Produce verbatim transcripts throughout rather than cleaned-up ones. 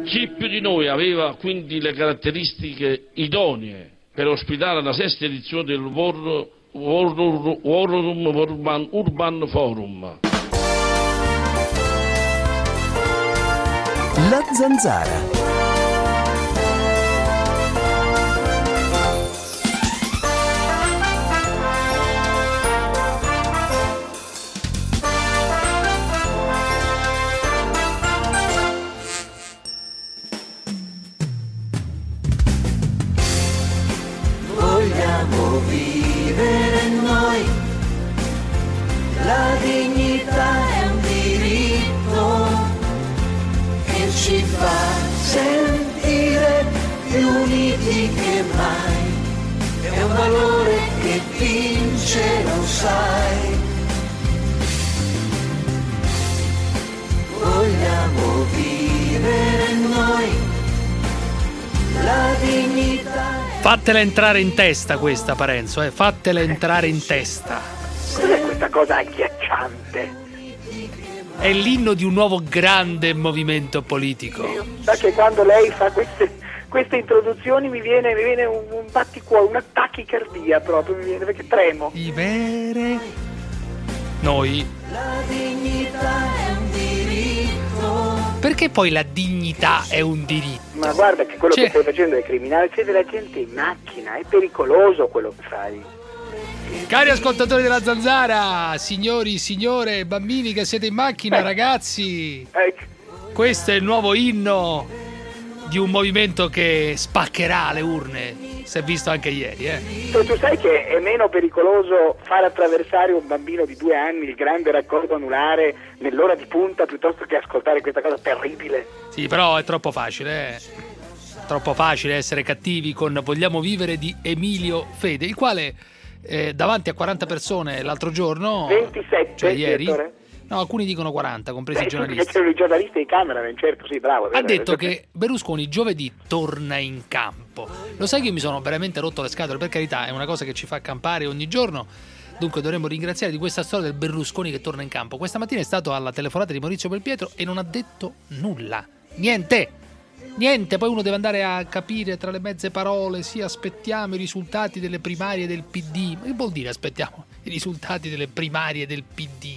Chi più di noi aveva quindi le caratteristiche idonee per ospitare la sesta edizione del World, World, World Urban, Urban Forum? La Zanzara. Vogliamo vivere noi, la dignità è un diritto che ci fa sentire più uniti che mai, è un valore che vince, lo sai. Vogliamo vivere noi, la dignità. Fatela entrare in testa questa, Parenzo, eh? Fatela entrare in testa. Cos'è questa cosa agghiacciante? È l'inno di un nuovo grande movimento politico. Sa che quando lei fa queste, queste introduzioni mi viene, mi viene un, un batticuore, una tachicardia proprio, mi viene perché tremo. Vivere noi. La dignità è un diritto. Perché poi la dignità è un diritto? Ma guarda che quello C'è. che stai facendo è criminale, c'è della gente in macchina, è pericoloso quello che fai. Cari ascoltatori della Zanzara, signori, signore, bambini che siete in macchina, ragazzi, Ecco. questo è il nuovo inno di un movimento che spaccherà le urne. Si è visto anche ieri, eh? Tu, tu sai che è meno pericoloso far attraversare un bambino di due anni il grande raccordo anulare nell'ora di punta piuttosto che ascoltare questa cosa terribile? Sì, però è troppo facile, eh? Troppo facile essere cattivi con Vogliamo vivere di Emilio Fede, il quale eh, davanti a quaranta persone l'altro giorno, ventisette, cioè ieri, direttore? no, alcuni dicono quaranta, compresi Beh, i tutti giornalisti. che c'erano i giornalisti di camera, certo, sì, bravo. Ha detto che Berlusconi giovedì torna in campo. Lo sai che io mi sono veramente rotto le scatole, per carità, è una cosa che ci fa campare ogni giorno. Dunque dovremmo ringraziare di questa storia del Berlusconi che torna in campo. Questa mattina è stato alla telefonata di Maurizio Belpietro e non ha detto nulla. Niente. Niente, poi uno deve andare a capire tra le mezze parole, sì, aspettiamo i risultati delle primarie del P D. Ma che vuol dire aspettiamo i risultati delle primarie del P D?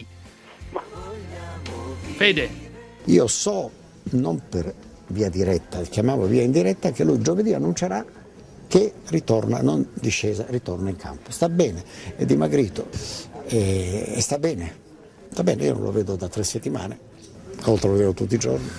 Fede. Io so, non per via diretta, chiamavo via indiretta, che lui giovedì annuncerà che ritorna, non discesa, ritorna in campo. Sta bene, è dimagrito e, e sta bene, sta bene, io non lo vedo da tre settimane, oltre lo vedo tutti i giorni.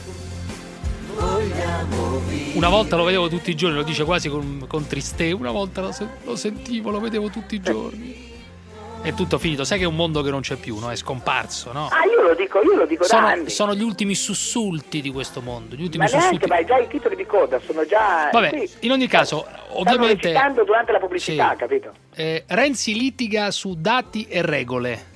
Una volta lo vedevo tutti i giorni, lo dice quasi con, con tristezza, una volta lo, se- lo sentivo, lo vedevo tutti i giorni. È tutto finito, sai che è un mondo che non c'è più, no? È scomparso, no? Ah, io lo dico, io lo dico da Sono, anni. sono gli ultimi sussulti di questo mondo, gli ultimi Ma neanche, sussulti. ma già i titoli di coda sono già... Vabbè, sì. in ogni caso, Stanno ovviamente recitando durante la pubblicità, sì. capito? eh, Renzi litiga su dati e regole.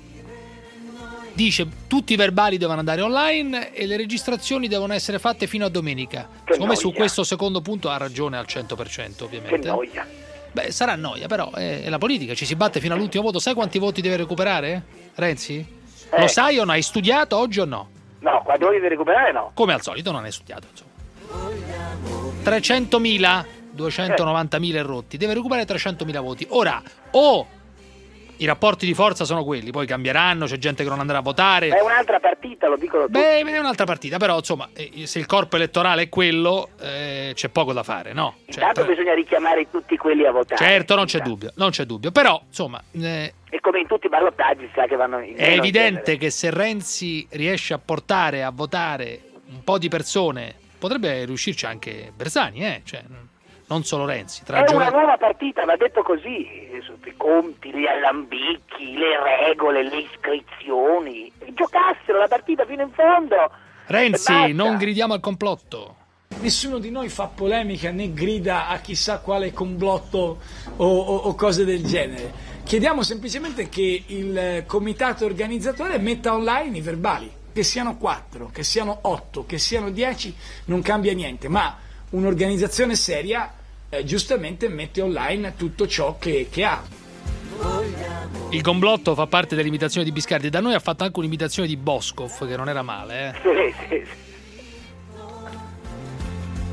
Dice tutti i verbali devono andare online e le registrazioni devono essere fatte fino a domenica. Che Secondo me su noia. questo secondo punto ha ragione al cento per cento, ovviamente. Che noia. Beh, sarà noia, però è, è la politica, ci si batte fino all'ultimo voto. Sai quanti voti deve recuperare, Renzi? Eh. Lo sai o no? Hai studiato oggi o no? No, quando lo devi recuperare no. Come al solito non hai studiato, insomma. trecentomila, duecentonovantamila e rotti. Deve recuperare trecentomila voti. Ora, o i rapporti di forza sono quelli, poi cambieranno, c'è gente che non andrà a votare. È un'altra partita, lo dicono tutti. Beh, è un'altra partita, però insomma, eh, se il corpo elettorale è quello, eh, c'è poco da fare, no? Intanto Cioè, bisogna richiamare tutti quelli a votare. certo, non c'è Intanto. dubbio, non c'è dubbio. Però, insomma, eh, E come in tutti i ballottaggi si sa che vanno in è meno evidente genere. che se Renzi riesce a portare a votare un po' di persone, potrebbe riuscirci anche Bersani, eh? Cioè, non solo Renzi. Tra È Gio- una nuova partita, va detto così, sotto i conti, gli allambicchi, le regole, le iscrizioni. Giocassero la partita fino in fondo. e Renzi, basta. non gridiamo al complotto. Nessuno di noi fa polemica né grida a chissà quale complotto o, o, o cose del genere. Chiediamo semplicemente che il comitato organizzatore metta online i verbali, che siano quattro, che siano otto, che siano dieci, non cambia niente, ma un'organizzazione seria eh, giustamente mette online tutto ciò che, che ha. Il complotto fa parte dell'imitazione di Biscardi. Da noi ha fatto anche un'imitazione di Boscov, che non era male, eh. Sì, sì, sì.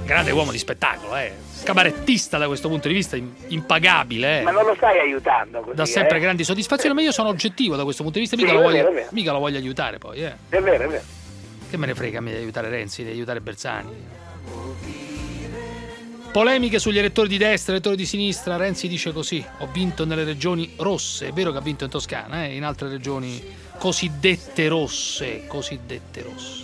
grande uomo di spettacolo, eh. Cabarettista da questo punto di vista, impagabile. Eh. Ma non lo stai aiutando così, Da sempre eh? grandi soddisfazioni, ma io sono oggettivo da questo punto di vista, mica, Sì, lo, è voglio, vero, è vero. mica lo voglio aiutare poi, eh. È vero, è vero. Che me ne frega a me di aiutare Renzi, di aiutare Bersani. Polemiche sugli elettori di destra, elettori di sinistra. Renzi dice così: ho vinto nelle regioni rosse. È vero che ha vinto in Toscana, eh? In altre regioni cosiddette rosse, cosiddette rosse.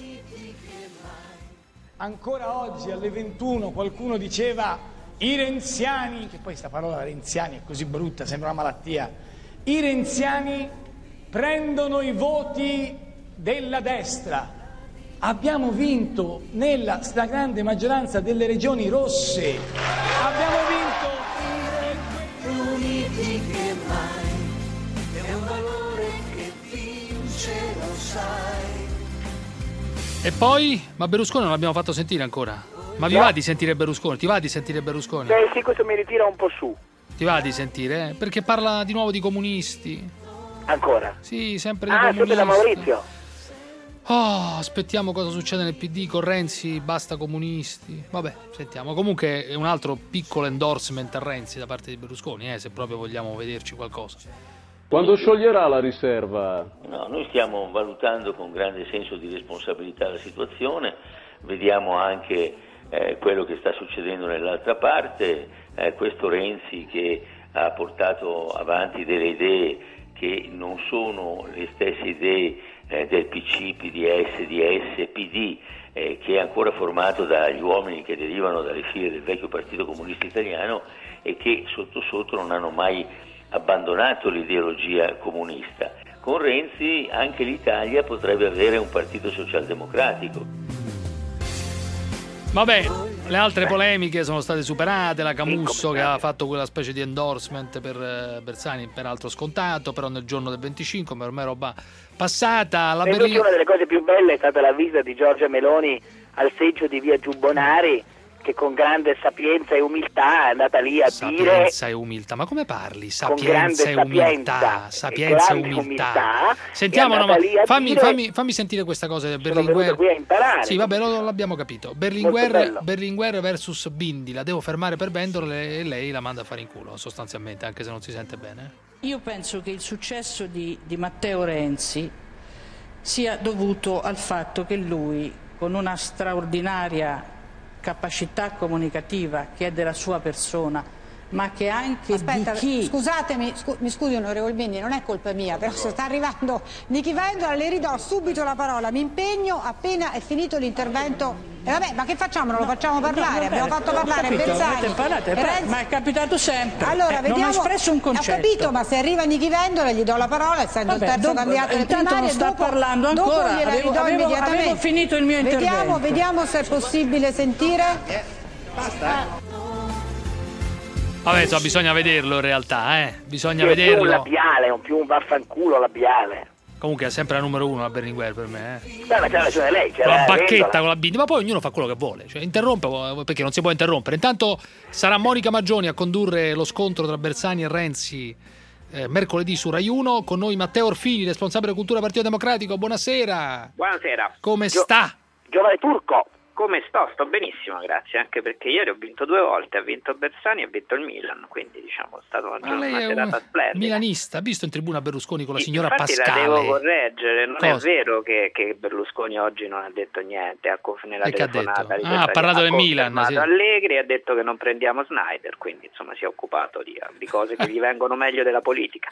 Ancora oggi alle ventuno qualcuno diceva i renziani, che poi sta parola renziani è così brutta, sembra una malattia, i renziani prendono i voti della destra. Abbiamo vinto nella stragrande maggioranza delle regioni rosse. Abbiamo vinto. Uniti che mai è un valore che vince, lo sai. E poi? Ma Berlusconi non l'abbiamo fatto sentire ancora. Ma vi No. va di sentire Berlusconi? Ti va di sentire Berlusconi? Eh sì, questo mi ritira un po' su. Ti va di sentire? Eh? Perché parla di nuovo di comunisti. Ancora. Sì, sempre di Ah, comunisti. sempre da Maurizio. Oh, aspettiamo cosa succede nel P D con Renzi, basta comunisti. Vabbè, sentiamo. Comunque è un altro piccolo endorsement a Renzi da parte di Berlusconi, eh, se proprio vogliamo vederci qualcosa. Quando scioglierà la riserva? No, noi stiamo valutando con grande senso di responsabilità la situazione, vediamo anche eh, quello che sta succedendo nell'altra parte, eh, questo Renzi che ha portato avanti delle idee che non sono le stesse idee eh, del P C, P D S, D S, P D, eh, che è ancora formato dagli uomini che derivano dalle file del vecchio Partito Comunista Italiano e che sotto sotto non hanno mai abbandonato l'ideologia comunista. Con Renzi anche l'Italia potrebbe avere un partito socialdemocratico. Vabbè, le altre polemiche sono state superate, la Camusso che ha fatto quella specie di endorsement per eh, Bersani, peraltro scontato, però nel giorno del venticinque, ma ormai è roba passata. La E invece Berlino... una delle cose più belle è stata la visita di Giorgia Meloni al seggio di via Giubbonari, che con grande sapienza e umiltà è andata lì a dire Sapienza e umiltà, ma come parli? con grande Sapienza e umiltà, sapienza, sapienza e grande umiltà. umiltà, Sentiamo, è no, andata ma lì a fammi, dire, fammi, fammi sentire questa cosa del sono venuto Berlinguer. qui a imparare. Sì, vabbè, lo, l'abbiamo capito. Molto Berlinguer, bello. Berlinguer versus Bindi, la devo fermare per venderle e lei la manda a fare in culo, sostanzialmente, anche se non si sente bene. Io penso che il successo di, di Matteo Renzi sia dovuto al fatto che lui, con una straordinaria capacità comunicativa che è della sua persona, ma che anche Aspetta, di chi... scusatemi, scu- mi scusi onorevole Bindi, non è colpa mia, però se sta arrivando Nichi Vendola le ridò subito la parola, mi impegno appena è finito l'intervento. E vabbè, ma che facciamo? Non lo facciamo parlare, No, abbiamo vabbè, fatto ho parlare capito, Bersani avete parlato, e però- Renzi. ma è capitato sempre. Allora, Eh, vediamo, non ho espresso un concetto. Ho capito, ma se arriva Nichi Vendola gli do la parola, essendo Vabbè, il terzo dopo- candidato alle intanto primarie, non sta dopo, parlando dopo ancora, gliela avevo- ridò avevo- immediatamente. avevo finito il mio Vediamo, intervento. vediamo se è possibile sentire. Vabbè, insomma, bisogna vederlo in realtà, eh. Bisogna Sì, è più un vederlo. labiale, un più un vaffanculo labiale. Comunque è sempre la numero uno la Berlinguer per me, eh. Beh, ma c'ha ragione lei, Con c'era la bacchetta, Vendola. con la Bindi, ma poi ognuno fa quello che vuole, cioè interrompe perché non si può interrompere. Intanto sarà Monica Maggioni a condurre lo scontro tra Bersani e Renzi eh, mercoledì su Rai uno, con noi Matteo Orfini, responsabile cultura Partito Democratico. Buonasera. Buonasera. Come Gio- sta? Giovane turco. Come sto? Sto benissimo, grazie, anche perché ieri ho vinto due volte, ha vinto Bersani e ha vinto il Milan, quindi diciamo è stata una, Ma lei una è serata un splendida. milanista, ha visto in tribuna Berlusconi con la signora Infatti Pascale. la devo correggere, non Cosa? è vero che, che Berlusconi oggi non ha detto niente, ha conf- nella E che ha telefonata detto? ripeto, Ah, ha parlato del Milan, confermato sì. Allegri e ha detto che non prendiamo Snyder, quindi insomma si è occupato di, di cose che gli vengono meglio della politica.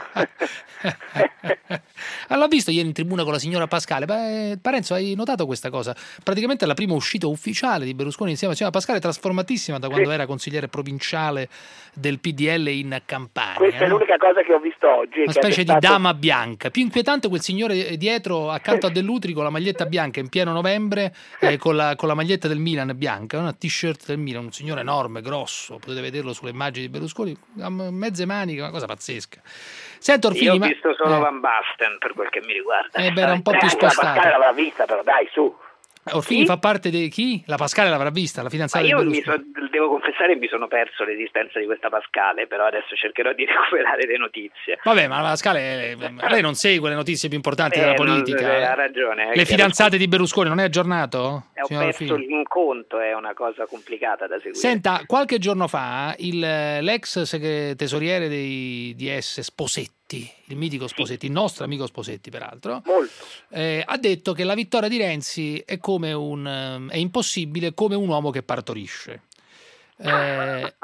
Allora, visto ieri in tribuna con la signora Pascale. Beh, Parenzo, hai notato questa cosa? Praticamente è la prima uscita ufficiale di Berlusconi insieme a signora Pascale, trasformatissima da quando Sì. era consigliere provinciale del P D L in Campania. Questa è no? l'unica cosa che ho visto oggi. Una che ha specie di destato- dama bianca. Più inquietante quel signore dietro accanto a Dell'Utri con la maglietta bianca in pieno novembre eh, con, la, con la maglietta del Milan bianca, una t-shirt del Milan, un signore enorme, grosso, potete vederlo sulle immagini di Berlusconi, a mezze maniche, una cosa pazzesca. Sento Orfini, Io ho ma- visto solo eh, Van Basten per quel che mi riguarda. Eh beh, era un po' Eh, più la Pascale spostato. l'avrà vista, però dai, su. Orfini Chi? fa parte di chi? La Pascale l'avrà vista, la fidanzata Ma io di mi Berlusconi. so- devo confessare mi sono perso l'esistenza di questa Pascale, però adesso cercherò di recuperare le notizie. Vabbè, ma la Pascale, lei non segue le notizie più importanti della Eh, non- politica. eh, ha ragione. è Le che fidanzate di Berlusconi, non è aggiornato? Ho signor perso Orfini? il conto, è una cosa complicata da seguire. Senta, qualche giorno fa il, l'ex segre- tesoriere dei D S Sposetti, il mitico Sposetti, il nostro amico Sposetti peraltro, eh, ha detto che la vittoria di Renzi è come un ehm, è impossibile come un uomo che partorisce. Eh,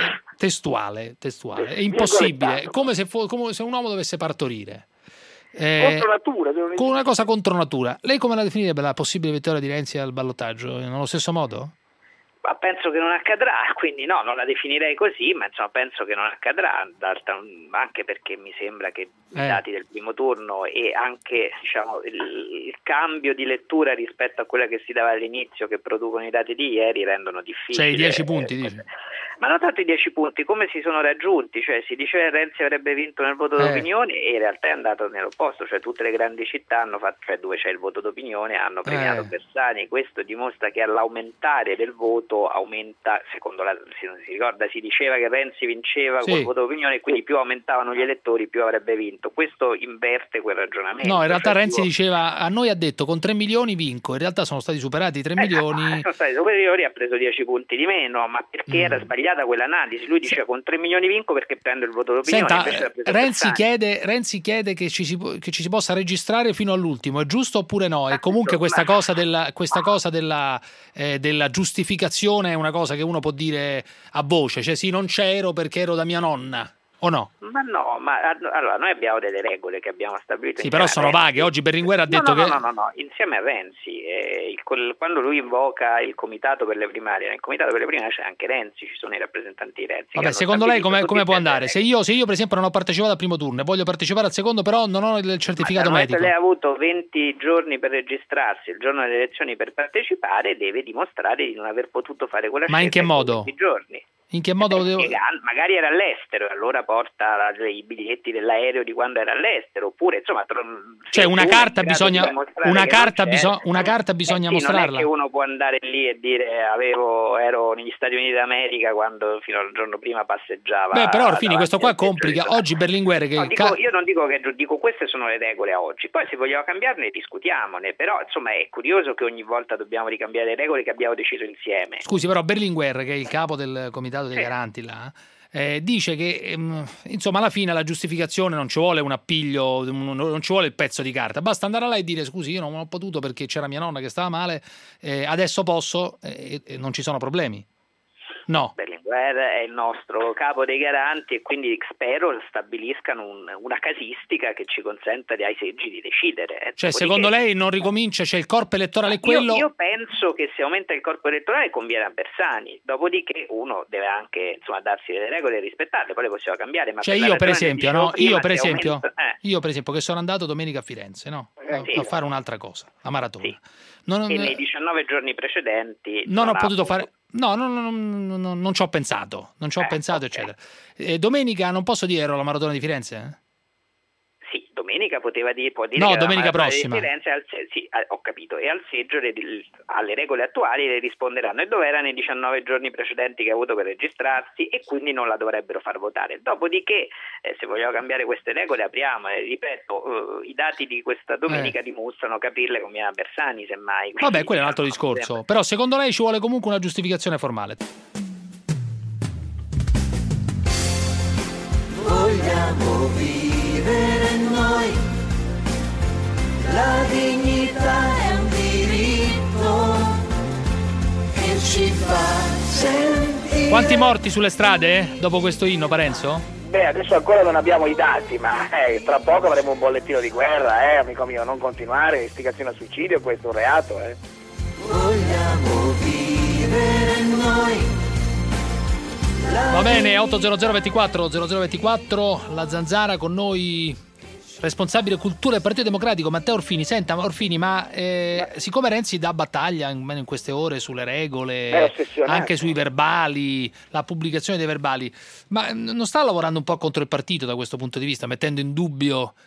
testuale, testuale, è impossibile, come se, fo- come se un uomo dovesse partorire. Eh, Contro natura, devo con una cosa contro natura. Lei come la definirebbe la possibile vittoria di Renzi al ballottaggio? Nello stesso modo? Ma penso che non accadrà, quindi no, non la definirei così, ma insomma penso che non accadrà, d'altra- anche perché mi sembra che i Eh. dati del primo turno e anche diciamo, il, il cambio di lettura rispetto a quella che si dava all'inizio, che producono i dati di ieri, rendono difficile. Cioè i dieci punti, dice. Ma non tanto i dieci punti, come si sono raggiunti, cioè si diceva che Renzi avrebbe vinto nel voto Eh. d'opinione e in realtà è andato nell'opposto, cioè tutte le grandi città hanno fatto, cioè dove c'è il voto d'opinione, hanno premiato Eh. Bersani. Questo dimostra che all'aumentare del voto aumenta, secondo la, si, si ricorda, si diceva che Renzi vinceva Sì. col voto d'opinione e quindi più aumentavano gli elettori più avrebbe vinto. Questo inverte quel ragionamento. No, in realtà cioè, Renzi tipo- diceva, a noi ha detto con tre milioni vinco, in realtà sono stati superati i tre Eh, milioni. sono stati superiori, ha preso dieci punti di meno, ma perché Mm. era sbagliata quell'analisi? Lui diceva con tre milioni vinco perché prendo il voto d'opinione. Senta, invece l'ha preso Renzi Bersani. chiede, Renzi chiede che, ci si, po- che ci si possa registrare fino all'ultimo, è giusto oppure no? Ah, E comunque insomma. questa cosa della, questa cosa della, eh, della giustificazione è una cosa che uno può dire a voce, cioè sì, non c'ero perché ero da mia nonna, o no? Ma no, ma allora noi abbiamo delle regole che abbiamo stabilito. Sì, però insieme a sono Renzi. vaghe. Oggi Berlinguer ha detto no, no, che... no, no, no, insieme a Renzi, eh, il col- quando lui invoca il comitato per le primarie, nel comitato per le primarie c'è anche Renzi, ci sono i rappresentanti di Renzi. che Vabbè, hanno secondo lei stabilito come, come tutti può insieme andare? le Se io, se io per esempio non ho partecipato al primo turno e voglio partecipare al secondo, però non ho il certificato Ma medico. lei ha avuto venti giorni per registrarsi, il giorno delle elezioni per partecipare, deve dimostrare di non aver potuto fare quella Ma in scelta che modo? questi giorni. In che modo lo devo... Spiegando, magari era all'estero e allora porta la- i biglietti dell'aereo di quando era all'estero, oppure insomma tro- Cioè se una uno è carta in grado bisogna, di dimostrare una che carta, non c'è, biso- una carta bisogna eh sì, mostrarla. non è che uno può andare lì e dire avevo, ero negli Stati Uniti d'America quando fino al giorno prima passeggiava. Beh, però Orfini, davanti questo qua al centro complica. di- Oggi Berlinguer che... No, dico- ca- io non dico che dico queste sono le regole a oggi, poi se vogliamo cambiarne discutiamone, però insomma è curioso che ogni volta dobbiamo ricambiare le regole che abbiamo deciso insieme. Scusi, però Berlinguer, che è il capo del comitato dei Sì. garanti là, eh, dice che ehm, insomma alla fine la giustificazione non ci vuole un appiglio, un- non ci vuole il pezzo di carta, basta andare là e dire scusi io non ho potuto perché c'era mia nonna che stava male, eh, adesso posso eh, e non ci sono problemi. No. Berlinguer è il nostro capo dei garanti e quindi spero stabiliscano un- una casistica che ci consenta di- ai seggi di decidere. Eh, Cioè dopodiché- secondo lei non ricomincia, cioè il corpo elettorale è quello... Io, io penso che se aumenta il corpo elettorale conviene a Bersani, dopodiché uno deve anche insomma darsi delle regole e rispettarle, poi le possiamo cambiare. Ma Cioè per la io per ragione che esempio, dicevo no? prima, Io per se esempio, aumenta- eh, io per esempio che sono andato domenica a Firenze, no? A, sì. a fare un'altra cosa, la maratona. Non, e nei diciannove giorni precedenti non ho ha potuto avuto- fare... No, no, no, no, no, no, non ci ho pensato, non ci ho Eh, pensato, ok. eccetera. E domenica non posso dire ero alla maratona di Firenze? eh? Sì, domenica poteva dire, può dire No, che la domenica maratona di prossima. Firenze al se- sì, eh, ho capito, e al seggio le- alle regole attuali le risponderanno e dove era nei diciannove giorni precedenti che ha avuto per registrarsi e quindi non la dovrebbero far votare. Dopodiché, eh, se vogliamo cambiare queste regole, apriamo, e ripeto, eh, i dati di questa domenica dimostrano capirle come a Bersani, semmai. Vabbè, Quindi, quello è un altro diciamo, discorso. Però secondo lei ci vuole comunque una giustificazione formale. Vogliamo vivere noi, la dignità è un diritto che ci fa sentire. Quanti morti sulle strade eh, dopo questo inno, Parenzo? Beh, adesso ancora non abbiamo i dati, ma eh, tra poco avremo un bollettino di guerra, eh, amico mio, non continuare, istigazione a suicidio, questo è un reato, eh. Vogliamo vivere noi. Va bene, otto zero zero ventiquattro zero zero ventiquattro, la Zanzara con noi, responsabile cultura del Partito Democratico, Matteo Orfini. Senta, Orfini, ma eh, siccome Renzi dà battaglia in, in queste ore sulle regole, È ossessionato. anche sui verbali, la pubblicazione dei verbali, ma non sta lavorando un po' contro il partito da questo punto di vista, mettendo in dubbio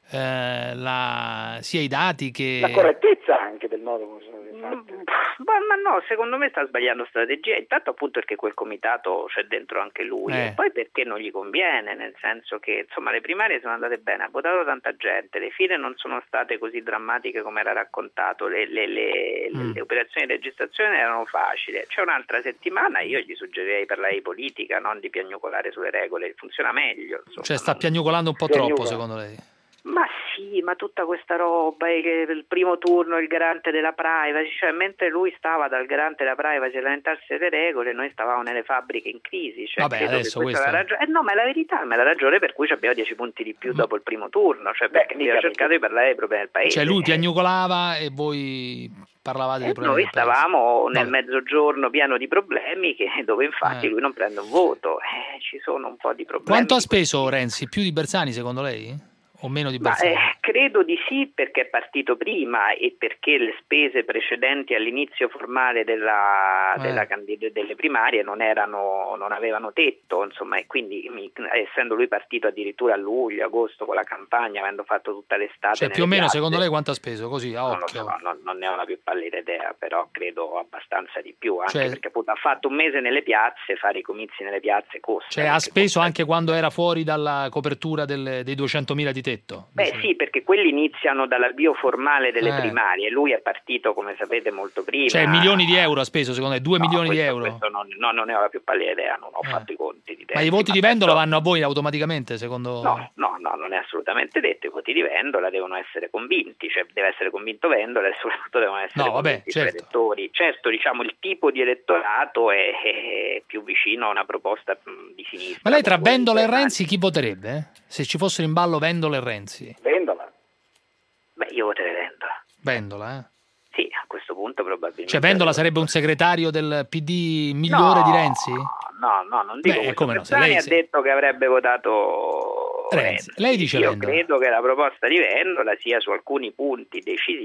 eh, la, sia i dati che... La correttezza anche del modo come sono fatti. Ma, ma no, secondo me sta sbagliando strategia, intanto appunto perché quel comitato c'è dentro anche lui Eh. e poi perché non gli conviene, nel senso che insomma le primarie sono andate bene, ha votato tanta gente, le file non sono state così drammatiche come era raccontato, le, le, le, Mm. le operazioni di registrazione erano facili, c'è un'altra settimana, io gli suggerirei di parlare di politica, non di piagnucolare sulle regole, funziona meglio, insomma. Cioè sta piagnucolando un po' Piagnucola. troppo, secondo lei? Ma sì, ma tutta questa roba, eh, il primo turno il garante della privacy, cioè mentre lui stava dal garante della privacy a lamentarsi delle regole, noi stavamo nelle fabbriche in crisi. Cioè, Vabbè, credo che adesso questa è questo- la ragione. Eh no, ma è la verità, ma è la ragione per cui abbiamo dieci punti di più dopo il primo turno, cioè perché mica abbiamo cercato di parlare dei problemi del paese. Cioè lui piagnucolava e voi parlavate dei Eh, problemi noi del paese. stavamo nel Vabbè. mezzogiorno pieno di problemi che, dove infatti Eh. lui non prende un voto. Eh, ci sono un po' di problemi. Quanto ha speso Renzi? Più di Bersani, secondo lei? O meno di Ma, Bersani? eh, credo di sì, perché è partito prima e perché le spese precedenti all'inizio formale della, Eh. della candid- delle primarie non erano, non avevano tetto, insomma, e quindi mi- essendo lui partito addirittura a luglio, agosto con la campagna, avendo fatto tutta l'estate Cioè nelle più o meno, piazze, secondo lei, quanto ha speso? Così, a non lo occhio. so, non, non ne ho la più pallida idea, però credo abbastanza di più, anche Cioè- perché appunto ha fatto un mese nelle piazze, fare i comizi nelle piazze costa. Cioè ha perché speso costa- anche quando era fuori dalla copertura del- dei duecentomila di tetto? Beh sì, perché quelli iniziano dall'avvio formale delle Eh. primarie, lui è partito come sapete molto prima. Cioè milioni di euro ha speso, secondo lei? Due No, milioni di questo- euro? questo non, no, non ne ho la più pallida idea, non ho Eh. fatto i conti di Ma i tempi, voti di ma Vendola penso- vanno a voi automaticamente, secondo... No, no, no, non è assolutamente detto, i voti di Vendola devono essere convinti, cioè deve essere convinto Vendola e soprattutto devono essere No, vabbè, convinti i suoi certo. elettori. Certo, diciamo il tipo di elettorato è, è più vicino a una proposta mh, di sinistra. Ma lei tra come Vendola e quella di Renzi chi voterebbe? eh? Se ci fossero in ballo Vendola e Renzi? Vendola. Beh, io voterei Vendola. Vendola, eh? Sì, a questo punto probabilmente. Cioè Vendola sarebbe un segretario del P D migliore No, di Renzi? No, no, non dico Beh, questo. come no, se Bersani lei ha se- detto che avrebbe votato Renzi. Lei dice Io Vendola. credo che la proposta di Vendola sia su alcuni punti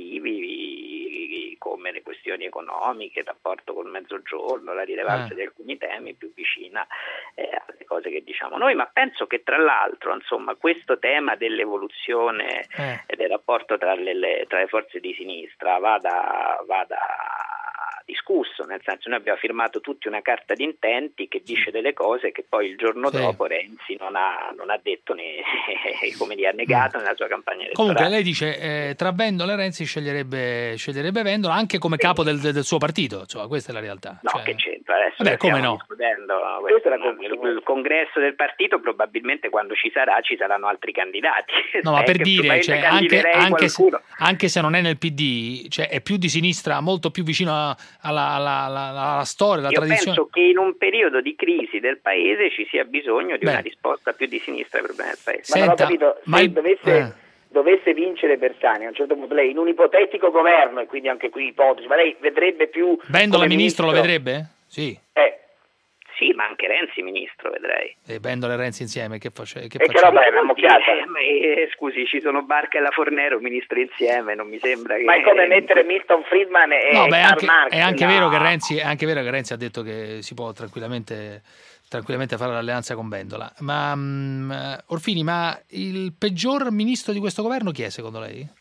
decisivi, come le questioni economiche, il rapporto col mezzogiorno, la rilevanza Eh. di alcuni temi, più vicina eh, alle cose che diciamo noi, ma penso che tra l'altro, insomma, questo tema dell'evoluzione Eh. e del rapporto tra le, le- tra le forze di sinistra vada, vada discusso, nel senso noi abbiamo firmato tutti una carta di intenti che dice delle cose che poi il giorno Sì. dopo Renzi non ha, non ha detto né, come dire, ha negato nella sua campagna elettorale. Comunque lei dice eh, tra Vendola e Renzi sceglierebbe, sceglierebbe Vendola anche come capo del, del suo partito, insomma questa è la realtà. No, Cioè- che c'entra adesso? Vabbè, come stiamo no? discutendo Questa è la questo, il, il congresso del partito probabilmente quando ci sarà ci saranno altri candidati. No, ma Eh, per che dire, probabilmente cioè, anche, candiderei anche, se, qualcuno. anche se non è nel P D, cioè, è più di sinistra, molto più vicino a- alla, alla, alla- alla storia, alla Io tradizione. penso che in un periodo di crisi del paese ci sia bisogno di Beh. una risposta più di sinistra ai problemi del paese. Ma non ho Senta, capito, se ma il- dovesse, eh. dovesse vincere Bersani a un certo punto, lei in un ipotetico governo, e quindi anche qui ipotesi, ma lei vedrebbe più... Vendola come ministro lo vedrebbe? Sì. Eh, Sì, ma anche Renzi ministro, vedrei. E Vendola e Renzi insieme, che, face, che E che facciamo? roba è una mocchiata. Eh, ma, eh, scusi, ci sono Barca e la Fornero ministri insieme, non mi sembra che... ma è come mettere Milton Friedman e No, beh, è Karl anche, Marx. è anche no. vero che Renzi, è anche vero che Renzi ha detto che si può tranquillamente, tranquillamente fare l'alleanza con Vendola. Ma mh, Orfini, ma il peggior ministro di questo governo chi è secondo lei?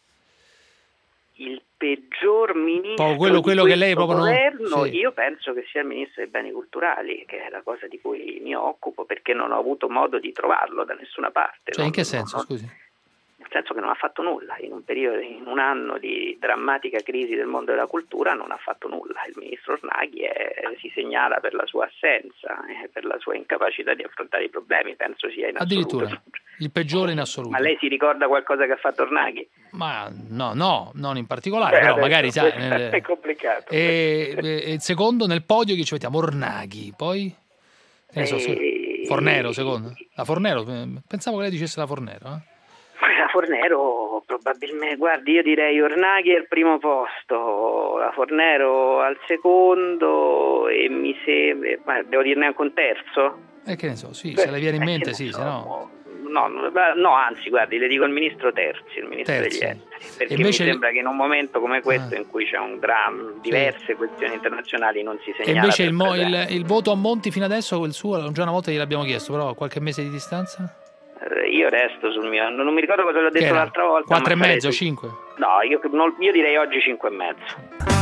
Il peggior ministro Poi quello- di quello che questo lei proprio non- governo, sì. io penso che sia il ministro dei beni culturali, che è la cosa di cui mi occupo, perché non ho avuto modo di trovarlo da nessuna parte. Cioè, in Non- che non- senso, non- scusi? Nel senso che non ha fatto nulla, in un periodo, in un anno di drammatica crisi del mondo della cultura non ha fatto nulla. Il ministro Snaghi è- si segnala per la sua assenza, eh, per la sua incapacità di affrontare i problemi, penso sia in assoluto. Addirittura, il peggiore in assoluto. Ma lei si ricorda qualcosa che ha fatto Snaghi? Ma no, no, non in particolare, Beh, però adesso magari sai... questo nel- è complicato. E, e- e il secondo nel podio che ci mettiamo? Ornaghi, poi? Che ne so, se- E- Fornero, secondo? La Fornero? Pensavo che lei dicesse la Fornero, eh? La Fornero probabilmente, guardi, io direi Ornaghi al primo posto, la Fornero al secondo e mi sembra, ma devo dirne anche un terzo? E che ne so, sì, Beh, se le viene in Eh, mente, che ne sì, so. se no... No, no, no, anzi, guardi, le dico il ministro Terzi, il ministro Terzi. degli esteri, perché E invece- mi sembra che in un momento come questo, Ah. in cui c'è un dramma, diverse questioni internazionali, non si E segnala. invece per il, mo- presente. il- il voto a Monti fino adesso, il suo, già una volta gliel'abbiamo chiesto, però a qualche mese di distanza? Io resto sul mio, non mi ricordo cosa l'ho detto l'altra volta. quattro e ma mezzo, su... cinque? No, io, non, io direi oggi cinque e mezzo.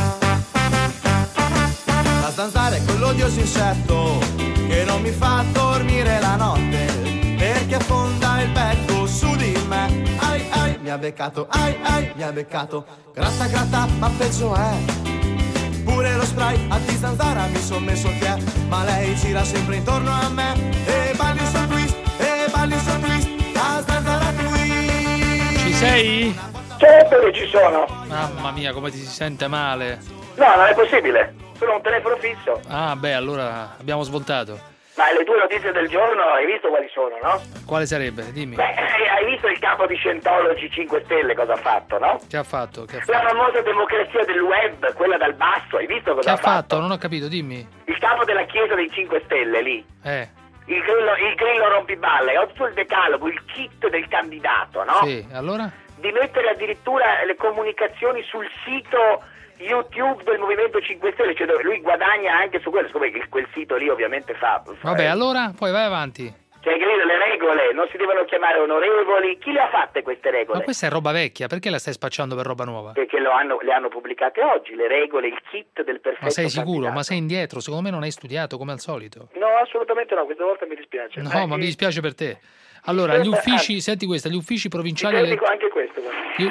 La zanzara è quell'odioso insetto che non mi fa dormire la notte, perché affonda il becco su di me. Ai ai, mi ha beccato, ai ai, mi ha beccato. Gratta gratta, ma peggio è. Pure lo spray a di zanzara mi son messo il piede, ma lei gira sempre intorno a me. E balli sul twist, e balli sul twist, la zanzara twist. Ci sei? Certo che ci sono. Mamma mia, come ti si sente male. No, non è possibile. Sono un telefono fisso. Ah, beh, allora abbiamo svoltato. Ma le tue notizie del giorno hai visto quali sono, no? Quale sarebbe? Dimmi. Beh, hai visto il capo di Scientology cinque Stelle cosa ha fatto, no? Che ha fatto? Che ha fatto? La famosa democrazia del web, quella dal basso, hai visto cosa Che ha ha fatto? fatto? Non ho capito, dimmi. Il capo della chiesa dei cinque Stelle lì. Eh. Il grillo, il grillo rompiballe, ho tutto il decalogo, il kit del candidato, no? Sì, allora? Di mettere addirittura le comunicazioni sul sito YouTube del Movimento cinque Stelle, cioè dove lui guadagna anche su quello, siccome quel sito lì ovviamente fa... fa Vabbè, allora, poi vai avanti. Cioè, credo, le regole non si devono chiamare onorevoli. Chi le ha fatte queste regole? Ma questa è roba vecchia, perché la stai spacciando per roba nuova? Perché lo hanno, le hanno pubblicate oggi, le regole, il kit del perfetto Ma sei sicuro? candidato. Ma sei indietro? Secondo me non hai studiato come al solito. No, assolutamente no, questa volta mi dispiace. No, Eh, ma sì. mi dispiace per te. Allora, gli uffici, senti questa, gli uffici provinciali... Io ele- dico anche questo. guarda. Gli,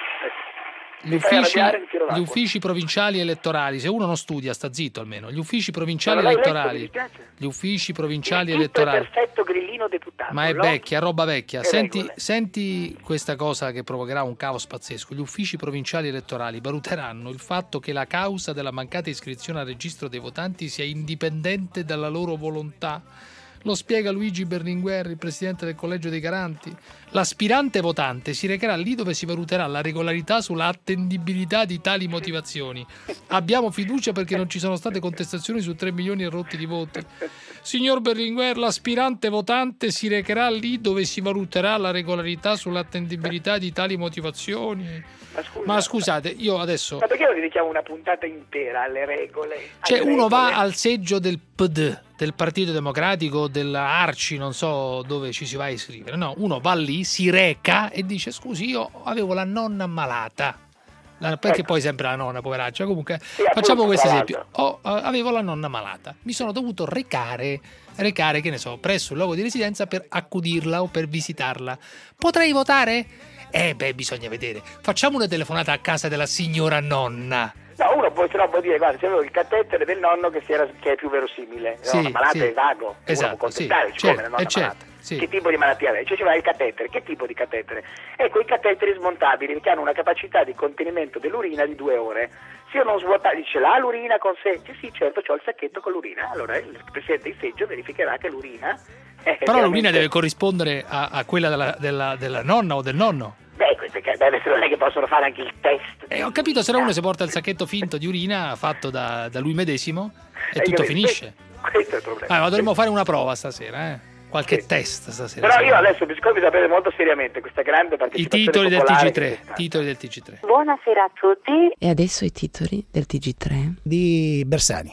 gli Mi fai uffici, arrabbiare, ti tiro gli l'acqua. uffici provinciali elettorali, se uno non studia, sta zitto almeno. Gli uffici provinciali Ma non l'hai letto, mi elettorali. dispiace. Gli uffici provinciali Il kit elettorali. perfetto grillino deputato. Ma è no? vecchia, roba vecchia. E Senti, regole. senti questa cosa che provocherà un caos pazzesco. Gli uffici provinciali elettorali valuteranno il fatto che la causa della mancata iscrizione al registro dei votanti sia indipendente dalla loro volontà. Lo spiega Luigi Berlinguer, il presidente del Collegio dei Garanti. L'aspirante votante si recherà lì dove si valuterà la regolarità sulla attendibilità di tali motivazioni. Abbiamo fiducia perché non ci sono state contestazioni su tre milioni e rotti di voti. Signor Berlinguer, l'aspirante votante si recherà lì dove si valuterà la regolarità sull'attendibilità di tali motivazioni. Ma, scusa, Ma scusate, io adesso... Ma perché non dedichiamo una puntata intera alle regole? Cioè alle uno regole? va al seggio del P D, del Partito Democratico, della Arci, non so dove ci si va a iscrivere, no, uno va lì, si reca e dice scusi io avevo la nonna ammalata, la, perché Ecco. poi sempre la nonna poveraccia, comunque Sì, facciamo appunto, questo tra esempio, oh, avevo la nonna ammalata, mi sono dovuto recare, recare che ne so, presso il luogo di residenza per accudirla o per visitarla, potrei votare? Eh beh, bisogna vedere, facciamo una telefonata a casa della signora nonna. No, uno può, se no può dire, guarda, se avevo il catetere del nonno che, si era, che è più verosimile. Sì, no, la malata sì. è vago. Esatto, uno può contestare, sì, siccome certo, la nonna eh, è certo, malata. sì. Che tipo di malattia aveva? Cioè ci va il catetere. Che tipo di catetere? Ecco, i cateteri smontabili che hanno una capacità di contenimento dell'urina di due ore. Se io non svuota, dice, l'ha l'urina con sé? Sì, sì, certo, c'ho il sacchetto con l'urina. Allora il presidente di seggio verificherà che l'urina... È Però veramente... l'urina deve corrispondere a, a quella della, della, della nonna o del nonno. Beh, queste che beh, non è che possono fare anche il test. E ho capito, se no uno si porta il sacchetto finto di urina fatto da, da lui medesimo e Hai tutto capito? finisce. Questo è il problema. Ah, ma dovremmo fare una prova stasera, eh? Qualche Sì. test stasera. Però io secondo me. adesso bisogna sapere molto seriamente questa grande I partecipazione titoli del popolare T G tre. che c'è stata. Titoli del T G tre. Buonasera a tutti. E adesso i titoli del T G tre di Bersani.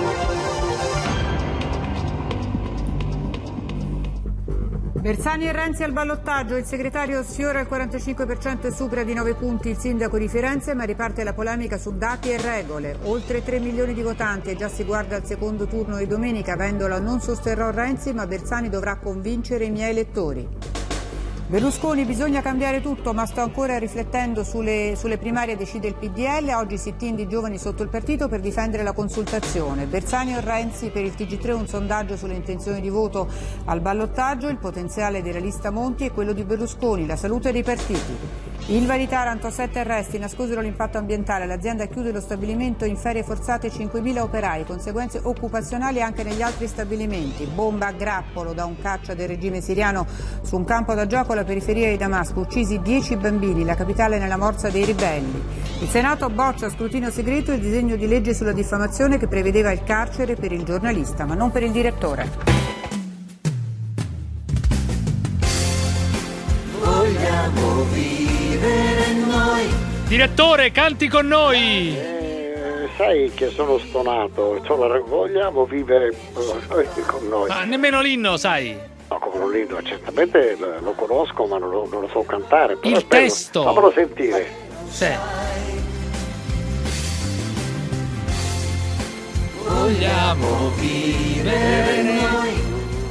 Bersani e Renzi al ballottaggio, il segretario sfiora il quarantacinque per cento e supera di nove punti il sindaco di Firenze, ma riparte la polemica su dati e regole. Oltre tre milioni di votanti e già si guarda al secondo turno di domenica. Vendola non sosterrò Renzi, ma Bersani dovrà convincere i miei elettori. Berlusconi, bisogna cambiare tutto, ma sto ancora riflettendo sulle, sulle primarie, decide il P D L, oggi sit-in di giovani sotto il partito per difendere la consultazione. Bersani o Renzi, per il T G tre un sondaggio sulle intenzioni di voto al ballottaggio, il potenziale della lista Monti e quello di Berlusconi, la salute dei partiti. Ilva di Taranto, sette arresti, nascosero l'impatto ambientale, l'azienda chiude lo stabilimento in ferie forzate cinquemila operai, conseguenze occupazionali anche negli altri stabilimenti. Bomba a grappolo da un caccia del regime siriano su un campo da gioco alla periferia di Damasco, uccisi dieci bambini, la capitale nella morsa dei ribelli. Il Senato boccia a scrutinio segreto il disegno di legge sulla diffamazione che prevedeva il carcere per il giornalista, ma non per il direttore. Vogliamo vivere noi. Direttore, canti con noi! Eh, sai che sono stonato, insomma, vogliamo vivere eh, con noi. Ma nemmeno l'inno, sai? No, come quello lì, no, certamente lo, lo conosco, ma non lo, non lo so cantare. Però il è bello. testo! Fammelo sentire. Sì. Vogliamo vivere noi.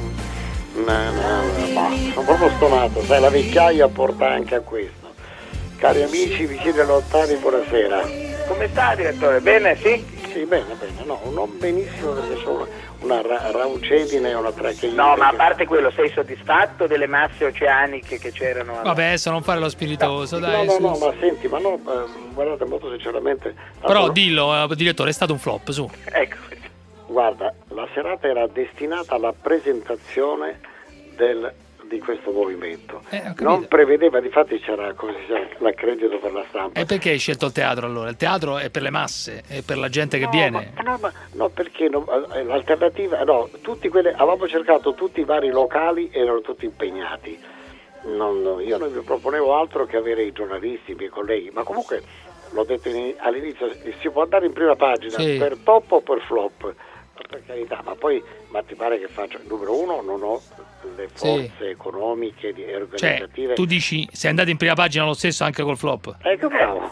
No, no, no, ma sono proprio stonato, sai, la vecchiaia porta anche a questo. Cari amici, vicini e lontani, buonasera. Come sta, direttore? Bene, sì? Sì, bene, bene, no, non benissimo perché c'ho una, una ra- raucedine e una tracheite. No, ma a parte quello, sei soddisfatto delle masse oceaniche che c'erano? Alla... Vabbè, adesso non fare lo spiritoso, no, dai. No, su, no, no, su. ma senti, ma no, eh, guardate, molto sinceramente... Però allora, dillo, eh, direttore, è stato un flop, su. Ecco. Guarda, la serata era destinata alla presentazione del, di questo movimento. Eh, non prevedeva, difatti c'era come si chiama, l'accredito per la stampa. E perché hai scelto il teatro allora? Il teatro è per le masse, è per la gente che No, viene. ma, no, ma, no, perché no, l'alternativa, no, tutti quelli, avevamo cercato tutti i vari locali, erano tutti impegnati. Non, no, io non vi proponevo altro che avere i giornalisti, i miei colleghi, ma comunque l'ho detto in, all'inizio, si può andare in prima pagina Sì. per top o per flop. Per carità, ma poi ma ti pare che faccio numero uno, non ho le forze Sì. economiche e Cioè, organizzative. tu dici, sei andato in prima pagina lo stesso anche col flop. Ecco, bravo.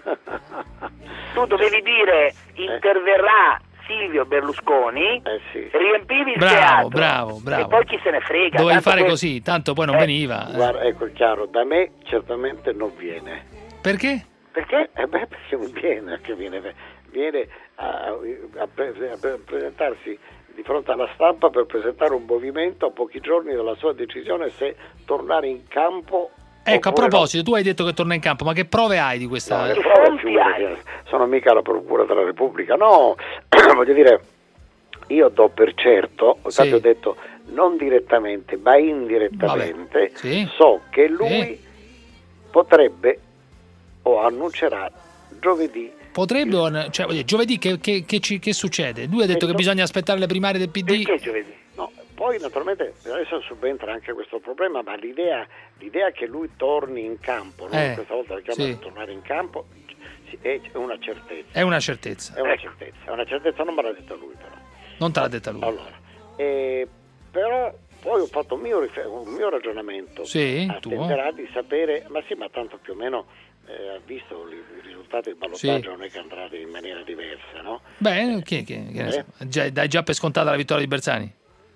Tu dovevi dire interverrà Silvio Berlusconi, eh sì. riempivi il Bravo, teatro bravo, bravo. e poi chi se ne frega. Dovevi tanto fare que- così, tanto poi non Eh, veniva. eh. Guarda, ecco, è chiaro, da me certamente non viene. Perché? Perché? Eh beh, perché non viene, che viene, viene a, a pre- a pre- presentarsi di fronte alla stampa per presentare un movimento a pochi giorni dalla sua decisione se tornare in campo. Ecco, a oppure proposito, tu hai detto che torna in campo, ma che prove hai di no. questa... No, le prove, figurati, sono mica la Procura della Repubblica, no, voglio dire, io do per certo, Sì. infatti ho detto non direttamente, ma indirettamente, Sì. so che lui Sì. potrebbe o annuncerà giovedì. Potrebbe, o no- cioè, voglio dire, giovedì che, che, che, ci- che succede? Lui ha detto che bisogna aspettare le primarie del P D. Perché giovedì? No, poi naturalmente adesso subentra anche questo problema, ma l'idea, l'idea che lui torni in campo, no? Eh, Questa volta la chiamano sì. tornare in campo, è una certezza. È una certezza. È una certezza, è una certezza, non me l'ha detta lui però. Non te l'ha detta lui. Allora, eh, però poi ho fatto un mio, rifer- un mio ragionamento. Sì, attenderà di sapere, ma sì, ma tanto più o meno eh, ha visto il il risultato del ballottaggio, Sì. non è che andrà in maniera diversa, no? Beh, che, che, che ne Eh? so. Già- dai già per scontata la vittoria di Bersani?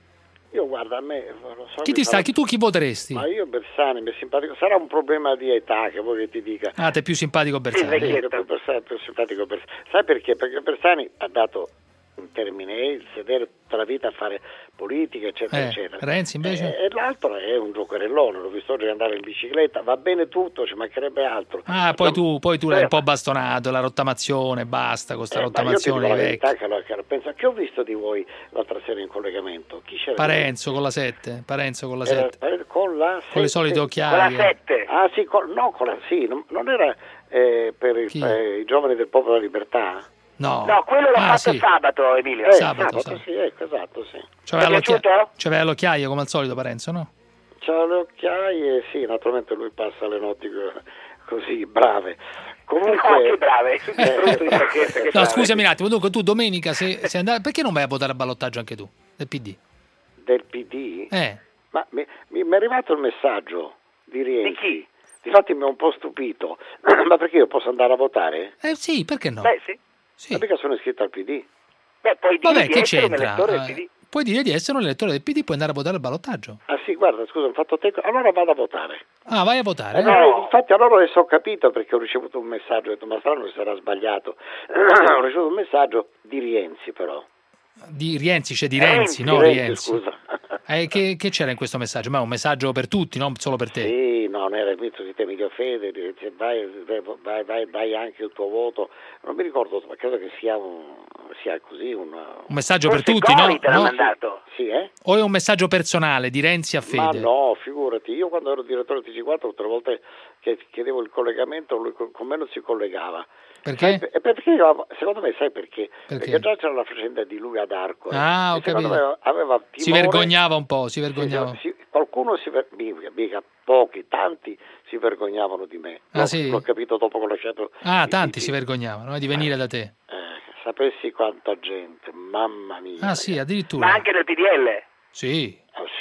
Io guarda, a me lo so Chi che ti sta? sarà- Chi, tu chi voteresti? Ma io Bersani mi è simpatico, sarà un problema di età che vuoi che ti dica. Ah, te è più simpatico Bersani. Sì, più Bersani, più simpatico Bersani. Sai perché? Perché Bersani ha dato in termine il sedere tutta la vita a fare politica, eccetera, Eh, eccetera. Renzi invece? E, e l'altro è un giocherellone, l'ho visto oggi andare in bicicletta, va bene tutto, ci mancherebbe altro. Ah, poi Ma- tu, poi tu Eh, l'hai un po' bastonato, la rottamazione, basta con sta eh, ma io ti rottamazione dico la dei verità vecchi. che, lo- che lo penso. Che ho visto di voi l'altra sera in collegamento? Chi c'era? Parenzo con la sette, Parenzo con la Era- sette. era con la Con le sette. solite occhiaie. Ah sì, con- no, con la, sì, non, non era eh, per il- Chi? eh, i giovani del Popolo della Libertà? No. No, quello l'ho Ah, fatto sì. sabato, Emilio. Eh, Sabato, sabato, sabato. sì, ecco, esatto, sì. C'aveva Ti è l'occhia- piaciuto? c'aveva l'occhiaia come al solito Parenzo, no? C'ha le occhiaie, sì, naturalmente lui passa le notti co- così, brave. Comunque... No, che brave, che Eh, brutto di sacchetta, che No, brave. scusami un attimo, dunque tu domenica se, se andai, perché non vai a votare a ballottaggio anche tu, del P D? Del P D? Eh, Ma mi, mi- mi è arrivato il messaggio di Rienzi. Di chi? Difatti mi ha un po' stupito. Ma perché io posso andare a votare? eh sì, perché no? Beh, sì. Sì. Ma mica sono iscritto al P D. Beh, poi dire Vabbè, di che essere un c'entra? elettore del Eh, P D. puoi dire di essere un elettore del P D, puoi andare a votare al ballottaggio. Ah sì, guarda, scusa, ho fatto tempo. Allora vado a votare. Ah, vai a votare. Eh, eh? no, infatti allora adesso ho capito perché ho ricevuto un messaggio, ho detto ma strano si sarà sbagliato. Ho ricevuto un messaggio di Rienzi però. Di Rienzi, c'è di Eh, Renzi, di no Renzi, Rienzi. scusa. Eh, che, che c'era in questo messaggio? Ma è un messaggio per tutti, non solo per te. Sì, no, non era il mezzo di te Emilio Fede, dice, vai, vai, vai, vai anche il tuo voto. Non mi ricordo, ma credo che sia un sia così un Un messaggio per Forse tutti, Gori no? te l'ha No? mandato. Sì, eh? O è un messaggio personale di Renzi a Ma Fede? no, figurati, io quando ero direttore T G quattro tutte le volte che chiedevo il collegamento lui con con me non si collegava. Perché? Sai, e perché io- secondo me sai perché? Perché? Perché già c'era la faccenda di lui ad Arco. eh. Ah, ho E secondo capito. me aveva Si timore- vergognava un po', si vergognava. Sì, sì, qualcuno si ver- mica, mica, pochi, tanti si vergognavano di me. Ah, L'ho, sì? l'ho capito dopo che ho lasciato. Ah, i tanti siti. si vergognavano eh, di venire da te. Eh, sapessi quanta gente, mamma mia. Ah sì, Ma addirittura. anche del P D L. Sì. Ah,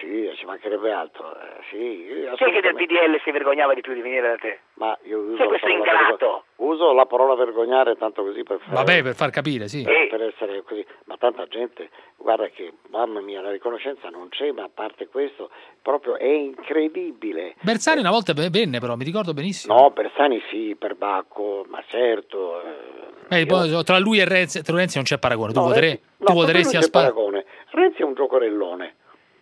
sì, ci mancherebbe altro. Eh, sì, Chi è che del P D L si vergognava di più di venire da te? Ma io uso Sei la questo parola ingrato. vergo- uso la parola vergognare tanto così per fare, Vabbè, per far capire, sì. per, per essere così, ma tanta gente, guarda che, mamma mia, la riconoscenza non c'è, ma a parte questo, proprio è incredibile. Bersani una volta venne, però, mi ricordo benissimo. No, Bersani sì, Perbacco, ma certo. eh, Eh, poi, tra lui e Renzi, tra Renzi non c'è paragone. Tu, No, votere- Renzi- tu no, voteresti non a c'è Spagna? paragone. Renzi è un giocorellone,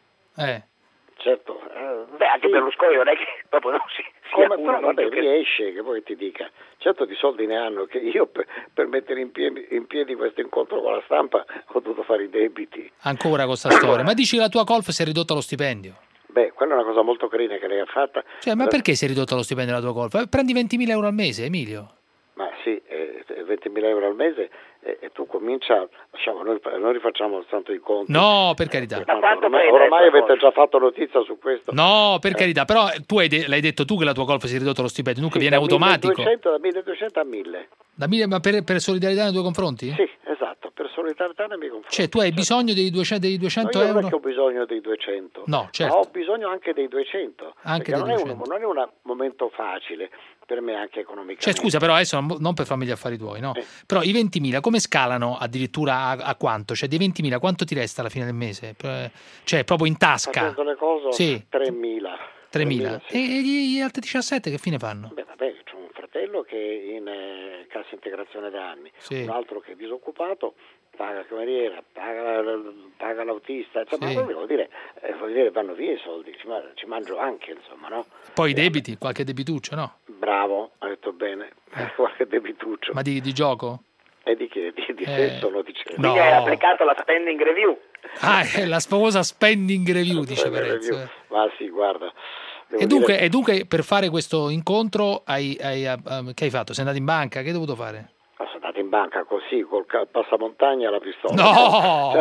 Eh. certo. eh, Beh, anche sì. Berlusconi non è che proprio non si sia Come, uno, però non vabbè, che- riesce, che poi ti dica, certo di soldi ne hanno, che io per, per mettere in piedi, in piedi questo incontro con la stampa ho dovuto fare i debiti. Ancora con sta storia. Ma dici che la tua Colf si è ridotta lo stipendio? Beh, quella è una cosa molto carina che lei ha fatta. Cioè, ma perché si è ridotta lo stipendio della tua Colf? Eh, Prendi ventimila euro al mese, Emilio. Ma sì, eh, ventimila euro al mese e, e tu comincia, lasciamo, noi, noi rifacciamo tanto i conti. No, per carità. Tanto ormai, oramai avete già fatto notizia su questo. No, per carità, però tu hai de- l'hai detto tu che la tua Colf si è ridotta lo stipendio, dunque Sì, viene da automatico. milleduecento, da milleduecento a mille. Da mille, ma per, per solidarietà nei tuoi confronti? Sì, esatto, per solidarietà nei miei confronti. Cioè, tu hai bisogno dei duecento, dei duecento No, io non è euro? che ho bisogno dei duecento, No, certo. ma ho bisogno anche dei duecento, Anche perché dei non, È duecento. un, non è un momento facile per me anche economicamente. Cioè, scusa, però adesso non- non per farmi gli affari tuoi, no? Eh. Però i ventimila come scalano addirittura a, a quanto? Cioè, dei ventimila quanto ti resta alla fine del mese? Eh, Cioè, proprio in tasca? Facendo le cose, Sì. tremila. tremila. sì. E, e gli, gli altri diciassette che fine fanno? Beh, vabbè, c'ho un fratello che è in eh, cassa integrazione da anni, Sì. un altro che è disoccupato, paga cameriera, paga, paga l'autista, insomma, Sì. vuol dire, eh, vuol dire vanno via i soldi, ci, ma- ci mangio anche, insomma, no? Poi i debiti, qualche debituccio, no? Bravo, ha detto bene, qualche debituccio. Ma di, di gioco? E di che? Di, di Eh, sesso lo dicevo. no. Quindi hai applicato la spending review. Ah, è la famosa spending review, dice Perez. eh. Ma sì, guarda. devo E dunque, dire- e dunque per fare questo incontro hai, hai- ah, che hai fatto? Sei andato in banca? Che hai dovuto fare? Ma sono andato in banca così, col ca- passamontagna alla pistola. No!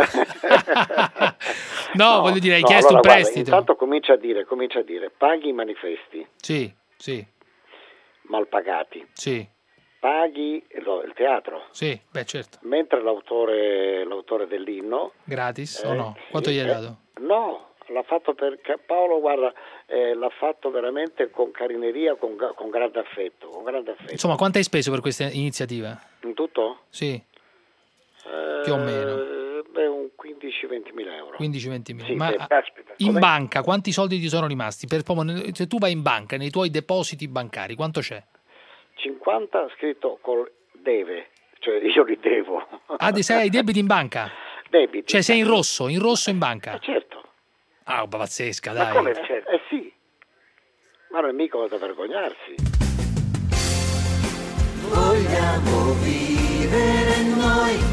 No, voglio dire, hai no, chiesto allora, un guarda, prestito. intanto comincia a dire, comincia a dire, paghi i manifesti Sì, sì, mal pagati, sì, paghi no, il teatro, sì, beh certo. mentre l'autore, l'autore dell'inno... Gratis eh, o no? Quanto sì, gli hai eh, dato? No, l'ha fatto perché Paolo, guarda, eh, l'ha fatto veramente con carineria, con, ga- con grande affetto, con grande affetto. Insomma, quanto hai speso per questa iniziativa? In tutto? Sì, Eh, più o meno. Beh, un quindici venti mila euro. quindici venti mila. Sì, Ma beh, ah, caspita, in com'è? banca quanti soldi ti sono rimasti? Per, proprio nel- se tu vai in banca, nei tuoi depositi bancari, quanto c'è? cinquanta scritto col deve, cioè io li devo. Ah, di- sei ai debiti in banca? Debiti. Cioè sei in rosso, in rosso in banca? Eh, certo. Ah, pazzesca, Ma dai. come certo? Eh sì. Ma non è mica cosa da vergognarsi. Vogliamo vivere noi,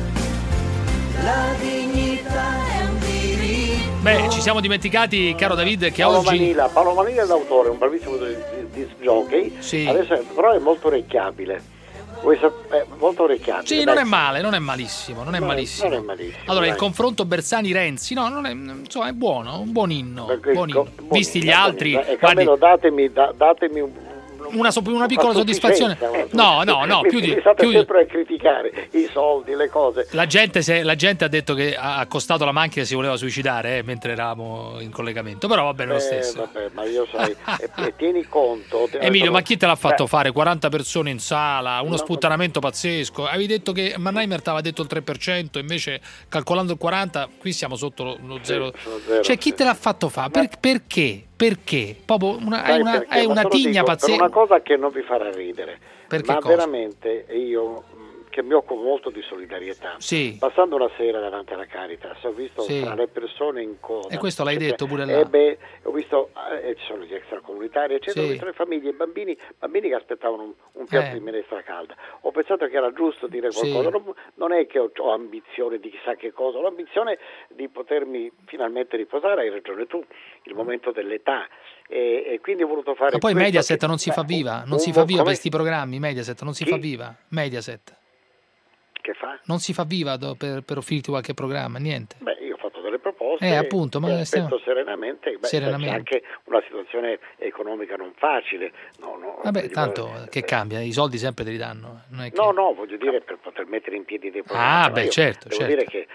la dignità è un diritto. Beh, ci siamo dimenticati, caro David, che Paolo oggi... Manila, Paolo Manila è l'autore, un bravissimo disc jockey, Sì. adesso è- però è molto orecchiabile. Vuoi sap- è molto orecchiabile. Sì, dai. non è male, non è malissimo, non è Non è- malissimo. non è malissimo, Allora, il dai. confronto Bersani-Renzi, no, non è, insomma, è buono, un buon inno, Perché- buon inno. buonino, Visti gli buonino. altri, Ecco, guardi, almeno datemi, da- datemi un, una, so- una piccola una soddisfazione. sufficienza, No, una- no, no, mi- più di... mi state più di- sempre a criticare i soldi, le cose. La gente, se- la gente ha detto che ha accostato la macchina e si voleva suicidare eh, mentre eravamo in collegamento, però va bene lo Eh, stesso. vabbè, ma io sai, e, e tieni conto. te- Emilio, ma chi te l'ha fatto Beh, fare? quaranta persone in sala, uno No, sputtanamento pazzesco. Avevi detto che Mannheimer ti aveva detto il tre per cento, invece calcolando il quaranta, qui siamo sotto lo, lo zero. sono zero, Cioè, chi sì. te l'ha fatto fare? Per- perché? Perché? Proprio una, hai sai una, perché? hai Ma una te lo tigna dico, per pazzesca. una cosa che non vi farà ridere. Perché ma cosa? veramente io mh, che mi occupo molto di solidarietà. Sì. Passando una sera davanti alla Caritas ho visto Sì. tra le persone in coda. E questo l'hai Cioè, detto pure là. eh beh, ho visto, eh, ci sono gli extracomunitari, eccetera, Sì. ho visto le famiglie, i bambini, bambini che aspettavano un, un piatto Eh. di minestra calda. Ho pensato che era giusto dire Sì. qualcosa. Non, non è che ho, ho ambizione di chissà che cosa, ho l'ambizione di potermi finalmente riposare, hai ragione tu, il momento dell'età. E, e quindi ho voluto fare Ma poi questo Mediaset che- non si beh, fa viva, non un- si fa un- viva come- questi programmi, Mediaset non si Chi? fa viva, Mediaset. Che fa? Non si fa viva do- per, per offrirti qualche programma, niente. Beh, io ho fatto delle proposte. Eh, appunto, ma e stiamo- aspetto serenamente. Beh, Serenamente. C'è anche una situazione economica non facile. No, no, Vabbè, voglio tanto dire, che cambia, i soldi sempre te li danno. Non è che... No, no, voglio dire per poter mettere in piedi dei programmi. Ah, Però beh, io certo, Devo certo. dire che eh,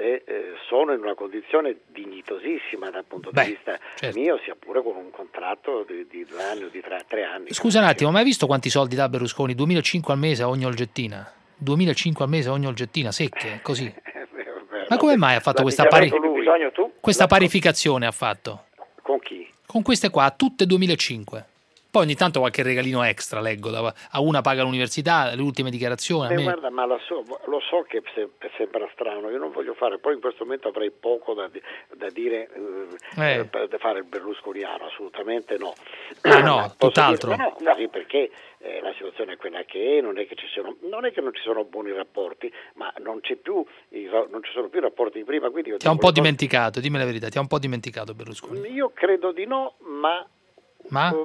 eh, eh, sono in una condizione dignitosissima dal punto Beh, di vista certo. mio, sia pure con un contratto di, di due anni o di tre, tre anni. Scusa un attimo, ma hai visto quanti soldi dà Berlusconi? duemilacinque al mese a ogni olgettina? duemilacinque al mese a ogni olgettina, secche, così. Ma come mai ha fatto questa, pari... questa parificazione? Ha fatto? Con chi? Con queste qua, tutte duemilacinque. Poi ogni tanto qualche regalino extra, leggo, da- a una paga l'università, le ultime dichiarazioni. a Eh, me- guarda, ma lo so, lo so che se- sembra strano, io non voglio fare, poi in questo momento avrei poco da, di- da dire eh, Eh. per fare il berlusconiano, assolutamente no. Ah, no, Ma posso tutt'altro. dire- no, no, sì, perché eh, la situazione è quella che è, non è che ci siano, non è che non ci sono buoni rapporti, ma non c'è più, i ra- non ci sono più rapporti di prima, quindi io Ti ha un dico po' le cose- dimenticato, dimmi la verità, ti ha un po' dimenticato Berlusconi. Io credo di no, ma Ma?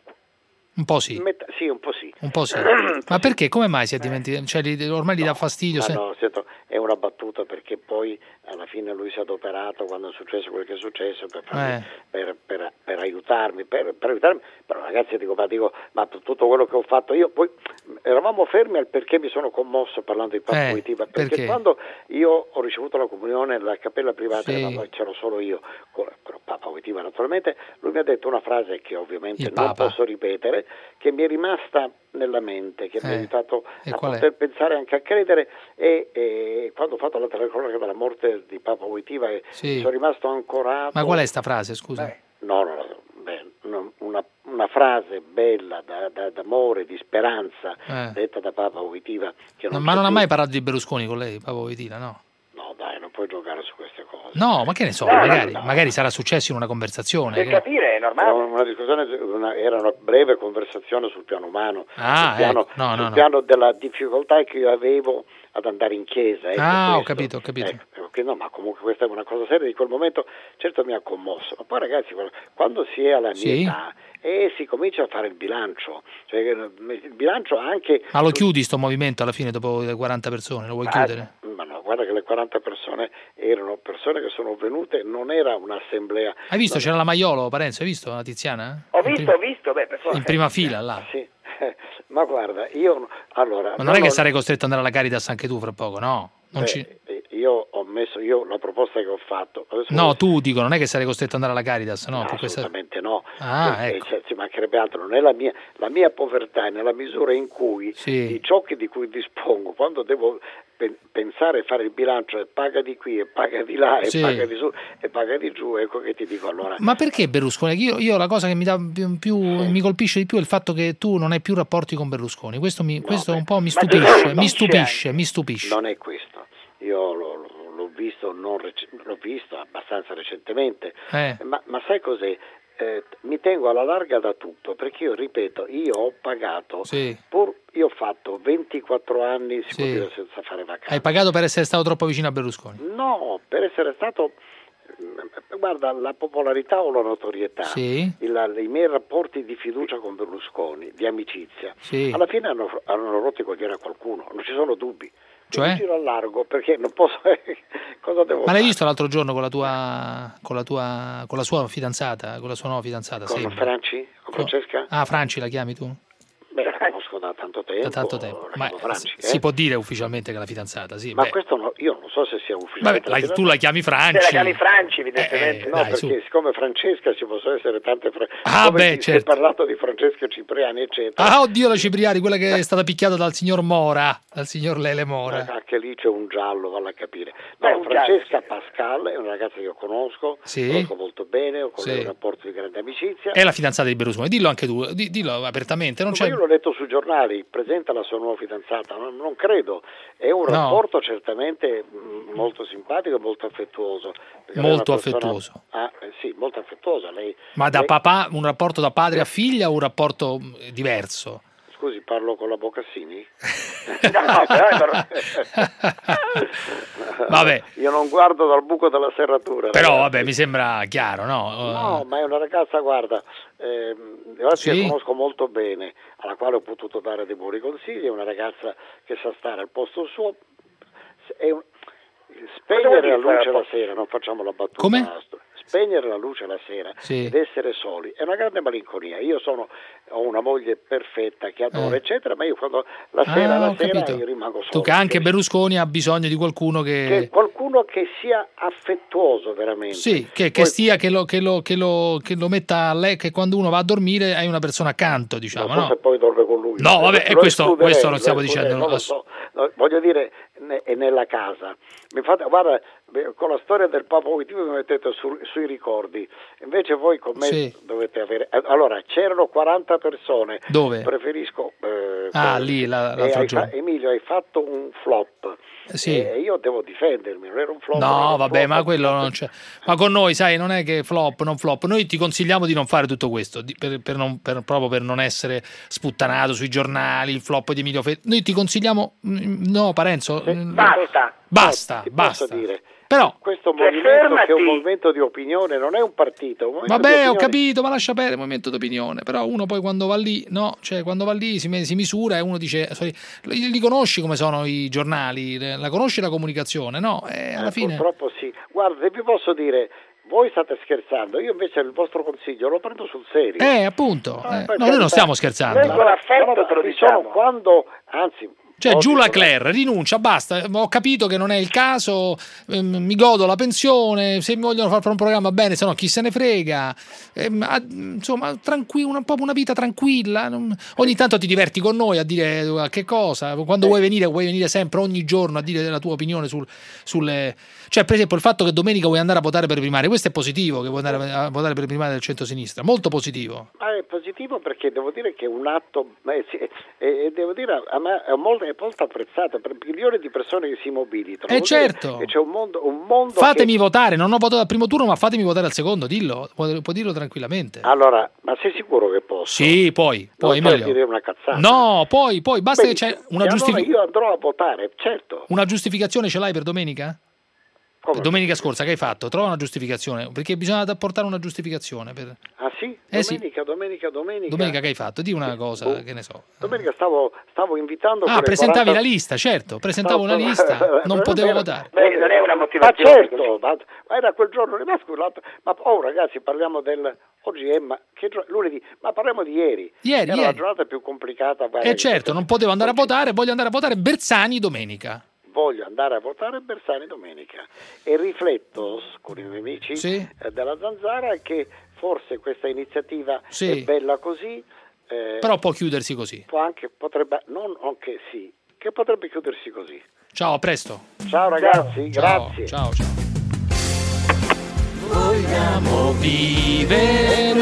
Un po' sì. Metà- sì, un po' sì. Un po' sì. Ma perché? Come mai si è dimenticato? Cioè, gli- ormai gli dà fastidio? Ma se- no, sento, è una battuta perché poi alla fine lui si è adoperato quando è successo quel che è successo per, farmi- Eh. per, per- per aiutarmi, per, per aiutarmi, però ragazzi dico, ma, dico, ma tutto quello che ho fatto io, poi eravamo fermi al perché mi sono commosso parlando di Papa Eh, Wojtyła, perché perché? quando io ho ricevuto la comunione alla cappella privata, Sì. eravamo- c'ero solo io, con, con Papa Wojtyła naturalmente, lui mi ha detto una frase che ovviamente Il non Papa. posso ripetere, che mi è rimasta nella mente, che mi ha Eh, aiutato e a qual è? poter pensare anche a credere e, e quando ho fatto la telecronaca della morte di Papa Wojtyła e Sì. sono rimasto ancorato. Ma qual è sta frase, scusa? No, no, no, beh, no, una, una frase bella da- da- d'amore, di speranza Eh. detta da Papa Wojtyła che No, non ma c'è non ha più. mai parlato di Berlusconi con lei, Papa Wojtyła, no? No, dai, non puoi giocare su queste cose. No, ma che ne so, No, magari, no, no. magari sarà successo in una conversazione. Per che- capire, è normale. Era una discussione, una- era una breve conversazione sul piano umano, Ah, sul piano, ecco. No, no, sul no. piano della difficoltà che io avevo ad andare in chiesa. ecco, Ah, ho questo. capito, ho capito. Ecco, che no, ma comunque questa è una cosa seria, di quel momento certo mi ha commosso, ma poi ragazzi, quando- quando si è alla mia Sì. età e si comincia a fare il bilancio, cioè il bilancio anche... Ma lo chiudi sto movimento alla fine dopo le quaranta persone? Lo vuoi Ma- chiudere? Ma no, guarda che le quaranta persone erano persone che sono venute, non era un'assemblea. Hai visto? non- C'era la Maiolo, Parenzo, hai visto la Tiziana? Ho In visto, prim- ho visto, beh, per forza. In prima fila, là. Sì, ma guarda, io allora. Ma non è che sarai costretto ad andare alla Caritas anche tu fra poco, no? Non beh, ci- Io ho messo io la proposta che ho fatto. Adesso No, tu dico, non è che sarei costretto ad andare alla Caritas, no? No, per questa- assolutamente no. Ah, Eh, ecco. cioè, ci mancherebbe altro, non è la mia, la mia povertà è nella misura in cui Sì. di ciò che di cui dispongo, quando devo pe- pensare e fare il bilancio e paga di qui e paga di là e Sì. paga di su e paga di giù, ecco che ti dico allora. Ma perché Berlusconi? Io, io la cosa che mi, dà più, più- mi colpisce di più è il fatto che tu non hai più rapporti con Berlusconi. Questo, mi, questo un po' mi Ma stupisce, non mi c'è stupisce, anche. mi stupisce. Non è questo. Io lo- lo- l'ho visto, non rec- l'ho visto abbastanza recentemente, Eh. ma, ma sai cos'è? Eh, mi tengo alla larga da tutto, perché io ripeto, io ho pagato, Sì. pur, io ho fatto ventiquattro anni, si può Sì. dire, senza fare vacanze. Hai pagato per essere stato troppo vicino a Berlusconi? No, per essere stato, eh, guarda, la popolarità o la notorietà, Sì. il- i miei rapporti di fiducia con Berlusconi, di amicizia, Sì. alla fine hanno, hanno rotto i coglioni a qualcuno, non ci sono dubbi. Cioè? Mi giro al largo perché non posso. Cosa devo Ma fare? l'hai visto l'altro giorno con la tua, con la tua, con la sua fidanzata, con la sua nuova fidanzata? Con sembra. Franci? Con Francesca? Ah, Franci la chiami tu? Beh, la conosco da tanto tempo. Da tanto tempo. la Ma chiamo Franci, si, eh. si può dire ufficialmente che è la fidanzata, sì. Ma beh. questo no, io non so se sia Vabbè, ufficialmente. la- tu la chiami Franci. Se la chiami Franci, evidentemente. Eh, no, dai, perché su. siccome Francesca ci possono essere tante. Fra... Ah, come beh, si, si certo. è parlato di Francesca Cipriani, eccetera. Ah, oddio, la Cipriani, quella che è stata picchiata dal signor Mora, dal signor Lele Mora. Anche lì c'è un giallo, valla a capire. No, Beh, un Francesca Pascal è una ragazza che io conosco, Sì. conosco molto bene, ho con Sì. lei un rapporto di grande amicizia. È la fidanzata di Berlusconi, dillo anche tu, di- dillo apertamente, non Ma c'è... io l'ho letto sui giornali, presenta la sua nuova fidanzata, non, non credo, è un No. rapporto certamente mh, molto simpatico e molto affettuoso. perché lei è Molto una persona- affettuoso. Ah, eh, sì, molto affettuosa. Lei, Ma da lei- papà, un rapporto da padre a figlia o un rapporto eh, diverso? Scusi, parlo con la Boccassini? Vabbè. Io non guardo dal buco della serratura. Però ragazzi. vabbè, mi sembra chiaro, no? No, ma è una ragazza, guarda, ehm, io Sì. la conosco molto bene, alla quale ho potuto dare dei buoni consigli, è una ragazza che sa stare al posto suo, è un- spegnere la luce la sera, non facciamo la battuta. Come? Astro. Spegnere la luce la sera Sì. ed essere soli è una grande malinconia. Io sono, ho una moglie perfetta che adoro, Eh. eccetera, ma io quando la sera, Ah, la ho sera capito. io rimango solo. Tu che anche Berlusconi ha bisogno di qualcuno che... Che qualcuno uno che sia affettuoso veramente. Sì, che, che Poi, stia, che lo, che, lo, che, lo, che lo metta a lei, che quando uno va a dormire hai una persona accanto, diciamo, non so no? se poi dorme con lui. No, vabbè, Lo e questo, escluderei, questo non stiamo lo dicendo. escluderei, non lo so. No, voglio dire, ne- è nella casa. Mi fate, guarda, beh, con la storia del Papa Voitivo mi mettete su- sui ricordi, invece voi con me Sì. dovete avere... Allora, c'erano quaranta persone. Dove? Preferisco... eh, Ah, per- lì, la- e l'altro hai giorno. fa- Emilio, hai fatto un flop. Sì. E io devo difendermi, non era un flop. era No, un vabbè, flop. ma quello non c'è. Ma con noi, sai, non è che flop, non flop. Noi ti consigliamo di non fare tutto questo, di- per, per non, per- proprio per non essere sputtanato sui giornali, il flop di Emilio Fede. Noi ti consigliamo, mm, no, Parenzo, mm, Basta. basta, Ti basta. posso dire, Però, questo Cioè, movimento fermati. che è un movimento di opinione, non è un partito. Un movimento di vabbè, ho opinione. capito, ma lascia perdere il movimento d'opinione. Però uno poi quando va lì, no, cioè quando va lì si, si misura e uno dice, sorry, li, li conosci come sono i giornali, la conosci la comunicazione, no? E alla Eh, fine... Purtroppo sì. Guarda, vi posso dire, voi state scherzando, io invece il vostro consiglio lo prendo sul serio. Eh, appunto. Ah, eh. per No, noi non carità. stiamo scherzando. Noi con affetto No, no, te lo vi diciamo. sono quando, anzi... Cioè, oggi giù la sono- Claire, rinuncia, basta. Ho capito che non è il caso. ehm, mi godo la pensione. Se mi vogliono far fare un programma, bene, se no, chi se ne frega. Ehm, a- insomma, tranqui- una, proprio una vita tranquilla. non- Ogni tanto ti diverti con noi a dire eh, che cosa. Quando vuoi venire, vuoi venire sempre, ogni giorno, a dire la tua opinione sul- sulle. Cioè, per esempio, il fatto che domenica vuoi andare a votare per primarie, questo è positivo. Che vuoi andare a votare per primarie del centro-sinistra, molto positivo. Ma è positivo perché devo dire che è un atto, ma è- sì, e e devo dire, a me è molto, è molto apprezzato per milioni di persone che si mobilitano. Eh, Vuol dire certo. che c'è un mondo, un mondo Fatemi che... votare, non ho votato al primo turno, ma fatemi votare al secondo, dillo, puoi, puoi dirlo tranquillamente. Allora, ma sei sicuro che posso? Sì, poi, poi non meglio. dire una cazzata. No, poi, poi, basta Beh, che c'è e una, allora giustifi- io andrò a votare, certo. una giustificazione ce l'hai per domenica? Come? Domenica scorsa che hai fatto? Trova una giustificazione, perché bisogna portare una giustificazione. Per... Ah sì? Eh sì. Domenica, domenica, domenica. Domenica che hai fatto? Di una cosa, Oh. che ne so. Domenica stavo, stavo invitando... Ah, quelle presentavi quaranta la lista, certo, presentavo una Stavo- lista, non Eh, potevo era- votare. Beh, non è una Ma motivazione. certo, ma, ma era quel giorno, ma scusa, ma oh ragazzi, parliamo del... Oggi è ma, che gio- lunedì, ma parliamo di ieri. Ieri, era la ieri. giornata più complicata. guarda, E che- certo, non potevo andare a votare, voglio andare a votare Bersani domenica. Voglio andare a votare Bersani domenica e rifletto con i miei amici Sì. eh, della Zanzara che forse questa iniziativa Sì. è bella così, eh, Però può chiudersi così. può anche, potrebbe, non anche sì, che potrebbe chiudersi così. Ciao, a presto. Ciao ragazzi, Ciao, grazie. ciao, ciao. Vogliamo vivere.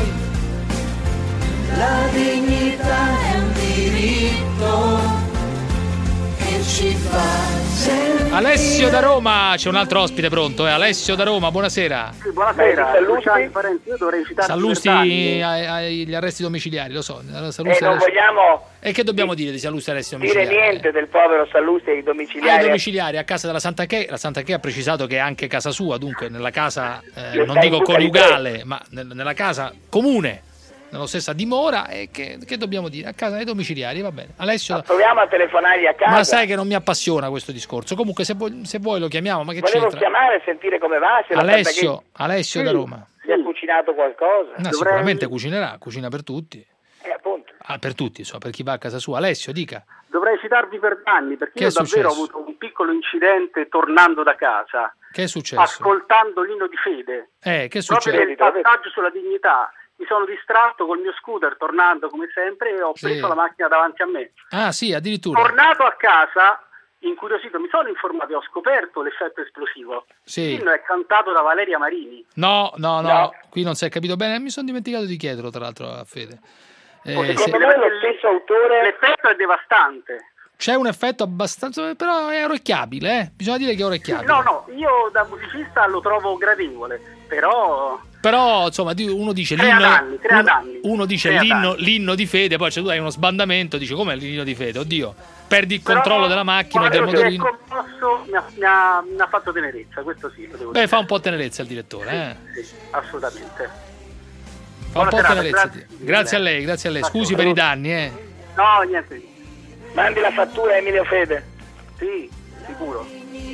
La dignità è un diritto che ci fa sentire. Alessio da Roma, c'è un altro ospite pronto, eh? Alessio da Roma, buonasera. Sì, buonasera, Luciano Parenzi, io dovrei citarti Sallusti Bersani. ai- agli arresti domiciliari, lo so. Sallusti E non Alessio. vogliamo E che dobbiamo dire di Sallusti arresti dire domiciliari? niente del povero Sallusti ai Ai domiciliari. domiciliari a casa della Santa Che, la Santa Che ha precisato che è anche casa sua, dunque nella casa, eh, Lo non sai dico tu, coniugale, ma nel- nella casa comune, nella stessa dimora, e che, che dobbiamo dire? A casa dei domiciliari, va bene. Alessio, Proviamo a telefonargli a casa. ma sai che non mi appassiona questo discorso. Comunque se vuoi, se vuoi lo chiamiamo, ma che Volevo c'entra? chiamare e sentire come va. Se la Alessio, Santa Alessio Che- da Roma. Si è cucinato qualcosa. No, sicuramente cucinerà, cucina per tutti. Eh, appunto. Ah, per tutti, insomma, per chi va a casa sua. Alessio, dica. Dovrei citarvi per danni perché Che io è davvero ho successo? avuto un piccolo incidente tornando da casa, Che è successo? ascoltando l'inno di fede. Eh, che è Proprio successo? nel passaggio sulla dignità. Mi sono distratto col mio scooter tornando come sempre e ho Sì. preso la macchina davanti a me. Ah, sì, addirittura. Tornato a casa, incuriosito, mi sono informato e ho scoperto l'effetto esplosivo. Sì. L'inno è cantato da Valeria Marini. No, no, no, No. qui non si è capito bene. Mi sono dimenticato di chiederlo, tra l'altro, a Fede. Eh, Secondo se- me lo stesso autore. L'effetto è devastante. C'è un effetto abbastanza, però è orecchiabile, eh? Bisogna dire che è orecchiabile. No, no, io da musicista lo trovo gradevole, però... Però, insomma, di- uno dice Crea l'inno, danni, crea uno, danni. uno dice Crea l'inno, danni. l'inno di fede, poi cioè, tu hai uno sbandamento, dice com'è l'inno di fede? Oddio, perdi il Però, controllo della macchina, del quando si è motorino. commosso mi ha, mi, ha, mi ha fatto tenerezza, questo sì, lo devo Beh, dire. fa un po' tenerezza il direttore, eh? Sì, assolutamente. Fa un Buona po' serata, tenerezza. grazie. Grazie a lei, grazie a lei. Scusi per i danni, eh? No, niente. Mandi la fattura a Emilio Fede. Sì, sicuro.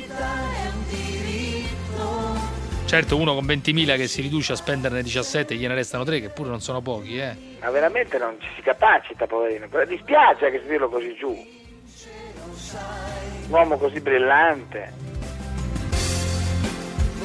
Certo, uno con ventimila che si riduce a spenderne diciassette, gliene restano tre, che pure non sono pochi, eh? Ma veramente non ci si capacita, poverino. Però dispiace che sentirlo così giù. Un uomo così brillante.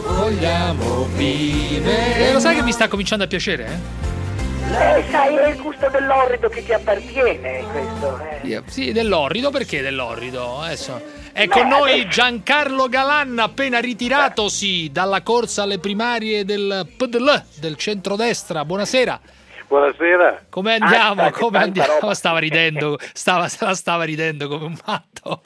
vogliamo vivere. Eh, lo sai che mi sta cominciando a piacere, eh? Eh, sai, è il gusto dell'orrido che ti appartiene questo. Eh. Io- Sì, dell'orrido, perché dell'orrido? Adesso è con noi Giancarlo Galan, appena ritiratosi dalla corsa alle primarie del P D L, del centrodestra. Buonasera. Buonasera. Come andiamo? Ah, Come tanta andiamo? roba. Stava ridendo, stava, se la stava ridendo come un matto.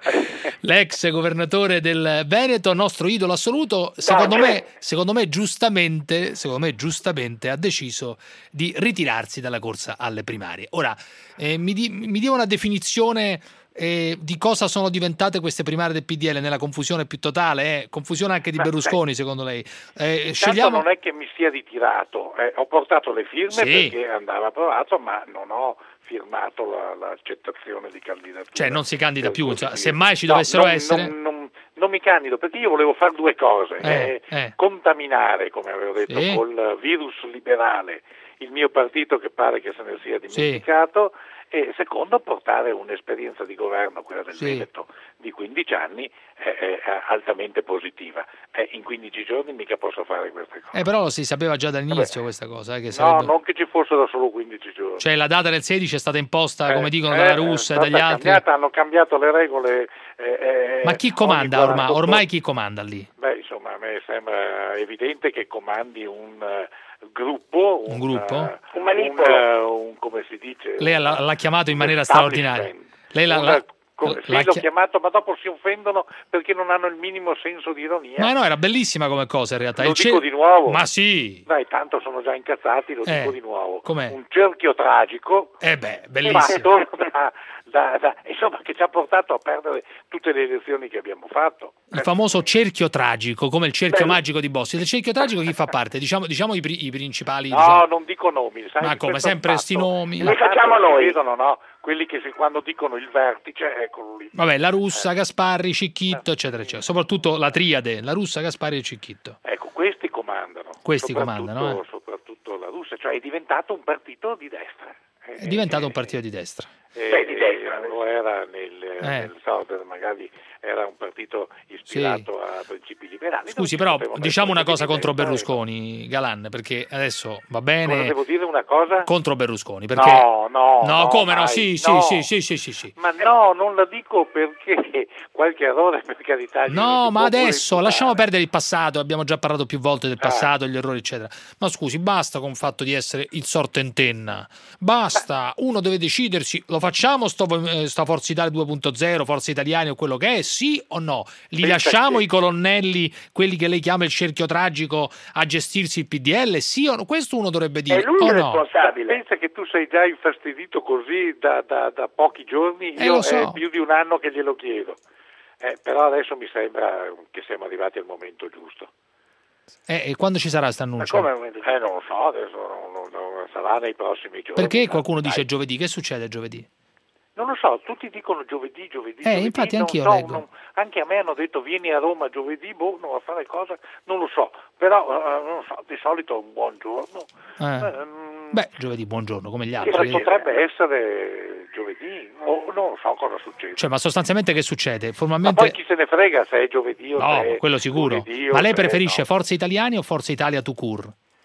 L'ex governatore del Veneto, nostro idolo assoluto, secondo me, secondo me giustamente, secondo me giustamente ha deciso di ritirarsi dalla corsa alle primarie. Ora, eh, mi, di, mi dia una definizione eh, di cosa sono diventate queste primarie del P D L nella confusione più totale, eh? Confusione anche di Ma, Berlusconi, secondo lei. Eh, Intanto scegliamo... non è che mi sia ritirato, eh, ho portato le firme Sì. perché andava approvato, ma non ho firmato la- l'accettazione di candidatura. Cioè non si candida Per più, così cioè, dire. semmai ci No, dovessero non- essere... Non, non- non mi candido perché io volevo fare due cose, Eh, eh, eh. contaminare, come avevo detto, Sì. col virus liberale il mio partito che pare che se ne sia Sì. dimenticato e secondo portare un'esperienza di governo, quella del Sì. Veneto di quindici anni, eh, eh, altamente positiva. Eh, in quindici giorni mica posso fare queste cose. Eh, però lo si sapeva già dall'inizio questa cosa, eh, che No, sarebbe... non che ci fossero solo quindici giorni. Cioè la data del sedici è stata imposta, come dicono, Eh, dalla è Russia e stata dagli altri. cambiata, hanno cambiato le regole. eh, eh, Ma chi comanda ogni ormai? quarantotto Ormai chi comanda lì? Beh, insomma, a me sembra evidente che comandi un eh, gruppo, Un gruppo? eh, Un un, manipolo. eh, un- come si dice? Lei un- l'ha, l'ha chiamato in un maniera establishment. straordinaria. Lei l'ha, Una- l'ha- come, sì, l'ha l'ho chi- chiamato, ma dopo si offendono perché non hanno il minimo senso di ironia. Ma no, era bellissima come cosa in realtà. Lo Il dico ce- di nuovo. Ma sì. Dai, tanto sono già incazzati, lo Eh, dico di nuovo. com'è? Un cerchio tragico. Eh beh, bellissimo. fatto da- da- da- insomma, che ci ha portato a perdere tutte le elezioni che abbiamo fatto. Il famoso cerchio tragico, come il cerchio Bello. magico di Bossi. Del cerchio tragico chi fa parte? Diciamo, diciamo i, pri- i principali. No, diciamo- non dico nomi. Sai, Ma questo come, è un sempre fatto. sti nomi? Ma Li facciamo tanto si noi. vedono, no? Quelli che si- quando dicono il vertice, eccolo lì. Vabbè, la Russa, Gasparri, Cicchitto, eccetera, eccetera. Soprattutto la triade, la Russa, Gasparri e Cicchitto. Ecco, questi comandano. Questi Soprattutto- comandano, eh. Soprattutto la Russia, cioè è diventato un partito di destra. È diventato un partito di destra. Eh, Beh, di destra. non lo era nel, Eh. nel Southern, magari era un partito ispirato a principi liberali. Scusi, dove però ci potevano diciamo una essere cosa di contro destra e- Berlusconi, Galan, perché adesso va Cosa bene devo dire una cosa? contro Berlusconi, perché No, no, No, no, come no? dai, Sì, sì, no. sì, sì, sì, sì, sì. Ma no, non la dico perché qualche errore, per carità. glielo No, si ma può pure adesso imputare. lasciamo perdere il passato, abbiamo già parlato più volte del Ah. passato, gli errori, eccetera. Ma scusi, basta con il fatto di essere il sortentenna. Basta, uno deve decidersi, lo facciamo sto, eh, sta Forza Italia due punto zero, Forza Italiani o quello che è, sì o no? Li Pensa lasciamo che- i colonnelli, quelli che lei chiama il cerchio tragico, a gestirsi il P D L, sì o no? Questo uno dovrebbe dire, È lui o il no? responsabile. Pensa che tu sei già infastidito così da, da- da pochi giorni, Eh, io lo so. è più di un anno che glielo chiedo. Eh, però adesso mi sembra che siamo arrivati al momento giusto. Eh, e quando ci sarà questo Ma annuncio? come? Eh, non lo so, adesso non, non- non sarà nei prossimi giorni. Perché ma qualcuno dai. dice giovedì? Che succede giovedì? Non lo so, tutti dicono giovedì, giovedì, Eh, giovedì. infatti non anch'io so, leggo. non- anche a me hanno detto vieni a Roma giovedì, boh, non a fare cosa, non lo so. Però, eh, non lo so, di solito è un buon giorno. Eh. Ehm, Beh, giovedì, buongiorno, come gli Sì, altri. potrebbe essere giovedì, o non lo so cosa succede. Cioè, ma sostanzialmente che succede? Ma Formalmente... poi chi se ne frega se è giovedì o se No, è quello sicuro. lunedì o Ma lei se è- preferisce no. Forza Italiani o Forza Italia tout court?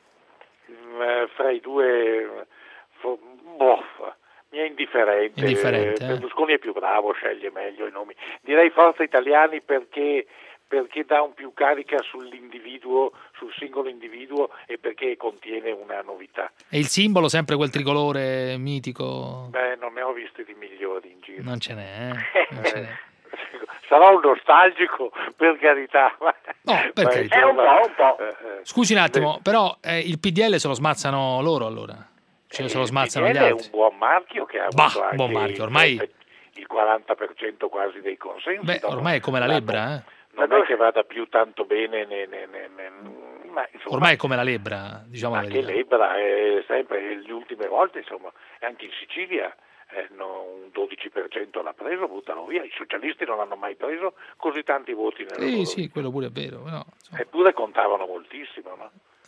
Mm, eh, fra i due, fo- boh, mi è indifferente. Indifferente, eh. Berlusconi è più bravo, sceglie meglio i nomi. Direi Forza Italiani perché, perché dà un più carica sull'individuo, sul singolo individuo e perché contiene una novità. E il simbolo sempre quel tricolore mitico? Beh, non ne ho visti di migliori in giro. Non ce n'è, eh? Non ce n'è. Sarò un nostalgico, per carità. ma- No, per ma carità. È un insomma, po', un po'. eh, eh, Scusi un attimo, però eh, il P D L se lo smazzano loro allora? Cioè, se lo il smazzano P D gli L è altri? un buon marchio che ha Bah, avuto anche buon marchio, il- ormai- il quaranta per cento quasi dei consensi. Beh, no? ormai è come la L'hanno- lebbra, eh? Non è che vada più tanto bene, ne- ne- ne- ne- ma insomma, Ormai è come la lebbra, diciamo la anche verità. Lebbra è sempre le ultime volte, insomma, anche in Sicilia eh, no, un dodici per cento l'ha preso, buttano via. I socialisti non hanno mai preso così tanti voti nella Sì, loro sì, quello pure è vero. No, insomma. Eppure contavano moltissimo, no?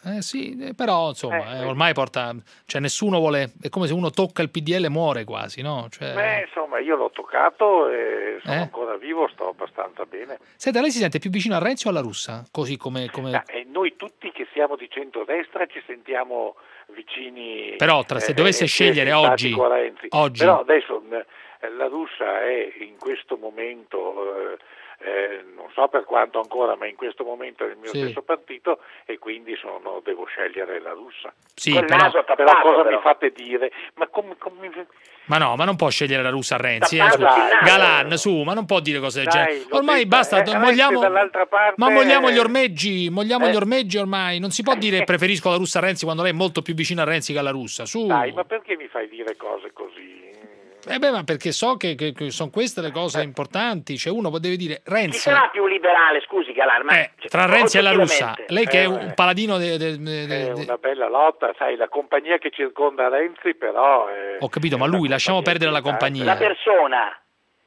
Eh sì, però insomma, eh, ormai porta, cioè nessuno vuole, è come se uno tocca il P D L muore quasi, no? Cioè... Beh, insomma, io l'ho toccato e sono Eh? ancora vivo, sto abbastanza bene. Senta, lei si sente più vicino a Renzi o alla Russa? Così come... come... Ma, eh, noi tutti che siamo di centrodestra ci sentiamo vicini. Però tra se eh, dovesse eh, scegliere simpatici oggi, con Renzi. oggi... Però adesso eh, la Russa è in questo momento... Eh, Eh, non so per quanto ancora, ma in questo momento è nel mio Sì. stesso partito e quindi sono, devo scegliere la Russa. Sì, Col però- naso tappato, però cosa però. mi fate dire? Ma come, come... Ma no, ma non può scegliere la Russa a Renzi, eh, su. Dai, Galan, su, ma non può dire cose del Dai, genere. l'ho Ormai detta, basta, eh, mogliamo, dall'altra parte... ma mogliamo gli ormeggi, mogliamo Eh. gli ormeggi ormai. Non si può dire preferisco la Russa a Renzi quando lei è molto più vicino a Renzi che alla Russa, su. Dai, ma perché mi fai dire cose così? Eh beh, ma perché so che, che- che sono queste le cose importanti. Cioè uno deve dire Chi Renzi, sarà più liberale, scusi Galan? Ma eh, tra Renzi e la Russa, oggettivamente. lei che è Eh, un paladino de- de- de- de- È de- una bella lotta, sai, la compagnia che circonda Renzi però... È, ho capito, è ma una lui, lasciamo perdere la importante. compagnia. La persona.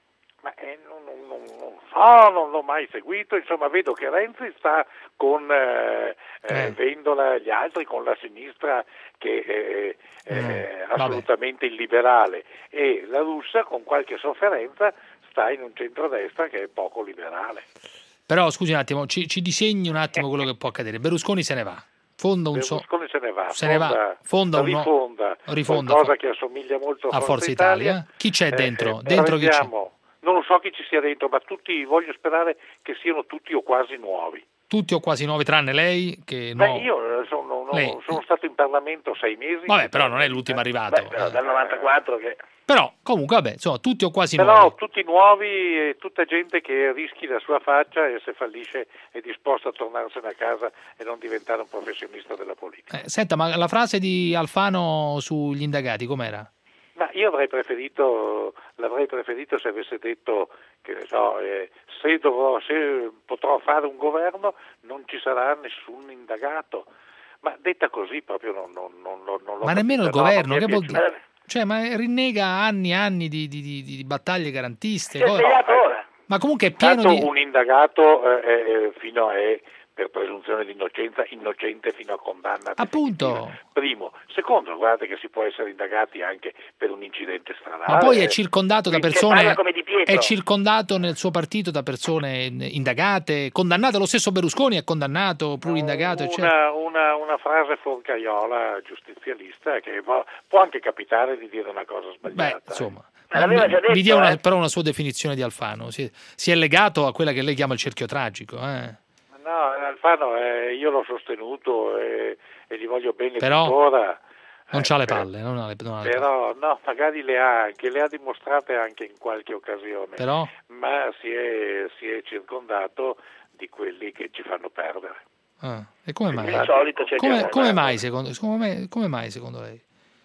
Ma eh, non, non, non, non so, non l'ho mai seguito, insomma vedo che Renzi sta con eh, eh, Eh. Vendola e gli altri, con la sinistra che eh, è Eh, assolutamente illiberale e la Russa con qualche sofferenza sta in un centrodestra che è poco liberale. Però scusi un attimo, ci, ci disegni un attimo quello che può accadere. Berlusconi se ne va, fonda un so- Berlusconi se ne va, se ne va, fonda, fonda un no- rifonda, rifonda qualcosa fo- che assomiglia molto a Forza Italia. Chi c'è Eh, dentro? eh, Dentro chi c'è? vediamo. Non lo so chi ci sia dentro, ma tutti voglio sperare che siano tutti o quasi nuovi. Tutti o quasi nuovi, tranne lei che Beh, no. io eh, sono, no, Lei- sono stato in Parlamento sei mesi. Vabbè, però non è l'ultimo arrivato. Beh, però eh. dal novantaquattro che... Però comunque vabbè, insomma, tutti o quasi Però nuovi. tutti nuovi e tutta gente che rischi la sua faccia e se fallisce è disposto a tornarsene a casa e non diventare un professionista della politica. Eh, senta, ma la frase di Alfano sugli indagati com'era? Ma io avrei preferito, l'avrei preferito se avesse detto che ne so, eh, se, dovrò, se potrò fare un governo non ci sarà nessun indagato. Ma detta così proprio non, non, non, non l'ho Ma nemmeno il capita, no, governo, non mi che è vuol piaciuto. dire? Cioè, ma rinnega anni e anni di, di- di- di battaglie garantiste. Si è co- svegliato ora. Ma comunque è pieno Tanto di... un indagato eh, eh, fino a è per presunzione di innocenza, innocente fino a condanna. Appunto. definitiva. Primo. Secondo, guardate che si può essere indagati anche per un incidente stradale. Ma poi è circondato da Quindi- persone, parla come Di Pietro. è circondato nel suo partito da persone indagate, condannate, lo stesso Berlusconi è condannato, plurindagato, eccetera. Una, una, una frase forcaiola giustizialista che può, può anche capitare di dire una cosa Beh, sbagliata. insomma, Ma l'aveva mi, già detto, mi dia una, eh. però una sua definizione di Alfano, si, si è legato a quella che lei chiama il cerchio tragico, eh. No, Alfano eh, io l'ho sostenuto e, e gli voglio bene Però tuttora. non Eh, c'ha le per- palle, non ha le, non ha le palle. Però no, magari le ha anche, le ha dimostrate anche in qualche occasione, Però? ma si è, si è circondato di quelli che ci fanno perdere. Ah, e come mai? Il solito cerchio Come, tragico. come mai secondo, come, come mai secondo lei?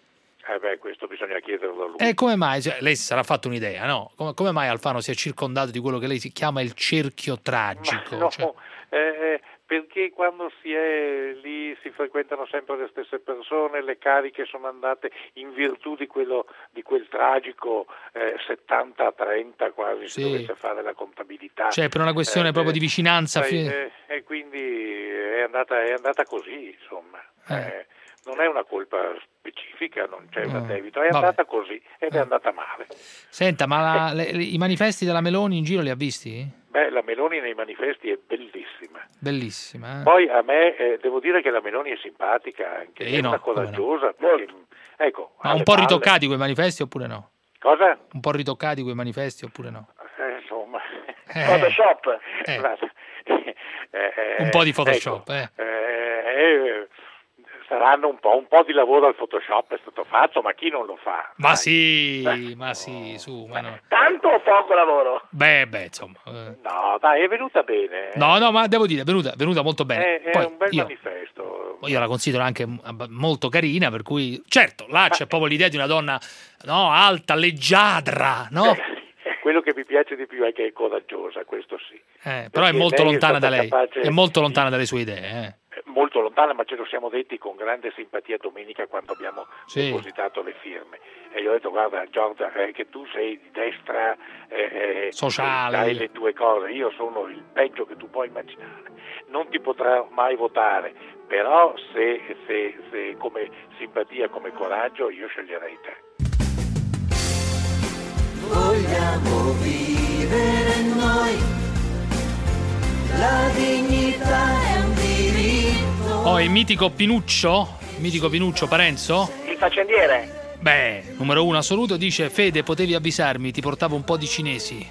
Eh beh, questo bisogna chiederlo a lui. E come mai? Cioè, lei si sarà fatto un'idea, no? Come, come mai Alfano si è circondato di quello che lei si chiama il cerchio tragico? No, Cioè, eh, perché quando si è lì si frequentano sempre le stesse persone, le cariche sono andate in virtù di, quello, di quel tragico eh, settanta a trenta quasi, Sì. si dovesse fare la contabilità. cioè, per una questione Eh, proprio di vicinanza. sai, fi- eh, e quindi è andata, è andata così, insomma. Eh. Eh, non è una colpa specifica, non c'è un Eh, addebito, è vabbè. andata così ed è Eh. andata male. Senta, ma la- le- le- i manifesti della Meloni in giro li ha visti? Beh, la Meloni nei manifesti è bellissima. Bellissima. Eh? Poi a me eh, devo dire che la Meloni è simpatica, anche Eh, è no, una come no. coraggiosa. Perché, ecco, Ma ha un le po' palle. ritoccati quei manifesti oppure no? Cosa? Un po' ritoccati quei manifesti oppure no? Eh, insomma, Eh. Photoshop. Eh. guarda, eh, Un po' di Photoshop, ecco, eh, eh, saranno un po', un po' di lavoro al Photoshop è stato fatto, ma chi non lo fa? Ma Dai. sì, ma sì, su, ma no. Tanto o poco lavoro? Beh, beh, insomma. eh. No, dai, è venuta bene. eh. No, no, ma devo dire, è venuta, è venuta molto bene. È, è Poi un bel io, manifesto. io la considero anche m- molto carina, per cui, certo, là c'è proprio l'idea di una donna, no, alta, leggiadra, no? Quello che mi piace di più è che è coraggiosa, questo sì. Eh, però è Perché molto lei è lontana da stata lei, capace è molto di- lontana dalle sue idee, eh. molto lontana, ma ce lo siamo detti con grande simpatia domenica quando abbiamo sì. depositato le firme. E io ho detto, guarda Giorgia, eh, che tu sei di destra, eh, sociale, hai le tue cose, io sono il peggio che tu puoi immaginare, non ti potrò mai votare, però se, se, se come simpatia, come coraggio, io sceglierei te. Vogliamo vivere noi, la dignità è un diritto. Oh, il mitico Pinuccio, mitico Pinuccio Parenzo? Il faccendiere. Beh, numero uno assoluto, dice: Fede, potevi avvisarmi, ti portavo un po' di cinesi.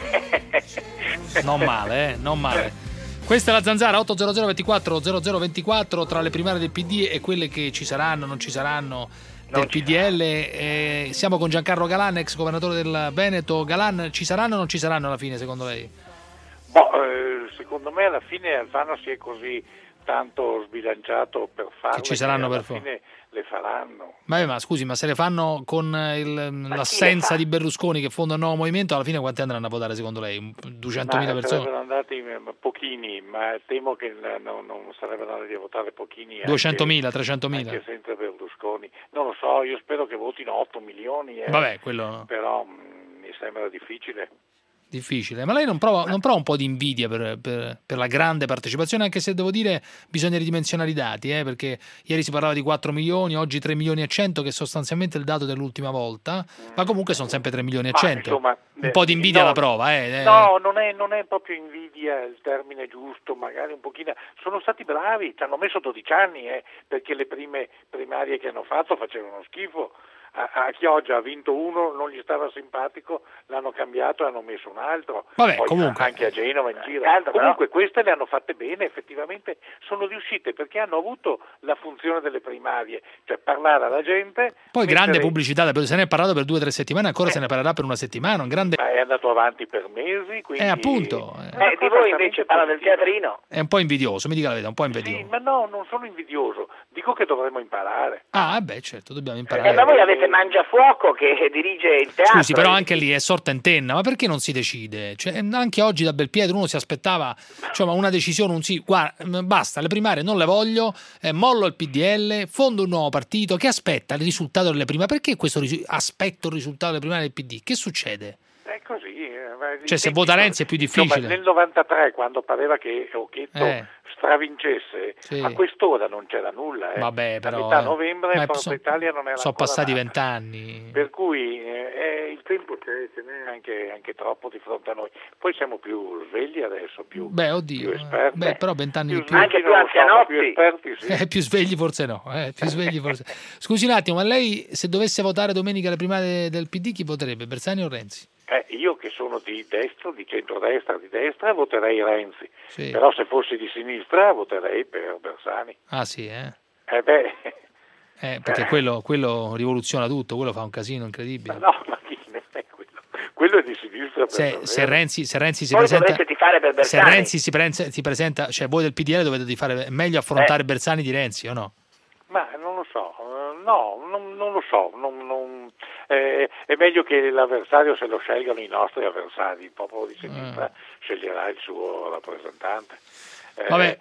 Non male, eh, non male. Questa è la Zanzara, otto zero zero ventiquattro zero zero ventiquattro, tra le primarie del P D e quelle che ci saranno, non ci saranno, del P D L. Eh, siamo con Giancarlo Galan, ex governatore del Veneto. Galan, ci saranno o non ci saranno alla fine, secondo lei? Boh, eh, secodo me alla fine Alfano si è così tanto sbilanciato per farle che ci saranno che alla per fine le faranno. Ma, ma scusi, ma se le fanno con il, l'assenza di Berlusconi che fonda un nuovo movimento, alla fine quanti andranno a votare secondo lei? duecentomila persone? Sarebbero andati pochini, ma temo che non, non sarebbero andati a votare pochini. duecentomila, trecentomila? Anche senza Berlusconi. Non lo so, io spero che votino otto milioni. Eh, Vabbè, quello... Però mh, mi sembra difficile. Difficile, ma lei non prova, non prova un po' di invidia per, per, per la grande partecipazione, anche se devo dire bisogna ridimensionare i dati, eh, perché ieri si parlava di quattro milioni, oggi tre milioni e cento, che è sostanzialmente il dato dell'ultima volta, ma comunque sono sempre tre milioni e cento. Insomma, un po' di invidia no, alla prova. Eh, no, non è, non è proprio invidia il termine giusto, magari un pochino. Sono stati bravi, ci hanno messo dodici anni, eh, perché le prime primarie che hanno fatto facevano schifo. A, a Chioggia ha vinto uno, non gli stava simpatico, l'hanno cambiato e hanno messo un altro. Vabbè, poi comunque. Anche a Genova in giro. Eh, comunque queste le hanno fatte bene, effettivamente sono riuscite perché hanno avuto la funzione delle primarie, cioè parlare alla gente. Poi mettere... grande pubblicità, se ne è parlato per due o tre settimane, ancora eh. se ne parlerà per una settimana. Un grande... Ma è andato avanti per mesi, quindi... Eh, appunto. Eh, di voi invece parla del teatrino. È un po' invidioso, mi dica la verità, un po' invidioso. Sì, ma no, non sono invidioso, dico che dovremmo imparare. Ah, beh, certo, dobbiamo imparare. Eh, ma voi avete Mangiafuoco che dirige il teatro. Scusi, però anche lì è sorta antenna, ma perché non si decide? Cioè, anche oggi da Belpietro uno si aspettava, cioè, ma una decisione, un sì, guarda, basta, le primarie non le voglio, eh, mollo il P D L, fondo un nuovo partito, che aspetta il risultato delle primarie? Perché questo ris- aspetto il risultato delle primarie del P D? Che succede? È così. Eh, cioè, se vota Renzi è più difficile. Insomma, nel novantatré, quando pareva che Occhetto eh. stravincesse, sì. a quest'ora non c'era nulla. Eh. Vabbè, però, a metà eh. novembre ma Forza so, Italia non era sono passati nata. vent'anni. Per cui eh, il tempo c'è, ce n'è anche, anche troppo di fronte a noi. Poi siamo più svegli adesso, più, Beh, oddio, più esperti. Beh, però vent'anni di più. Anche più anzianotti. Più esperti, sì. Eh, più svegli forse no. Eh, più svegli forse. Scusi un attimo, ma lei se dovesse votare domenica le primarie del P D, chi voterebbe? Bersani o Renzi? Eh, io che sono di destra, di centrodestra, di destra, voterei Renzi. Sì. Però se fossi di sinistra voterei per Bersani. Ah sì, eh? Eh beh... Eh, perché quello, quello rivoluziona tutto, quello fa un casino incredibile. Ma no, ma chi non è quello? Quello è di sinistra. Se, se, Renzi, se Renzi si Voi presenta, tifare per Bersani. se Renzi si, pre- si presenta, cioè voi del P D L dovete tifare, meglio affrontare eh. Bersani di Renzi o no? Ma non lo so, no, non, non lo so, non, non, eh, è meglio che l'avversario se lo scelgano i nostri avversari, il popolo di sinistra eh. sceglierà il suo rappresentante. Eh, Vabbè,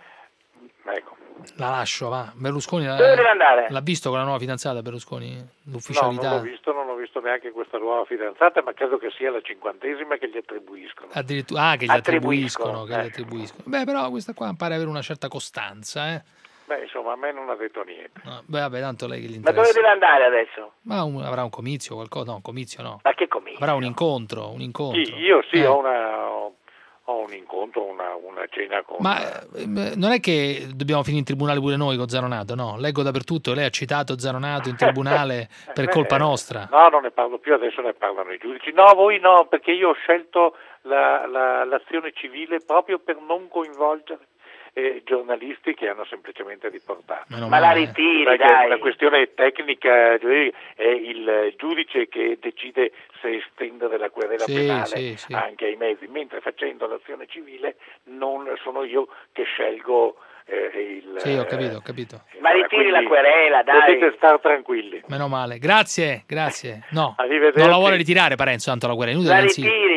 ecco. La lascio, va. Berlusconi Dove deve andare? L'ha visto con la nuova fidanzata Berlusconi? L'ufficialità? No, non l'ho visto, non ho visto neanche questa nuova fidanzata, ma credo che sia la cinquantesima che gli attribuiscono. Addirittura, ah, che gli attribuiscono, attribuiscono che eh. gli attribuiscono. Beh, però questa qua pare avere una certa costanza, eh. Beh, insomma, a me non ha detto niente. No, beh, vabbè, tanto lei che gli Ma interessa. dove deve andare adesso? Ma un, avrà un comizio, qualcosa? No, un comizio no. Ma che comizio? Avrà un incontro, un incontro. Sì, io sì, eh. ho una... ho un incontro, una, una cena con... Ma eh, non è che dobbiamo finire in tribunale pure noi con Zanonato, no? Leggo dappertutto, lei ha citato Zanonato in tribunale per Beh, colpa nostra. No, non ne parlo più, adesso ne parlano i giudici. No, voi no, perché io ho scelto la, la, l'azione civile proprio per non coinvolgere eh, giornalisti che hanno semplicemente riportato. Ma male. La ritiri, perché dai. Una questione tecnica, è il giudice che decide se estendere la querela sì, penale sì, sì. anche ai mezzi, mentre facendo l'azione civile non sono io che scelgo eh, il... Sì, ho capito, ho capito. Eh, Ma ritiri la querela, dai. Potete stare tranquilli. Meno male. Grazie, grazie. No, Arrivederci. non la vuole ritirare Parenzo, tanto la querela. Inutile La Renzi. ritiri,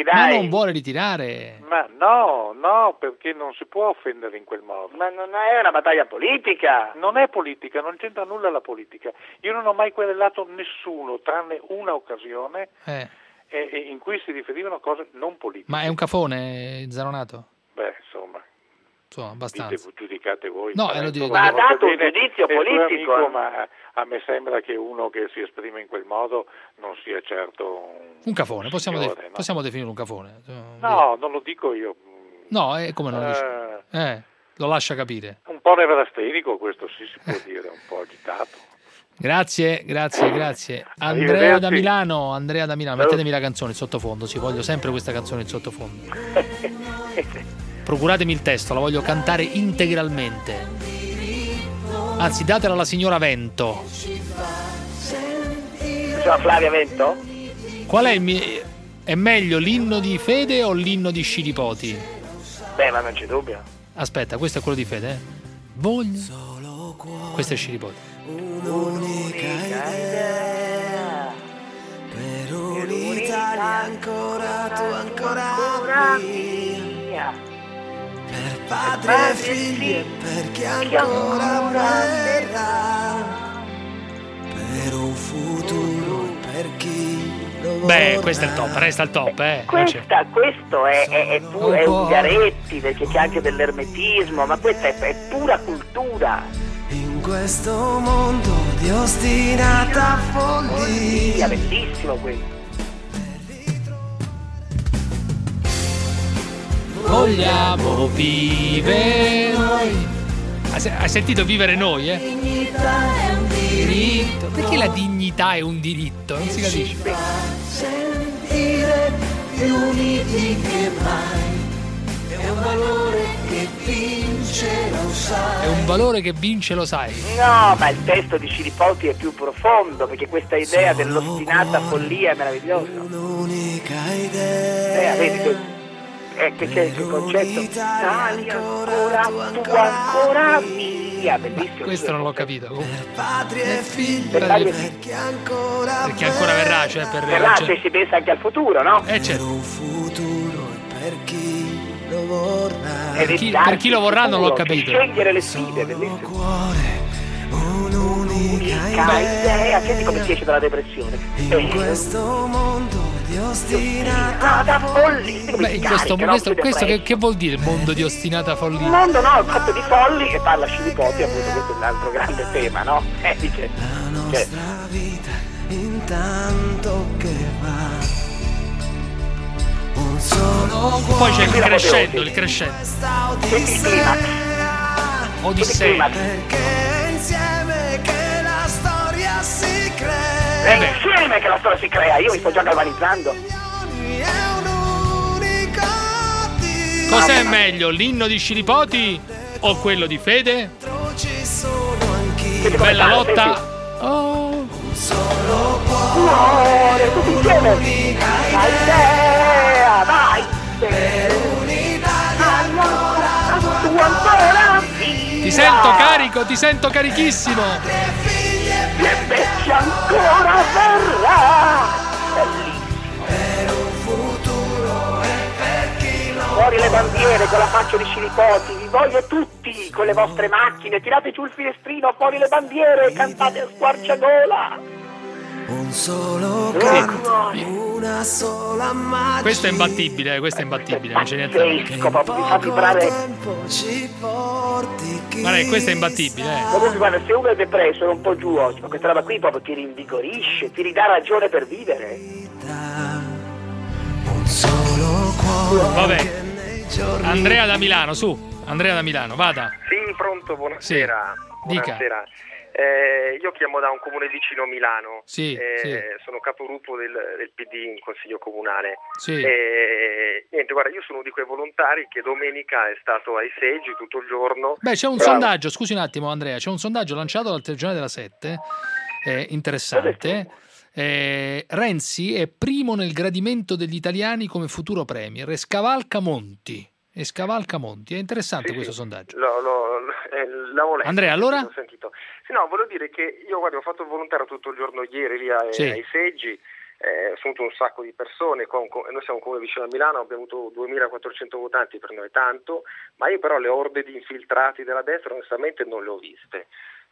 dai. Ma non vuole ritirare. Ma no, no, perché non si può offendere in quel modo. Ma non è una battaglia politica. Non è politica, non c'entra nulla la politica. Io non ho mai querellato nessuno, tranne una occasione Eh. e, e in cui si riferivano cose non politiche. Ma è un cafone, Zanonato? Beh, insomma, Insomma, abbastanza. dite, giudicate voi. No, ma eh, lo dico- Ma ha insomma, dato un bene, giudizio è suo politico. amico, ma a me sembra che uno che si esprime in quel modo non sia certo un, Un cafone, possiamo, signore, de- no? possiamo definire un cafone. No, non lo dico io. No, è come non lo dice. Eh, Eh, lo lascia capire. un po' nevrastenico, questo sì si può dire, un po' agitato. Grazie, grazie, grazie. Andrea Arrivederci. da Milano, Andrea da Milano, mettetemi la canzone in sottofondo, sì, voglio sempre questa canzone in sottofondo. Procuratemi il testo, la voglio cantare integralmente. Anzi, datela alla signora Vento. Signora Flavia Vento? Qual è il mio... È meglio l'inno di Fede o l'inno di Scilipoti? Beh, ma non c'è dubbio. Aspetta, questo è quello di Fede, eh? Voglio... Questo è Scilipoti. Un'unica idea per un'Italia ancora tu ancora mia, per patria e figli e per chi ancora verrà, per un futuro per chi lo vorrà. Beh, questo è il top, resta il top, eh. Non c'è. Questa, questo è, è, è, pu- è un Garetti, perché c'è anche dell'ermetismo, ma questa è, è pura cultura. In questo mondo di ostinata follia. È bellissimo questo. Vogliamo vivere noi. Hai se- hai sentito vivere noi, eh? Dignità è un diritto. Perché la dignità è un diritto? Non si capisce. Sentire più uniti che mai. È un valore che vince, lo sai. È un valore che vince, lo sai. No, ma il testo di Scilipoti è più profondo, perché questa idea dell'ostinata follia è meravigliosa. Un'unica idea. Eh, vedi che, eh, che c'è il concetto. Italia ancora, tu ancora mia. Bellissimo. Questo non l'ho capito. comunque. Patria e figli, Per patria e perché ancora Perché ancora verrà, cioè per... Verrà, cioè- se si pensa anche al futuro, no? Eh, certo. un futuro e per chi lo vorrà. Ed Per chi, darsi per chi lo il vorrà non l'ho futuro, capito. Scegliere le sfide, bellissimo. Cuore, un'unica Unica idea, idea. senti come si esce dalla depressione. In questo mondo di ostinata Ostinata follia. Beh, in questo, questo, questo che, che vuol dire mondo di ostinata Il follia? mondo no, è fatto di folli e parla Scilipoti, appunto, questo è un altro grande tema, no? Eh, dice, la cioè, nostra vita intanto che va. Un solo Poi c'è il Qui la crescendo, apoteosi. il crescendo. questa senti il climax. Odissea. Climax. perché è insieme che la storia si È crea. insieme che la storia si crea, io mi sto già galvanizzando. È un unico Dio. Cos'è meglio, l'inno di Scilipoti o quello di Fede? Ci sono anch'io. Senti come Bella canta, lotta. senti. Oh. Un solo cuore. Cuore, tutti insieme. Unica La idea, vai. per un'Italia ancora Tu ancora mia. Ti sento carico, ti sento carichissimo. e figli e E invece ancora verrà. Bellissimo. per un futuro e per chi lo Fuori le bandiere con la faccia di Scilipoti, vi voglio tutti con le vostre macchine, tirate giù il finestrino, fuori le bandiere, cantate a squarciagola. un solo Sì. canto, una sola immagine. Questo è imbattibile, eh, questo è imbattibile, non c'è niente da dire. Pazzesco, proprio mi fa vibrare. tempo ci porti chi Guarda, questo è imbattibile, eh. Comunque guarda, se uno è depresso, è un po' giù oggi, ma questa roba qui proprio ti rinvigorisce, ti ridà ragione per vivere. un solo cuore. Vabbè. che nei giorni Andrea da Milano, su. Andrea da Milano, vada. Sì, pronto, buonasera. Dica. Buonasera. Eh, io chiamo da un comune vicino Milano. Sì, Eh, sì. Sono capogruppo del, del P D in consiglio comunale. Sì. Eh, niente, guarda, io sono uno di quei volontari che domenica è stato ai seggi tutto il giorno. Beh, c'è un Bravo. sondaggio, scusi un attimo Andrea, c'è un sondaggio lanciato dal telegiornale della sette, eh, interessante. Eh, Renzi è primo nel gradimento degli italiani come futuro premier e scavalca Monti. E scavalca Monti. È interessante Sì, questo sì. sondaggio. Lo, lo, lo- eh, l'avevo letto, Andrea, allora? l'ho sentito. Sì, no, volevo dire che io guarda, ho fatto il volontario tutto il giorno ieri lì ai, Sì. ai seggi. eh, sono un sacco di persone, con, con, noi siamo un comune vicino a Milano, abbiamo avuto duemilaquattrocento votanti, per noi tanto, ma io però le orde di infiltrati della destra onestamente non le ho viste.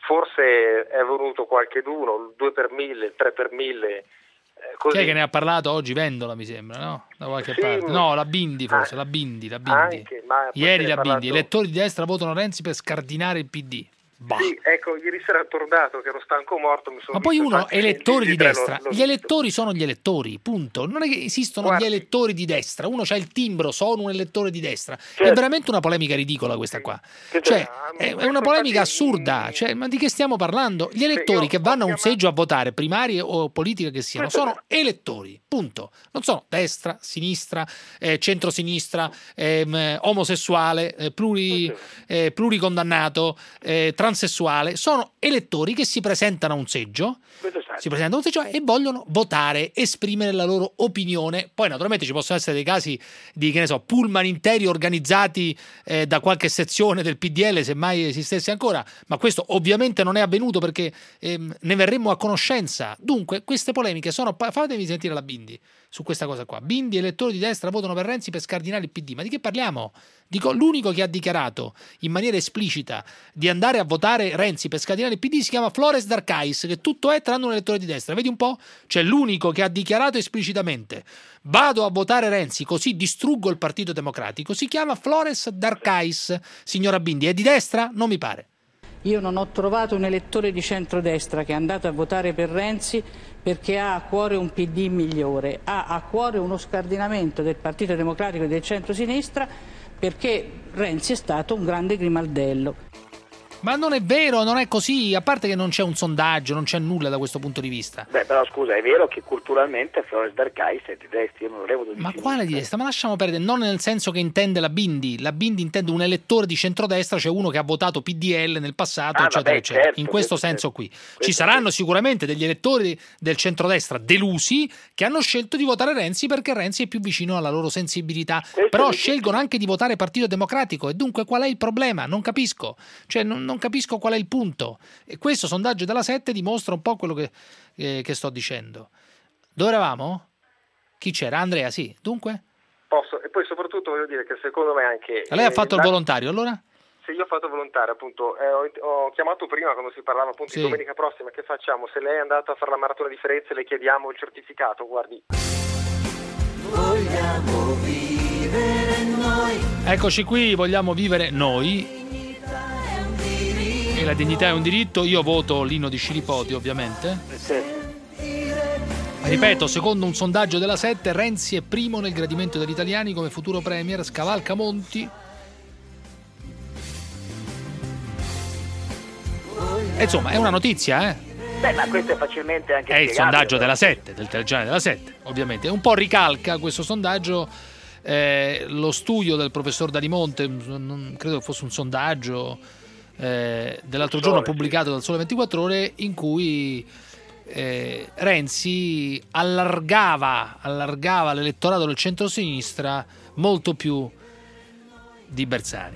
Forse è venuto qualcheduno, il due per mille, il tre per mille. Così. Chi è che ne ha parlato oggi? Vendola, mi sembra, no? Da qualche sì, parte. No, la Bindi forse, ah, la Bindi, la Bindi. Anche, ma ieri la parlato... Bindi. Elettori di destra votano Renzi per scardinare il P D. Bah. Sì, ecco, ieri sera ho tornato che ero stanco morto. Mi sono Ma poi uno, elettori di destra, l'ho, l'ho gli elettori sono gli elettori, punto. Non è che esistono Guardi. gli elettori di destra, uno c'ha il timbro, sono un elettore di destra. Certo. È veramente una polemica ridicola questa qua. Cioè, è, è una polemica assurda. Cioè, ma di che stiamo parlando? Gli elettori che vanno a un seggio a votare, primarie o politiche che siano, sono elettori, punto. Non sono destra, sinistra, eh, centrosinistra, eh, omosessuale, eh, pluri, eh, pluricondannato, eh, transessuale, sono elettori che si presentano a un seggio, si presentano a un seggio e vogliono votare, esprimere la loro opinione. Poi naturalmente ci possono essere dei casi di, che ne so, pullman interi organizzati eh, da qualche sezione del P D L, se mai esistesse ancora, ma questo ovviamente non è avvenuto perché ehm, ne verremmo a conoscenza. Dunque queste polemiche sono, fatemi sentire la Bindi su questa cosa qua. Bindi, elettori di destra votano per Renzi per scardinare il P D. Ma di che parliamo? Dico, l'unico che ha dichiarato in maniera esplicita di andare a votare Renzi per scardinare il P D si chiama Flores D'Arcais, che tutto è tranne un elettore di destra. Vedi un po'? C'è l'unico che ha dichiarato esplicitamente vado a votare Renzi così distruggo il Partito Democratico. Si chiama Flores D'Arcais, signora Bindi. È di destra? Non mi pare. Io non ho trovato un elettore di centrodestra che è andato a votare per Renzi perché ha a cuore un P D migliore, ha a cuore uno scardinamento del Partito Democratico e del centrosinistra perché Renzi è stato un grande grimaldello. Ma non è vero, non è così, a parte che non c'è un sondaggio, non c'è nulla da questo punto di vista. Beh, però scusa, è vero che culturalmente Flores D'Arcais è di destra, io non lo levo di Ma quale di destra? Ma lasciamo perdere, non nel senso che intende la Bindi, la Bindi intende un elettore di centrodestra, cioè uno che ha votato P D L nel passato, ah, eccetera, vabbè, eccetera. Certo, in questo certo, senso certo. qui. Questo Ci saranno certo. sicuramente degli elettori del centrodestra delusi che hanno scelto di votare Renzi perché Renzi è più vicino alla loro sensibilità, questo però scelgono anche di votare Partito Democratico e dunque qual è il problema? Non capisco, cioè non, non capisco qual è il punto. E questo sondaggio della sette dimostra un po' quello che, eh, che sto dicendo. Dove eravamo? Chi c'era? Andrea, sì. Dunque? Posso, e poi soprattutto voglio dire che secondo me anche... Lei eh, ha fatto la... il volontario, allora? Sì, io ho fatto volontario, appunto. Eh, ho, ho chiamato prima quando si parlava appunto sì. di domenica prossima, che facciamo? Se lei è andato a fare la maratona di Firenze le chiediamo il certificato, guardi. Vogliamo vivere noi. Eccoci qui, vogliamo vivere noi. E la dignità è un diritto, io voto Lino di Scilipoti ovviamente. Sì. Ripeto, secondo un sondaggio della sette, Renzi è primo nel gradimento degli italiani come futuro premier, scavalca Monti. E insomma, è una notizia, eh? Beh, ma questo è facilmente anche È il sondaggio però. della sette, del telegiornale della sette, ovviamente. Un po' ricalca questo sondaggio eh, lo studio del professor Dalimonte, non credo che fosse un sondaggio eh, dell'altro Sole, giorno pubblicato dal Sole ventiquattro Ore, in cui eh, Renzi allargava, allargava l'elettorato del centrosinistra molto più di Bersani.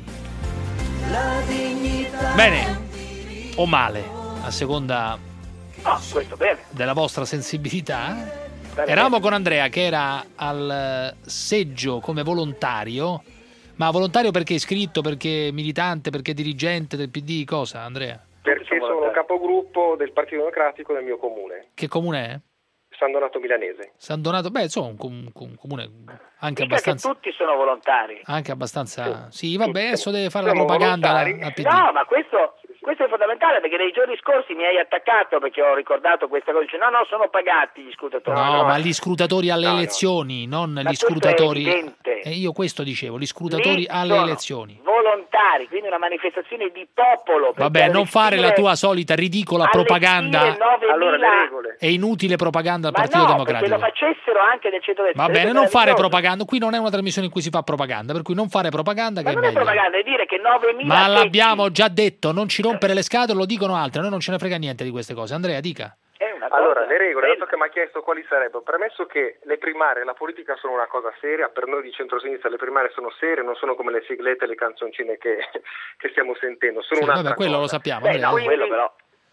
Bene o male, a seconda oh, questo bene. della vostra sensibilità. Bene, Eravamo bene. con Andrea che era al seggio come volontario, ma volontario perché iscritto, perché militante, perché dirigente del P D, cosa Andrea? Perché sono capogruppo del Partito Democratico del mio comune. Che comune è? San Donato Milanese. San Donato, beh, insomma, un, com- un comune anche Mica abbastanza... che tutti sono volontari. Anche abbastanza... Sì, vabbè, Tutti. adesso deve fare Siamo la propaganda volontari. al P D. No, ma questo, questo è fondamentale perché nei giorni scorsi mi hai attaccato perché ho ricordato questa cosa. Dice, no, no, sono pagati gli scrutatori. No, ma gli scrutatori alle No, no. elezioni, non Ma gli questo è scrutatori... evidente. E io questo dicevo, gli scrutatori Lì alle sono elezioni. volontari, quindi una manifestazione di popolo. per Vabbè, non fare la tua solita ridicola propaganda Allora, le regole. e inutile propaganda al Ma Partito no, Democratico. perché lo facessero anche del centrodestra. Va bene, sarebbe non fare meraviglioso. propaganda. Qui non è una trasmissione in cui si fa propaganda, per cui non fare propaganda che Ma è non è meglio. propaganda, è dire che novemila Ma seggi- l'abbiamo già detto, non ci rompere le scatole, lo dicono altri, a noi non ce ne frega niente di queste cose. Andrea, dica. È una cosa Allora, le regole, bella. dato che mi ha chiesto quali sarebbero, premesso che le primarie e la politica sono una cosa seria, per noi di centrosinistra le primarie sono serie, non sono come le siglette e le canzoncine che, che stiamo sentendo, sono Sì, un'altra vabbè, quello cosa. lo sappiamo. Beh, Andrea. no, quello però.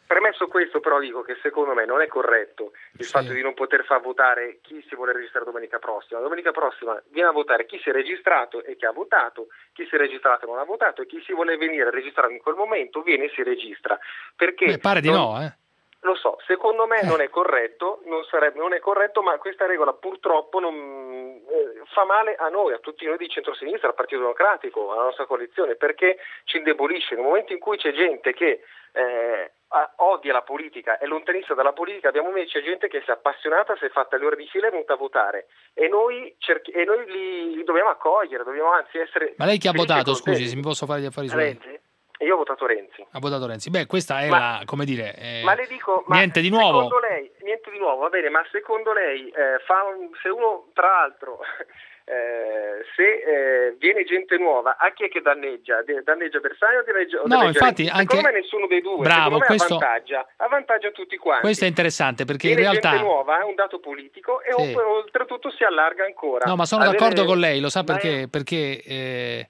Premesso questo, però, dico che secondo me non è corretto il sì. fatto di non poter far votare chi si vuole registrare domenica prossima. Domenica prossima viene a votare chi si è registrato e chi ha votato, chi si è registrato e non ha votato, e chi si vuole venire a registrare in quel momento viene e si registra. Perché Beh, pare di non... no, eh. Lo so, secondo me eh. non è corretto, non, sarebbe, non è corretto, ma questa regola purtroppo non, eh, fa male a noi, a tutti noi di centrosinistra, al Partito Democratico, alla nostra coalizione, perché ci indebolisce. Nel momento in cui c'è gente che eh, odia la politica, è lontanissima dalla politica, abbiamo invece gente che si è appassionata, si è fatta le ore di fila e è venuta a votare, e noi, cerchi- e noi li, li dobbiamo accogliere, dobbiamo anzi essere... Ma lei chi ha votato, scusi, se mi posso fare gli affari suoi? Renzi? Io ho votato Renzi. Ha votato Renzi. Beh, questa è ma, la, come dire, eh, ma le dico, niente ma di nuovo. Secondo lei, niente di nuovo, va bene, ma secondo lei, eh, fa un, se uno, tra l'altro, eh, se eh, viene gente nuova, a chi è che danneggia? Danneggia Bersani o danneggia, o No, danneggia infatti, Renzi? anche... Secondo me nessuno dei due. Bravo, secondo me questo... avvantaggia, avvantaggia tutti quanti. Questo è interessante, perché viene in realtà... gente nuova, è un dato politico, e sì. oltretutto si allarga ancora. No, ma sono Avere... d'accordo con lei, lo sa perché? Ma... Perché... Eh...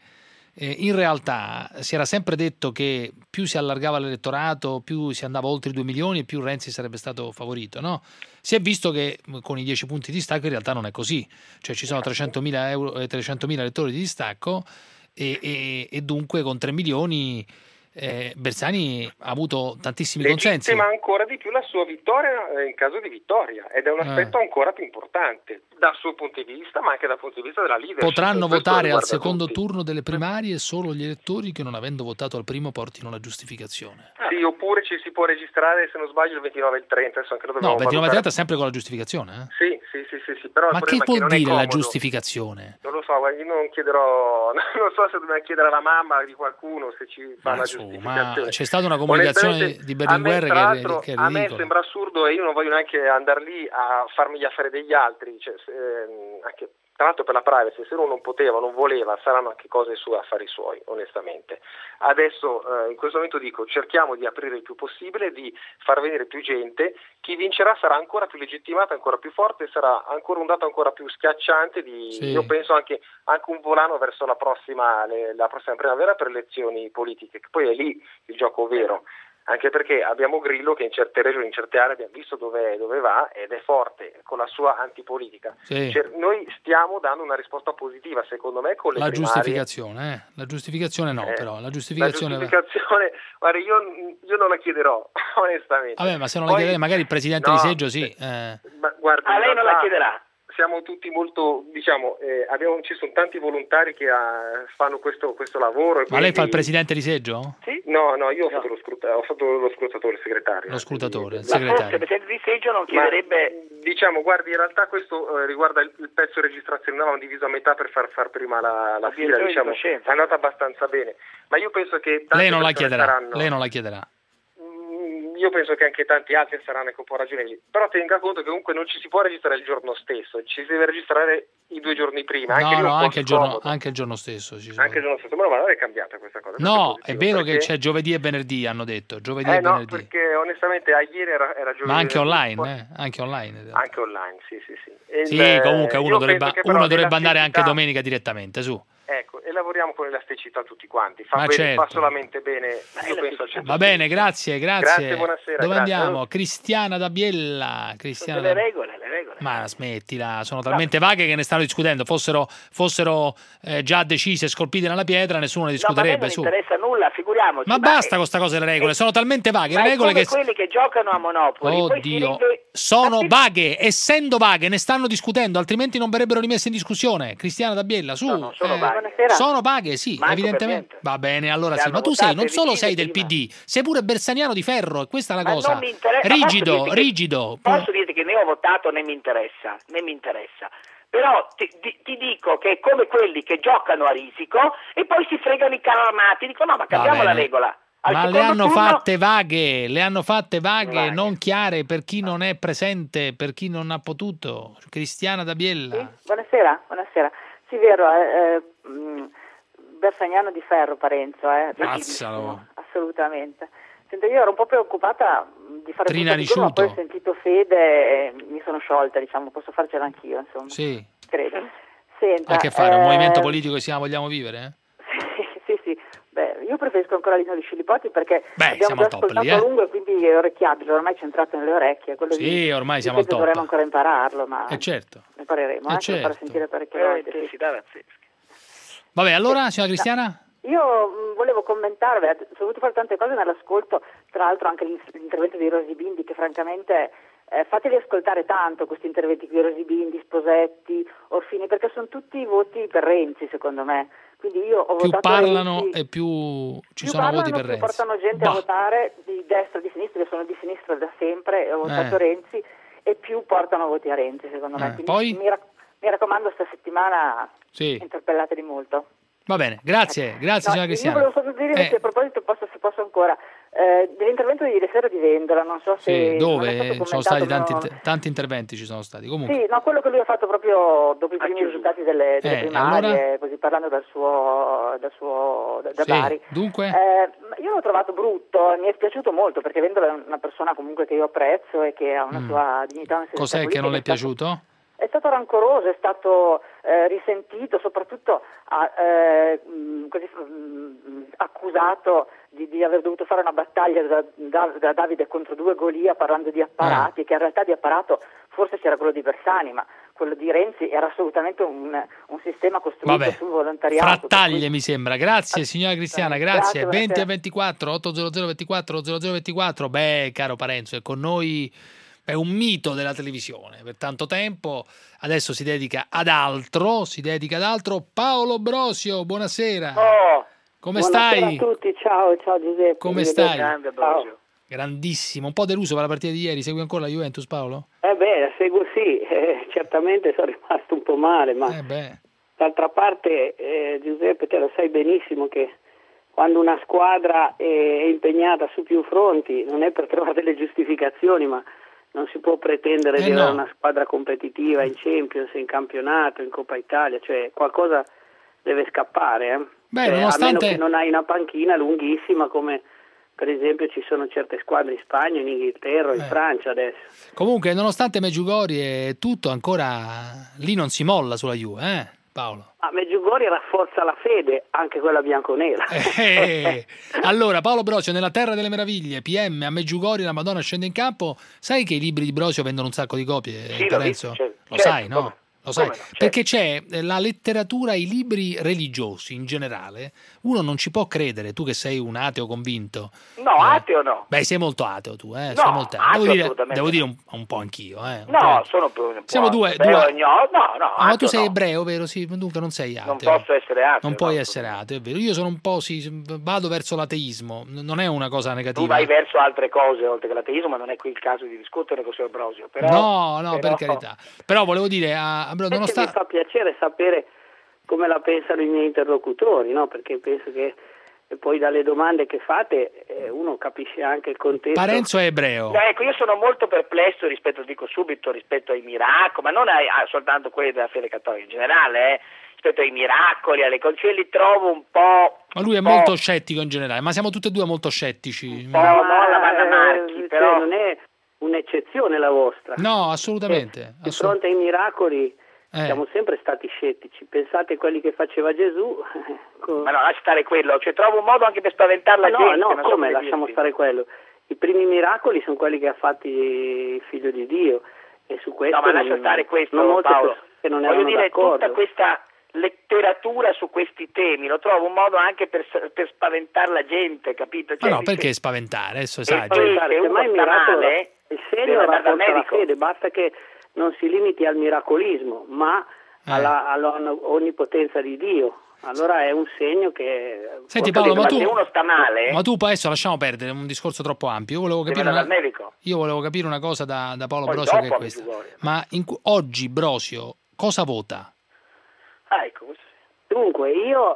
in realtà si era sempre detto che più si allargava l'elettorato, più si andava oltre i due milioni e più Renzi sarebbe stato favorito, no? Si è visto che con i dieci punti di distacco in realtà non è così, cioè ci sono trecentomila elettori di distacco e, e, e dunque con tre milioni eh, Bersani ha avuto tantissimi consensi. Legittima ancora di più la sua vittoria in caso di vittoria, ed è un aspetto eh. ancora più importante dal suo punto di vista, ma anche dal punto di vista della leadership. Potranno votare al secondo tutti. turno delle primarie solo gli elettori che, non avendo votato al primo, portino la giustificazione. Sì, oppure ci si può registrare, se non sbaglio, il ventinove e il trenta. Adesso anche lo no, ventinove e trenta valutare. sempre con la giustificazione. Eh? Sì, sì, sì, sì, sì, però ma che vuol dire la giustificazione? Non lo so, io non chiederò, non so se dobbiamo chiedere alla mamma di qualcuno se ci fa ma la giustificazione. Ma c'è stata una comunicazione di Berlinguer che, che è ridicola. A me sembra assurdo, e io non voglio neanche andare lì a farmi gli affari degli altri, cioè, ehm, anche, tra l'altro per la privacy, se uno non poteva, non voleva, saranno anche cose sue, affari suoi, onestamente. Adesso eh, in questo momento dico, cerchiamo di aprire il più possibile, di far venire più gente, chi vincerà sarà ancora più legittimata, ancora più forte, sarà ancora un dato ancora più schiacciante, di, sì. io penso anche, anche un volano verso la prossima, le, la prossima primavera per elezioni politiche, che poi è lì il gioco vero. Anche perché abbiamo Grillo che in certe regioni, in certe aree abbiamo visto dove, dove va, ed è forte con la sua antipolitica. Sì. Cioè, noi stiamo dando una risposta positiva, secondo me, con le la primarie. Giustificazione, eh? La giustificazione no, eh, però la giustificazione, la giustificazione guarda, io, io non la chiederò, onestamente. Vabbè, ma se non Poi, la chiederei, magari il presidente no, di seggio sì. Eh. Ma guarda, a lei non la chiederà. Siamo tutti molto, diciamo, eh, abbiamo, ci sono tanti volontari che uh, fanno questo, questo lavoro. E ma quindi... lei fa il presidente di seggio? Sì? No, no, io ho, no. Fatto, lo scruta- ho fatto lo scrutatore, il segretario. Lo scrutatore, il segretario. segretario. Il presidente di seggio non chiederebbe... Ma, diciamo, guardi, in realtà questo eh, riguarda il, il pezzo registrazione, noi avevamo diviso a metà per far, far prima la, la fila, diciamo, è andata abbastanza bene. Ma io penso che... Lei non la chiederà, saranno... lei non la chiederà. Io penso che anche tanti altri saranno anche un po' ragionevoli, però tenga conto che comunque non ci si può registrare il giorno stesso, ci si deve registrare i due giorni prima. No, anche no, anche il, giorno, anche il giorno stesso. Ci sono. Anche il giorno stesso, ma non è cambiata questa cosa. No, è, è vero perché... che c'è giovedì e venerdì, hanno detto, giovedì eh e no, venerdì. Perché onestamente a ieri era, era giovedì. Ma anche online, poi... eh? Anche online. Anche online, sì, sì, sì. E sì, il, comunque uno dovrebbe, uno dovrebbe andare anche domenica direttamente, su. Ecco, e lavoriamo con elasticità tutti quanti, fa, Ma bene, certo. fa solamente bene, io penso al centro. Va bene, grazie, grazie. Grazie, buonasera. Dove grazie. andiamo? Cristiana da Biella. Cristiana le da... regole, le regole. Ma smettila, sono talmente vaghe che ne stanno discutendo, fossero, fossero eh, già decise, scolpite nella pietra, nessuno ne discuterebbe. No, ma a me non interessa nulla, figuriamoci. Ma ma basta è... con sta cosa delle regole, è... sono talmente vaghe. Ma Le regole come che... quelli che giocano a Monopoli. Oddio, poi si rinde... sono vaghe, essendo vaghe ne stanno discutendo, altrimenti non verrebbero rimesse in discussione. Cristiana da Biella, su. No, no, sono eh, vaghe. Sono vaghe, sì, Manco evidentemente. Va bene, allora che sì, ma tu sei, non solo sei del prima. P D, sei pure bersaniano di ferro, e questa è la ma cosa. Non mi interessa. Rigido, posso rigido. Che, posso dirti che né ho votato né mi interessa, né mi interessa. Però ti, ti, ti dico che è come quelli che giocano a risico e poi si fregano i carri armati, dicono no, ma cambiamo la regola. Al ma le hanno turno... fatte vaghe, le hanno fatte vaghe, vaghe, non chiare per chi non è presente, per chi non ha potuto. Cristiana da Biella. Sì? Buonasera, buonasera. Sì, vero, eh, mh, Bersaniano di ferro Parenzo, eh. Pazzalo. Assolutamente. Senta, io ero un po' preoccupata di fare Trina tutto, ma poi ho sentito Fede e mi sono sciolta, diciamo, posso farcela anch'io, insomma. Sì. Credo. Senta, ha che fare, eh... un movimento politico che si chiama Vogliamo Vivere? Eh? Sì, sì, sì. Beh, io preferisco ancora Lino di Scilipoti perché Beh, abbiamo già ascoltato lì, eh? a lungo e quindi è orecchiabile, ormai centrato nelle orecchie. Quello Sì, di, ormai di siamo al top. dovremmo ancora impararlo, ma Eh certo. impareremo, Eh eh, certo. per far sentire parecchie È volte. Sì. intensità pazzesca. Vabbè, allora, signora Cristiana? Io mh, volevo commentare, beh, sono voluto fare tante cose nell'ascolto, tra l'altro anche l'intervento di Rosy Bindi, che francamente eh, fatevi ascoltare tanto questi interventi qui, Rosy Bindi, Sposetti, Orfini, perché sono tutti voti per Renzi, secondo me. Quindi io ho Più votato parlano Renzi, e più ci più sono parlano, voti per più Renzi. portano gente Bah. a votare di destra e di sinistra, io sono di sinistra da sempre, ho votato Eh. Renzi, e più portano voti a Renzi, secondo me. Eh, Quindi poi? Mi, rac- mi raccomando, sta settimana Sì. interpellatevi molto. Va bene, grazie, grazie signora No, Cristiana. io volevo solo dire Eh. che a proposito, posso, se posso ancora, eh, dell'intervento di ieri sera di Vendola, non so se... Sì, non è dove stato sono stati commentato, tanti, no- inter- tanti interventi ci sono stati. Comunque, Sì, no, quello che lui ha fatto proprio dopo i primi risultati delle, delle Eh, primarie, allora? così parlando dal suo, dal suo da, da Sì, Bari. dunque? Eh, ma io l'ho trovato brutto, mi è spiaciuto molto perché Vendola è una persona comunque che io apprezzo e che ha una Mm. sua dignità, una serietà cos'è che non le è politica. È stato- piaciuto? È stato rancoroso, è stato eh, risentito, soprattutto ha, eh, mh, così, mh, accusato di, di aver dovuto fare una battaglia da, da, da Davide contro due Golia parlando di apparati, Eh. che in realtà di apparato forse c'era quello di Bersani, ma quello di Renzi era assolutamente un, un sistema costruito Vabbè, sul volontariato. frattaglie mi sembra. Grazie signora Cristiana, grazie. Grazie, venti a buonasera. ventiquattro, ottocento ventiquattro, zero zero ventiquattro. Beh, caro Parenzo, è con noi, è un mito della televisione per tanto tempo. Adesso si dedica ad altro, si dedica ad altro. Paolo Brosio, buonasera. Oh, Come buonasera stai? a tutti, ciao, ciao Giuseppe. Come stai? Grande Ciao. Brosio. Grandissimo, un po' deluso per la partita di ieri. Segui ancora la Juventus, Paolo? Eh beh, la seguo sì, eh, certamente sono rimasto un po' male, ma Eh beh. d'altra parte eh, Giuseppe te lo sai benissimo che quando una squadra è impegnata su più fronti non è per trovare delle giustificazioni, ma non si può pretendere Eh di avere no. una squadra competitiva in Champions, in campionato, in Coppa Italia, cioè qualcosa deve scappare, eh. Beh, Cioè, nonostante- a meno che non hai una panchina lunghissima come per esempio ci sono certe squadre in Spagna, in Inghilterra, in Eh. Francia adesso. Comunque, nonostante Meggiugori e tutto, ancora lì non si molla sulla Juve, eh, Paolo? Ma Meggiugori rafforza la fede, anche quella bianconera. Eh, allora, Paolo Brosio, nella Terra delle Meraviglie, P M a Meggiugori, la Madonna scende in campo. Sai che i libri di Brosio vendono un sacco di copie, Sì, l'ho Parenzo? visto, certo. Lo Certo, sai, no? come- Lo sai, come no, certo. perché c'è eh, la letteratura, i libri religiosi in generale, uno non ci può credere, tu che sei un ateo convinto. No, ateo no. Beh, sei molto ateo tu, eh? No, sei molto ateo Devo dire, assolutamente devo no. dire un, un po' anch'io, eh? un po' No, anch'io. sono più un po' Siamo due- ebreo, due- no, no, no, Ah, ma tu ateo sei no. ebreo, vero? Sì, dunque non sei ateo. Non posso essere ateo. Non puoi no. essere ateo, è vero. Io sono un po', sì, vado verso l'ateismo, n- non è una cosa Tu negativa. vai verso altre cose oltre che l'ateismo, ma non è qui il caso di discutere con il signor Brosio. Però, no, no, però- per carità. Però volevo dire, a, a, Perché mi nonostante... fa piacere sapere come la pensano i miei interlocutori, no? Perché penso che e poi dalle domande che fate eh, uno capisce anche il contesto. Parenzo è ebreo. No, ecco, io sono molto perplesso rispetto, dico subito, rispetto ai miracoli, ma non ai- a, soltanto quelli della fede cattolica in generale, eh, rispetto ai miracoli, alle cose, cioè li trovo un po'... Ma lui è un po'- molto scettico in generale, ma siamo tutti e due molto scettici. No, no, la Vanna Marchi, cioè, però... non è un'eccezione la vostra. No, assolutamente. Eh, di assolut- fronte ai miracoli Eh. siamo sempre stati scettici. Pensate a quelli che faceva Gesù. con- Ma no, lascia stare quello, cioè trovo un modo anche per spaventare la no, gente. no, non so come come lasciamo dirti. stare quello? I primi miracoli sono quelli che ha fatti il figlio di Dio e su questo No, ma lascia non- stare questo, non molte Paolo. persone che non Voglio erano dire, d'accordo. tutta questa letteratura su questi temi, lo trovo un modo anche per, per spaventare la gente, capito? Ma Cioè, no, se- perché spaventare? Adesso se- esageri. Spaventare, se uno semmai il sta miracolo, male, il deve segno andare dal rafforza la medico. fede, basta che non si limiti al miracolismo, ma Eh. alla, all'onnipotenza di Dio. Allora è un segno che... Senti Ho Paolo, capito, ma tu, se uno sta male, ma tu adesso lasciamo perdere, è un discorso troppo ampio. Io volevo deve capire andare una, dal medico. io volevo capire una cosa da, da Paolo Poi Brosio, che è dopo questa. Medjugorje. Ma in cu- oggi Brosio cosa vota? Ah, ecco, questo sì. Dunque, io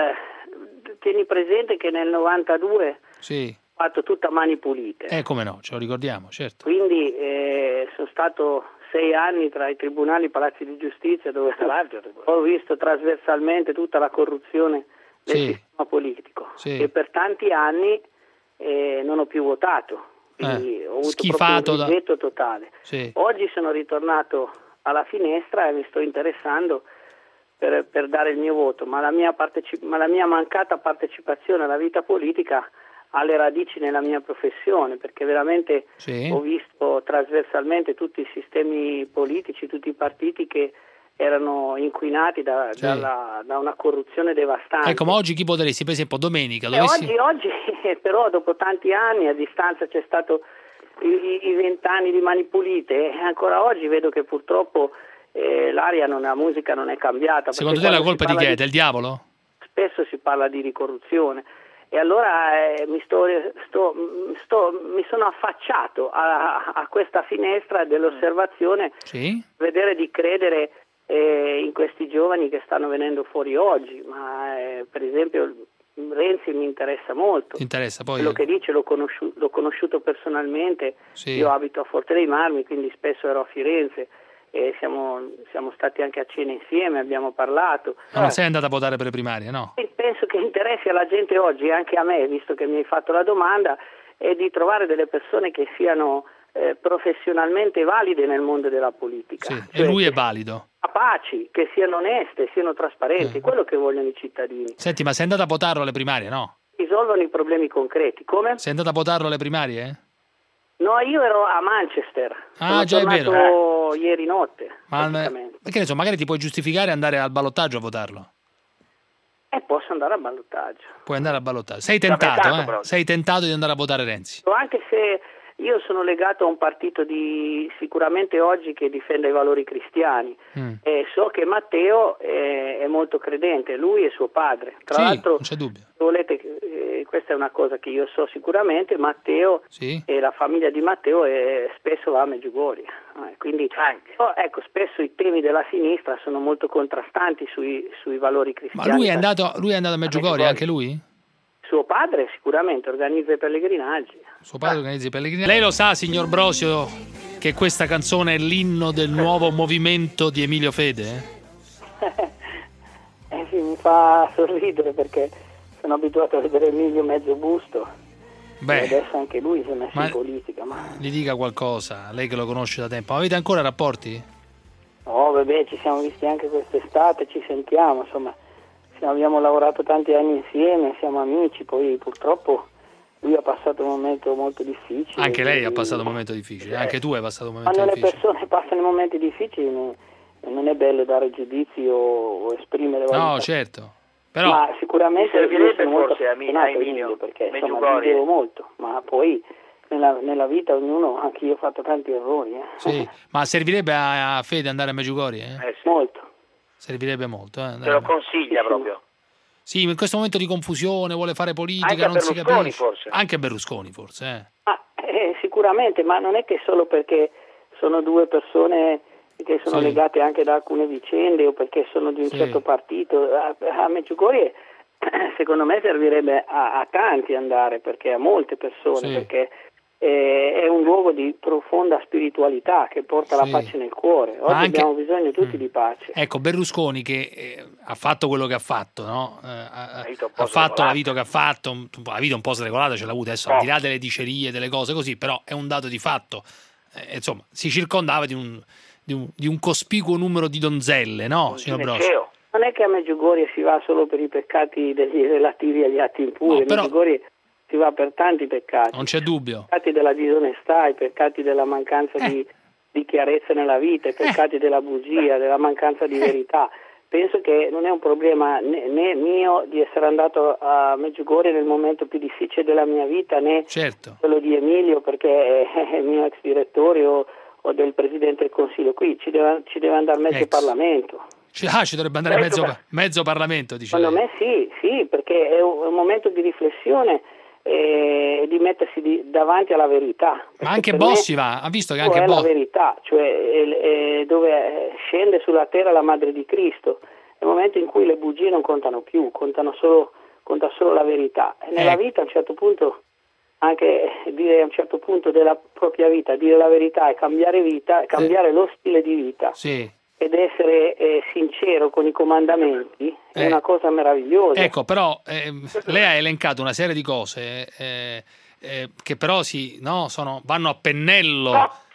eh, tieni presente che nel novantadue Sì, ho fatto tutta a mani pulite, eh come no, ce lo ricordiamo, certo. quindi eh, sono stato sei anni tra i tribunali e i palazzi di giustizia dove Davanti al tribunale. ho visto trasversalmente tutta la corruzione del Sì. sistema politico Sì. e per tanti anni eh, non ho più votato, quindi Eh, ho avuto schifato proprio un da- rigetto totale. Sì. Oggi sono ritornato alla finestra e mi sto interessando per, per dare il mio voto, ma la mia, parteci- ma la mia mancata partecipazione alla vita politica ha le radici nella mia professione, perché veramente sì. ho visto trasversalmente tutti i sistemi politici, tutti i partiti che erano inquinati da, sì. dalla, da una corruzione devastante. Ecco, ma oggi chi voteresti? Per esempio domenica? E Dovessi... oggi, oggi però dopo tanti anni a distanza c'è stato i vent'anni di Mani Pulite e ancora oggi vedo che purtroppo eh, l'aria, non, la musica non è cambiata. Secondo te la colpa di chi è? Del diavolo? Spesso si parla di ricorruzione e allora eh, mi, sto, sto, sto, mi sono affacciato a, a questa finestra dell'osservazione, sì. vedere di credere eh, in questi giovani che stanno venendo fuori oggi, ma eh, per esempio Renzi mi interessa molto. Ti interessa poi? Quello che dice l'ho conosciuto, l'ho conosciuto personalmente, sì. Io abito a Forte dei Marmi, quindi spesso ero a Firenze e siamo, siamo stati anche a cena insieme, abbiamo parlato. Ma non sei andata a votare per le primarie, no? E penso che interessi alla gente oggi, anche a me, visto che mi hai fatto la domanda, è di trovare delle persone che siano eh, professionalmente valide nel mondo della politica. Sì. Cioè, e lui è valido? Capaci, che siano oneste, siano trasparenti, eh. quello che vogliono i cittadini. Senti, ma sei andata a votarlo alle primarie, no? Risolvono i problemi concreti. Come? Sei andata a votarlo alle primarie? No, io ero a Manchester. Ah, Sono già è vero. tornato ieri notte. Ma perché ne so, magari ti puoi giustificare andare al ballottaggio a votarlo? E posso andare al ballottaggio. Puoi andare al ballottaggio. Sei tentato, eh? Sei tentato di andare a votare Renzi. Anche se io sono legato a un partito di sicuramente oggi che difende i valori cristiani. Mm. E so che Matteo è, è molto credente, lui e suo padre. Tra sì, l'altro, non c'è dubbio. Volete, eh, questa è una cosa che io so sicuramente, Matteo sì. e la famiglia di Matteo è, spesso va a Medjugorje. Eh, quindi oh, ecco, spesso i temi della sinistra sono molto contrastanti sui, sui valori cristiani. Ma lui è andato, lui è andato a Medjugorje, anche lui? Suo padre sicuramente organizza i pellegrinaggi. Suo padre ah. organizza i pellegrinaggi. Lei lo sa, signor Brosio, che questa canzone è l'inno del nuovo movimento di Emilio Fede? eh sì, mi fa sorridere perché sono abituato a vedere Emilio mezzo busto. Beh, e adesso anche lui si è messo ma in politica. Ma... gli dica qualcosa, lei che lo conosce da tempo. Avete ancora rapporti? No, vabbè, ci siamo visti anche quest'estate, ci sentiamo, insomma. Abbiamo lavorato tanti anni insieme, siamo amici, poi purtroppo lui ha passato un momento molto difficile. Anche lei quindi... ha passato un momento difficile, eh, anche tu hai passato un momento difficile. difficile. Quando le persone passano momenti difficili non è bello dare giudizi o, o esprimere valutazioni. No, certo. Però... Ma sicuramente servirebbe sono molto forse a Emilio perché insomma vivevo molto, ma poi nella, nella vita ognuno, anche io ho fatto tanti errori. Eh. Sì, ma servirebbe a, a Fede andare a Medjugorje? Eh? Eh sì. Molto. Servirebbe molto. Eh, Te lo consiglia sì, proprio. Sì, in questo momento di confusione, vuole fare politica, anche non si capisce. Forse. Anche Berlusconi forse. Eh. Ah, eh, sicuramente, ma non è che solo perché sono due persone che sono sì. legate anche da alcune vicende o perché sono di un sì. certo partito. A, a Medjugorje secondo me servirebbe a, a tanti andare, perché a molte persone, sì. perché eh, è un luogo di profonda spiritualità che porta sì. la pace nel cuore. Oggi anche... abbiamo bisogno tutti mm. di pace. Ecco, Berlusconi che eh, ha fatto quello che ha fatto, no? Eh, ha, ha fatto la vita che ha fatto, la vita un po' sregolata ce l'ha avuta, adesso no. al di là delle dicerie, delle cose così, però è un dato di fatto. Eh, insomma, si circondava di un, di, un, di un cospicuo numero di donzelle, no, un signor Brosio? Non è che a Medjugorje si va solo per i peccati degli relativi agli atti impuri, no, però... Medjugorje si va per tanti peccati. Non c'è dubbio. I peccati della disonestà, i peccati della mancanza eh. di, di chiarezza nella vita, i peccati eh. della bugia, della mancanza di eh. verità. Penso che non è un problema né, né mio di essere andato a Medjugorje nel momento più difficile della mia vita, né certo. quello di Emilio perché è il mio ex direttore o, o del Presidente del Consiglio. Qui ci deve, ci deve andare mezzo ex. Parlamento. Ah, ci dovrebbe andare mezzo, mezzo Parlamento, dice Secondo lei. me sì, sì, perché è un, è un momento di riflessione e eh, di mettersi di, davanti alla verità. Ma anche Bossi va, ha visto che anche è Bossi... la verità, cioè è, è dove scende sulla terra la Madre di Cristo, è il momento in cui le bugie non contano più, contano solo, conta solo la verità. E nella eh. vita a un certo punto, anche dire a un certo punto della propria vita, dire la verità e cambiare vita, cambiare eh. lo stile di vita. Sì. Ed essere eh, sincero con i comandamenti è eh. una cosa meravigliosa. Ecco, però eh, lei ha elencato una serie di cose eh, eh, che però si, no, sono, vanno a pennello no,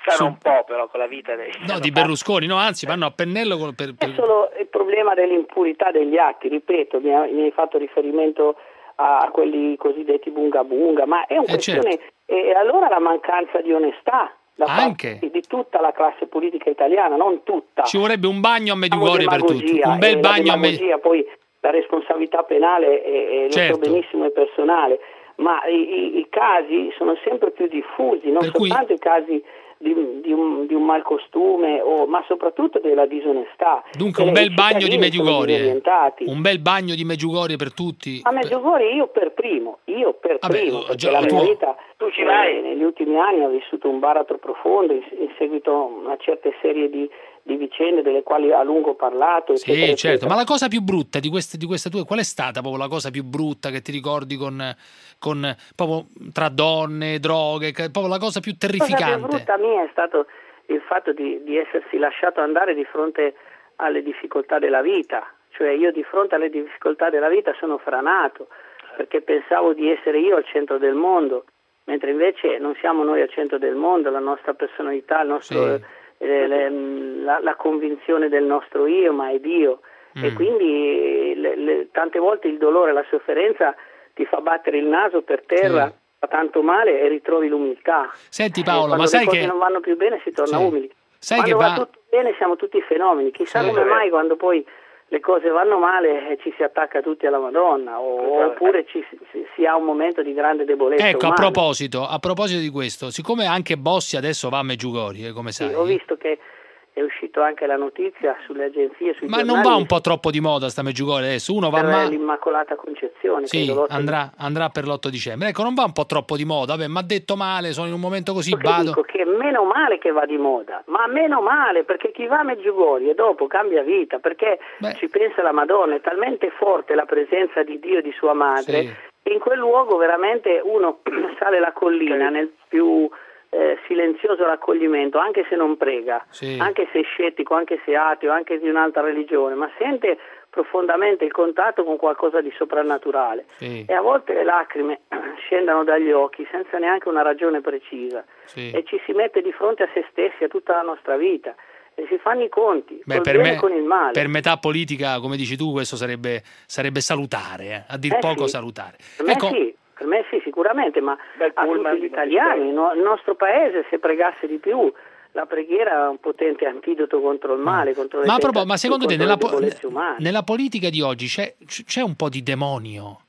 scherzano su- un po' però con la vita dei... No, di Berlusconi, no, anzi vanno a pennello con- per, per- È solo il problema dell'impurità degli atti, ripeto, mi, ha- mi hai fatto riferimento a quelli cosiddetti bunga bunga, ma è una Eh, questione, certo. e allora la mancanza di onestà da Anche. parte di tutta la classe politica italiana, non tutta. Ci vorrebbe un bagno a Diciamo Medjugorje per tutti, demagogia, un bel e la bagno a Medjugorje. demagogia, poi la responsabilità penale, è, è, lo Certo. so benissimo, è personale, ma i, i- i casi sono sempre più diffusi, non Per cui- soltanto i casi di, di un, di un malcostume, o, ma soprattutto della disonestà. Dunque un E bel i bagno di cittadini sono Medjugorje, disorientati. un bel bagno di Medjugorje per tutti. A Medjugorje io per primo, io per Vabbè, primo, oh, perché già, la tu- mia vita Tu ci eh, vai? negli ultimi anni ho vissuto un baratro profondo, in, in seguito a una certa serie di, di vicende delle quali a lungo ho parlato. Sì, eccetera, certo, eccetera. ma la cosa più brutta di queste, di queste tue, qual è stata proprio la cosa più brutta che ti ricordi con, con proprio tra donne, droghe, che- proprio la cosa più La cosa più terrificante? brutta mia è stato il fatto di, di essersi lasciato andare di fronte alle difficoltà della vita, cioè io di fronte alle difficoltà della vita sono franato, perché pensavo di essere io al centro del mondo, mentre invece non siamo noi al centro del mondo, la nostra personalità, il nostro, Sì. eh, le- la, la convinzione del nostro io, ma è Dio. E Mm. quindi le- le- tante volte il dolore, la sofferenza ti fa battere il naso per terra, Sì. fa tanto male e ritrovi l'umiltà. Senti Eh, Paolo, quando ma sai le cose che non vanno più bene si torna Sì. umili. sai Quando che va va tutto bene siamo tutti fenomeni, chissà Sì. come mai quando poi le cose vanno male e ci si attacca tutti alla Madonna, o, oppure ci, si, si ha un momento di grande debolezza Ecco, a umana. proposito, a proposito di questo, siccome anche Bossi adesso va a Medjugorje, come Sì, sai, ho visto che è uscito anche la notizia sulle agenzie, sui ma giornali, non va un po' troppo di moda sta Medjugorje adesso? Uno va per ma l'Immacolata Concezione. sì, credo, l'otto andrà, andrà per l'otto dicembre. Ecco, non va un po' troppo di moda? Vabbè, mi ha detto male, sono in un momento così, Che vado. dico che meno male che va di moda, ma meno male, perché chi va a Medjugorje dopo cambia vita, perché Beh. ci pensa la Madonna, è talmente forte la presenza di Dio e di sua madre, Sì. che in quel luogo veramente uno sale la collina nel più eh, silenzioso raccoglimento, anche se non prega, Sì. anche se è scettico, anche se è ateo, anche di un'altra religione, ma sente profondamente il contatto con qualcosa di soprannaturale. Sì. E a volte le lacrime scendono dagli occhi senza neanche una ragione precisa, Sì. e ci si mette di fronte a se stessi, a tutta la nostra vita, e si fanno i conti Beh, col per bene me, e con il male. per metà politica, come dici tu, questo sarebbe, sarebbe salutare, eh, a dir Eh poco sì. salutare. Per me Ecco, sì, per me sì, sicuramente, ma a pullman tutti di gli italiani, no- il nostro paese, se pregasse di più, la preghiera è un potente antidoto contro il male, contro le ma, a propos- tentazioni, ma secondo te contro nella, le po- debolezze umane. nella politica di oggi c'è, c'è un po' di demonio?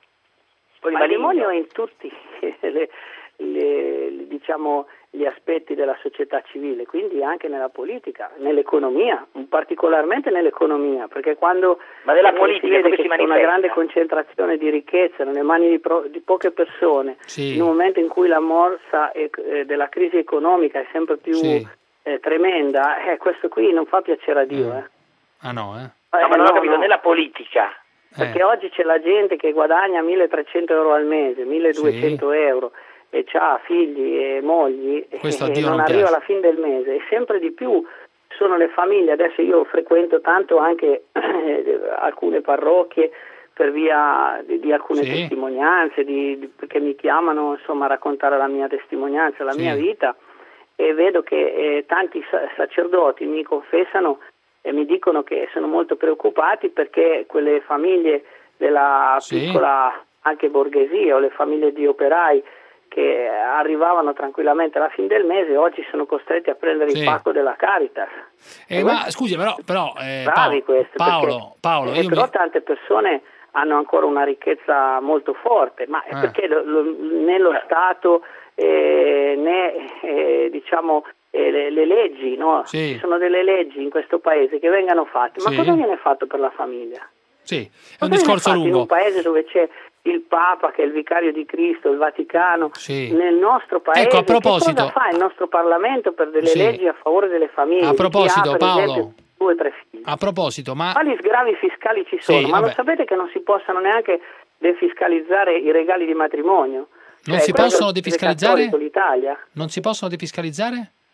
Poi Ma il maligno. demonio è in tutti le, le- le- diciamo, gli aspetti della società civile, quindi anche nella politica, nell'economia, particolarmente nell'economia, perché quando Ma nella eh, politica si vede come che si c'è una manifesta? grande concentrazione di ricchezza nelle mani di, pro- di poche persone, Sì. in un momento in cui la morsa e- eh, della crisi economica è sempre più Sì. eh, tremenda, eh, questo qui non fa piacere a Dio. Mm. Eh. Ah no, eh? No, ma non Eh, ho capito, no. nella politica. Perché Eh. oggi c'è la gente che guadagna milletrecento euro al mese, milleduecento euro, e ha figli e mogli, Questo a e Dio non non arriva piace. alla fine del mese, e sempre di più sono le famiglie. Adesso io frequento tanto anche alcune parrocchie per via di, di alcune Sì. testimonianze, di, di- perché mi chiamano insomma a raccontare la mia testimonianza, la Sì. mia vita, e vedo che eh, tanti sa- sacerdoti mi confessano e mi dicono che sono molto preoccupati perché quelle famiglie della Sì. piccola anche borghesia, o le famiglie di operai che arrivavano tranquillamente alla fine del mese, oggi sono costretti a prendere Sì. il pacco della Caritas. Eh, ma scusi, però, però eh, Bravi Paolo, questi, Paolo, perché- Paolo, eh, io però mi- tante persone hanno ancora una ricchezza molto forte, ma è Ah. perché lo- lo- né lo Stato eh, né eh, diciamo eh, le, le leggi, no? Sì. Ci sono delle leggi in questo paese che vengano fatte, ma Sì. cosa viene fatto per la famiglia? sì, è un Cosa viene discorso fatto in lungo. un paese dove c'è il Papa che è il vicario di Cristo, il Vaticano, Sì. nel nostro paese, Ecco, a che proposito- cosa fa il nostro Parlamento per delle Sì. leggi a favore delle famiglie? A di chi proposito, ha, per Paolo, esempio, due o tre figli? A proposito, ma Quali sgravi fiscali ci sono? Sì, Ma non vabbè. sapete che non si possano neanche defiscalizzare i regali di matrimonio? non Cioè, si quello possono che è defiscalizzare? cattolico l'Italia? Non si possono defiscalizzare?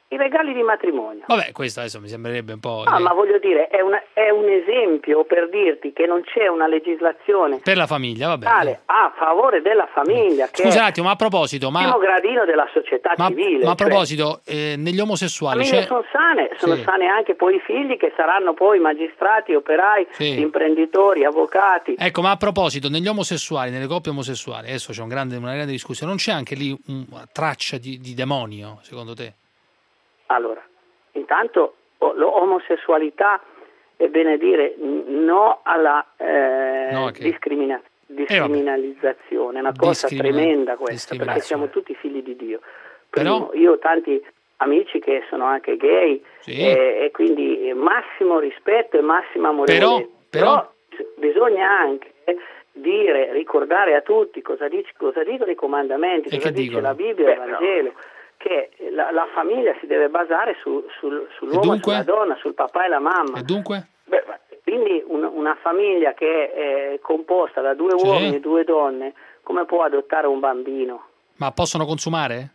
I regali di matrimonio. Vabbè, questo adesso mi sembrerebbe un po'... Ah, eh, ma voglio dire, è, una, è un esempio per dirti che non c'è una legislazione per la famiglia, vabbè. tale a favore della famiglia, che Scusa è un attimo, ma a proposito, il ma, primo gradino della società ma, civile. ma a cioè, proposito, eh, negli omosessuali famiglie c'è... sono sane, sono Sì. sane anche poi i figli che saranno poi magistrati, operai, Sì. imprenditori, avvocati. Ecco, ma a proposito, negli omosessuali, nelle coppie omosessuali, adesso c'è un grande, una grande discussione, non c'è anche lì una traccia di, di demonio, secondo te? Allora, intanto l'omosessualità è bene dire no alla eh, No, che- discrimina- discriminalizzazione, è una cosa Discrimina- tremenda questa, perché discriminazione. siamo tutti figli di Dio. Però- Primo, io ho tanti amici che sono anche gay Sì. eh, e quindi massimo rispetto e massima amorevolezza. Però- bisogna anche dire, ricordare a tutti cosa, dice, cosa dicono i comandamenti, E cosa che dice dicono? la Bibbia e il Vangelo, che la, la famiglia si deve basare su, sul, sull'uomo e, dunque? sulla donna, sul papà e la mamma. E dunque? Beh, quindi un- una famiglia che è composta da due Sì. uomini e due donne, come può adottare un bambino? Ma possono consumare?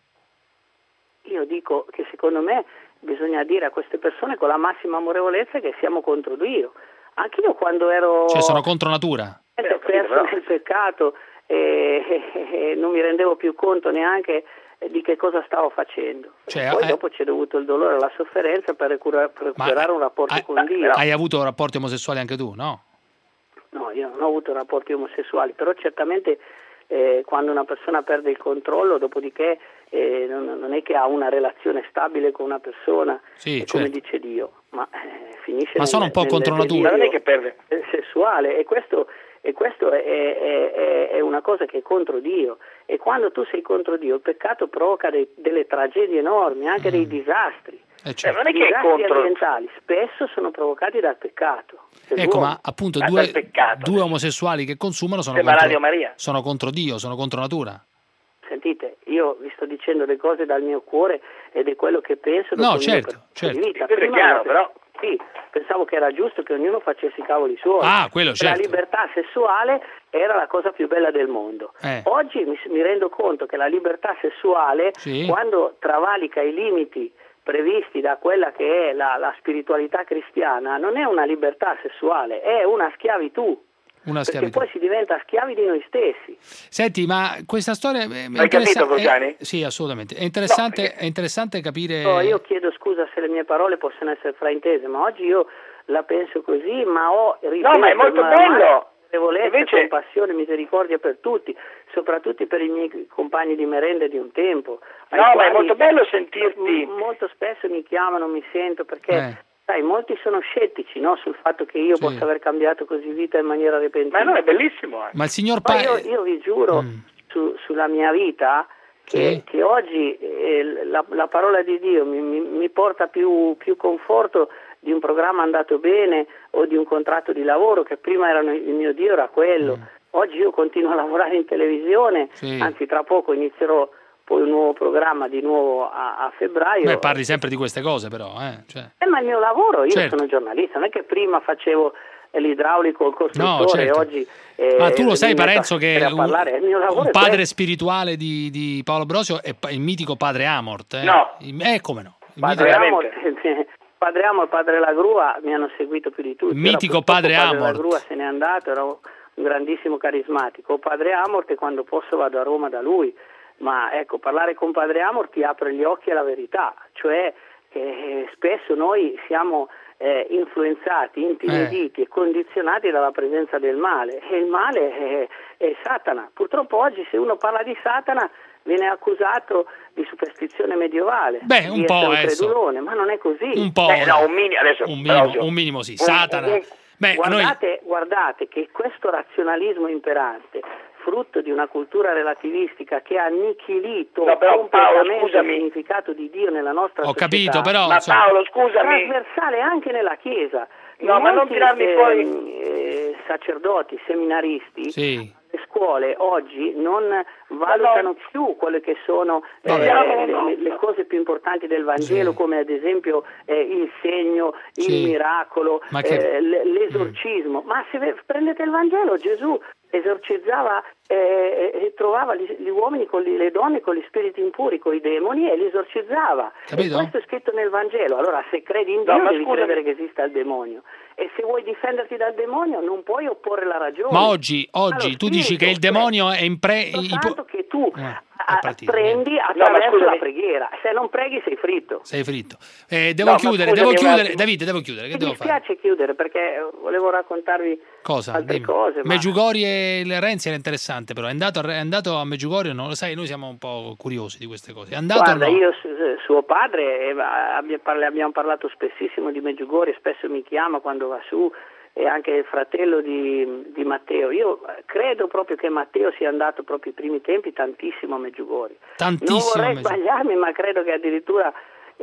Io dico che secondo me bisogna dire a queste persone con la massima amorevolezza che siamo contro Dio. Anch'io quando ero Cioè sono contro natura? perso nel peccato e, e- e non mi rendevo più conto neanche di che cosa stavo facendo. Cioè, Poi eh, dopo c'è dovuto il dolore e la sofferenza per, recura- per Ma- recuperare un rapporto hai, con Dio. hai avuto rapporti omosessuali anche tu, no? No, io non ho avuto rapporti omosessuali, però certamente eh, quando una persona perde il controllo, dopodiché eh, non, non è che ha una relazione stabile con una persona, Sì, eh, come certo. dice Dio, ma eh, finisce Ma nel- sono un po' nel contro natura. delirio Non è che perde. sessuale e questo, e questo è, è- è- è una cosa che è contro Dio, e quando tu sei contro Dio il peccato provoca dei- delle tragedie enormi, anche dei disastri. Eh, certo. I disastri ambientali spesso sono provocati dal peccato. Ecco, dell'uomo. ma appunto Ah, due, dal peccato. due omosessuali che consumano sono Sembra contro, Radio Maria. sono contro Dio, sono contro natura. Sentite, io vi sto dicendo le cose dal mio cuore ed è quello che penso. No, dopo il mio certo, percorso certo. di vita. Quello è Prima chiaro, io- però. Sì, pensavo che era giusto che ognuno facesse i cavoli suoi. Ah, quello, La certo. libertà sessuale era la cosa più bella del mondo. Eh. Oggi mi, mi rendo conto che la libertà sessuale, Sì. quando travalica i limiti previsti da quella che è la, la spiritualità cristiana, non è una libertà sessuale, è una schiavitù. Una Perché schiavitù. poi si diventa schiavi di noi stessi. Senti, ma questa storia è Hai interessa- capito, Cruciani? è- Sì, assolutamente. È interessante, è interessante capire... No, io chiedo scusa se le mie parole possono essere fraintese, ma oggi io la penso così, ma ho ripeto, No, ma è molto una bello. amorevolezza, Invece- compassione, misericordia per tutti, soprattutto per i miei compagni di merenda di un tempo. ai No, ma è quali molto bello sentirti. m- Molto spesso mi chiamano, mi sento, perché Eh. sai, molti sono scettici, no, sul fatto che io Sì. possa aver cambiato così vita in maniera repentina. Ma no, è bellissimo. eh. Ma il signor Ma Pa... io, io vi giuro Mm. su- sulla mia vita che, Sì. che oggi eh, la, la parola di Dio mi, mi- mi porta più, più conforto di un programma andato bene o di un contratto di lavoro, che prima erano, il mio Dio era quello. Oggi io continuo a lavorare in televisione, Mm. Sì. anzi tra poco inizierò poi un nuovo programma di nuovo a, a febbraio. Beh, parli sempre di queste cose però, eh? Cioè, Eh, ma il mio lavoro, io Certo. sono giornalista, non è che prima facevo l'idraulico, il costruttore, No, certo. oggi... eh, ma tu lo sai mi metto a Parenzo che a un, parlare. Il mio lavoro un è padre questo. spirituale di, di Paolo Brosio è pa- il mitico padre Amort, eh? No. Il- Eh, come no? Il Padre mitico, Amor, Padre Amor e Padre La Grua mi hanno seguito più di tutti. Il mitico Ora, purtroppo Padre Padre Amor. La Grua se n'è andato, era un grandissimo carismatico. Padre Amor, e quando posso vado a Roma da lui, ma ecco, parlare con Padre Amor ti apre gli occhi alla verità, cioè eh, spesso noi siamo eh, influenzati, intimiditi e condizionati dalla presenza del male, e il male è, è Satana. Purtroppo oggi se uno parla di Satana viene accusato di superstizione medievale, Beh, un di po' essere un adesso. credulone, ma non è così. un po', Eh, no, un mini- adesso, un minimo, però, un minimo sì, Un- Satana. un- Beh, noi... guardate, guardate che questo razionalismo imperante, frutto di una cultura relativistica che ha annichilito No, però, Paolo, completamente scusami. il significato di Dio nella nostra Ho società, capito, però... Ma insomma, Paolo, scusami. trasversale anche nella Chiesa. No, ma non Molti, tirarmi eh, fuori- eh, sacerdoti, seminaristi, sì. le scuole oggi non valutano più quelle che sono eh, Vabbè. le, le cose più importanti del Vangelo, Sì. come ad esempio eh, il segno, il Sì. miracolo, Ma che- eh, l- l'esorcismo. Ma se ve- prendete il Vangelo, Gesù esorcizzava eh, e trovava gli, gli uomini con gli, le donne con gli spiriti impuri, con i demoni, e li esorcizzava. Capito? E questo è scritto nel Vangelo. Allora, se credi in No, Dio ma devi scusami. credere che esista il demonio, e se vuoi difenderti dal demonio non puoi opporre la ragione. Ma oggi, oggi Allo tu dici spirito, che il demonio è in pre... Lo i- santo che tu Eh, a- partito, prendi No, attraverso ma scusami. la preghiera. Se non preghi sei fritto. sei fritto. Eh, devo No, ma chiudere, scusami devo un chiudere. attimo. Davide, devo chiudere. Che Mi devo fare? dispiace chiudere perché volevo raccontarvi Cosa? altre Dimmi. cose. Ma... Meggiugorie e il Renzi era interessante, però è andato, a, è andato a Meggiugorie, non lo sai, noi siamo un po' curiosi di queste cose. È andato Guarda, o no? io su- suo padre, eh, abbia- parla- abbiamo parlato spessissimo di Meggiugorie, spesso mi chiama quando va su, e anche il fratello di, di Matteo. Io credo proprio che Matteo sia andato proprio i primi tempi tantissimo a Meggiugorie. Tantissimo Non vorrei a Meggiugorie. sbagliarmi, ma credo che addirittura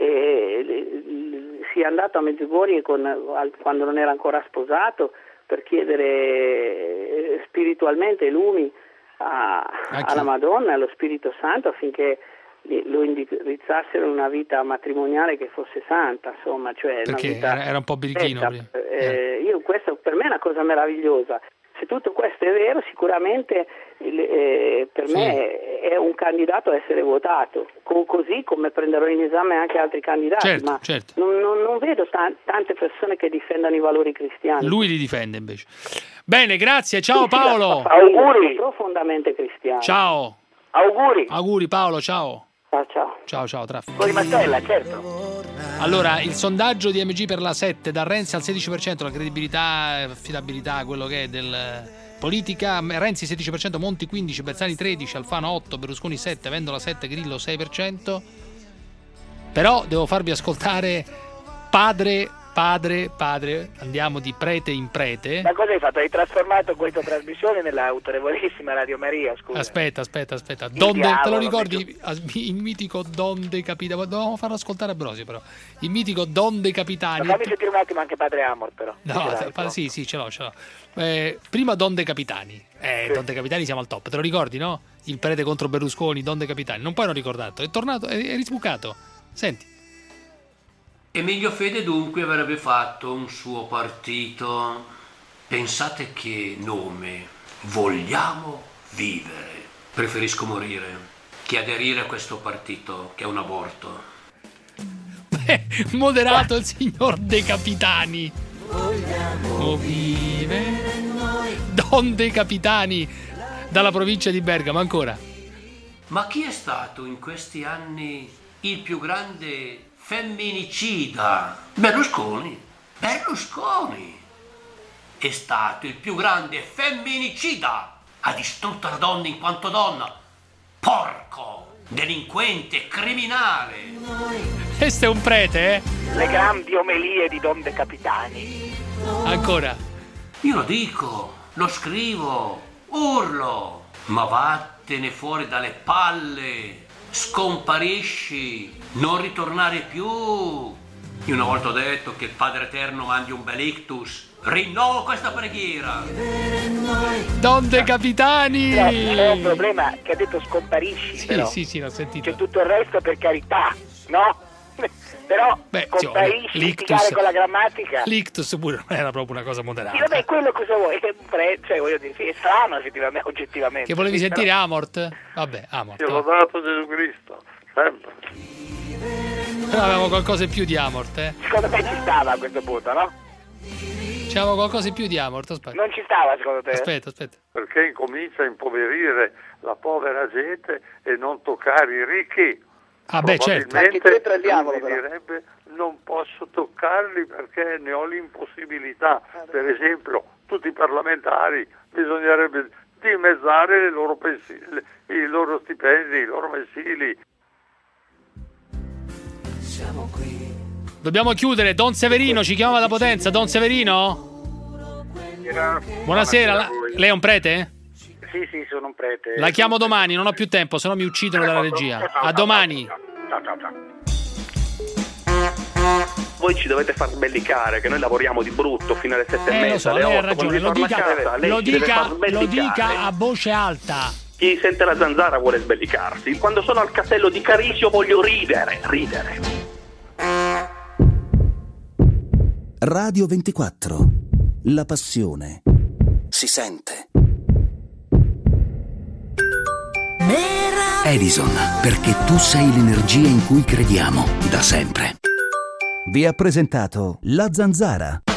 eh, sia andato a Meggiugorie con, al- quando non era ancora sposato, per chiedere eh, spiritualmente lumi a- alla Madonna e allo Spirito Santo affinché li- lo indirizzassero in una vita matrimoniale che fosse santa, insomma, cioè una Perché vita era, era un po' birichino retta. prima. Eh, io questo per me è una cosa meravigliosa. Se tutto questo è vero, sicuramente il- eh, per Sì. me è un candidato a essere votato, Co- così come prenderò in esame anche altri candidati, Certo, ma certo. non, non- non vedo tan- tante persone che difendano i valori cristiani. Lui li difende invece. Bene, grazie. Ciao Paolo. Auguri. Profondamente cristiano. Ciao. Auguri. Auguri Paolo, ciao. Ciao, ciao. Ciao, ciao, traffico. Con Mastella, certo. Allora, il sondaggio di M G per la sette, da Renzi al sedici per cento, la credibilità, affidabilità, quello che è del eh, politica. Renzi sedici per cento, Monti quindici, Bersani tredici, Alfano otto, Berlusconi sette, Vendola sette, Grillo sei per cento. Però devo farvi ascoltare padre, padre, padre, andiamo di prete in prete. Ma cosa hai fatto? Hai trasformato questa trasmissione nella autorevolissima Radio Maria, scusa. Aspetta, aspetta, aspetta. Il Don De- te lo diavolo, ricordi? Il mitico Don De Capitani. Dovevamo farlo ascoltare a Brosi, però. Il mitico Don De Capitani. Ma fammi sentire un attimo anche Padre Amor, però. No, Ce l'hai, fa- no? sì, sì, ce l'ho, ce l'ho. Eh, prima Don De Capitani. Eh, Sì. Don De Capitani siamo al top. Te lo ricordi, no? Il prete contro Berlusconi, Don De Capitani. Non puoi non ricordarlo. È tornato, è, è risbucato. Senti. Emilio Fede dunque avrebbe fatto un suo partito. Pensate che nome? Vogliamo vivere. Preferisco morire che aderire a questo partito che è un aborto. Beh, moderato il signor De Capitani. Vogliamo vivere noi. Don De Capitani, dalla provincia di Bergamo, ancora. Ma chi è stato in questi anni il più grande femminicida? Berlusconi. Berlusconi è stato il più grande femminicida. Ha distrutto la donna in quanto donna. Porco, delinquente, criminale. Questo è un prete, eh? Le grandi omelie di Don De Capitani. Ancora. Io lo dico, lo scrivo, urlo, ma vattene fuori dalle palle, scomparisci, non ritornare più. Io una volta ho detto che il Padre Eterno mandi un bel ictus, rinnovo questa preghiera. Don De Capitani. No, c'è un problema che ha detto scomparisci, Sì, però. sì, sì, l'ho sentito. C'è tutto il resto per carità, no? Però Beh, scomparisci, l'ictus. litigare con la grammatica. L'ictus pure non era proprio una cosa moderata. Sì, vabbè, quello cosa vuoi? Che un pre- cioè, voglio dire, sì, è strano effettivamente, oggettivamente. Che volevi sì, sentire però- Amort? Vabbè, Amort. Io l'ho dato Gesù Cristo, sempre. Però avevamo qualcosa in più di Amort, eh? Secondo te ci stava a questo punto, no? C'avevamo qualcosa in più di Amort, aspetta. Non ci stava secondo te? Aspetta, aspetta. Perché incomincia a impoverire la povera gente e non toccare i ricchi. Ah, beh, certo. Probabilmente Anche dentro il diavolo, lui però. direbbe non posso toccarli perché ne ho l'impossibilità. Per esempio, tutti i parlamentari bisognerebbe dimezzare le loro pensi- le- i loro stipendi, i loro mensili. Siamo qui. Dobbiamo chiudere. Don Severino ci chiamava da Potenza. Don Severino? Buonasera. La- lei è un prete? Sì, sì, sono un prete. La chiamo domani, non ho più tempo, se no mi uccidono dalla regia. A domani. Ciao, ciao, ciao. Voi ci dovete far sbellicare che noi lavoriamo di brutto fino alle sette e Eh, mezza, lo so, alle lei ha otto, quando ragione. si Lo torna a dica, casa, lei lo ci deve dica, far lo sbellicare. dica a voce alta. Chi sente la zanzara vuole sbellicarsi. Quando sono al castello di Carisio voglio ridere, ridere. Radio ventiquattro. La passione si sente. Edison, perché tu sei l'energia in cui crediamo da sempre. Vi ha presentato La Zanzara.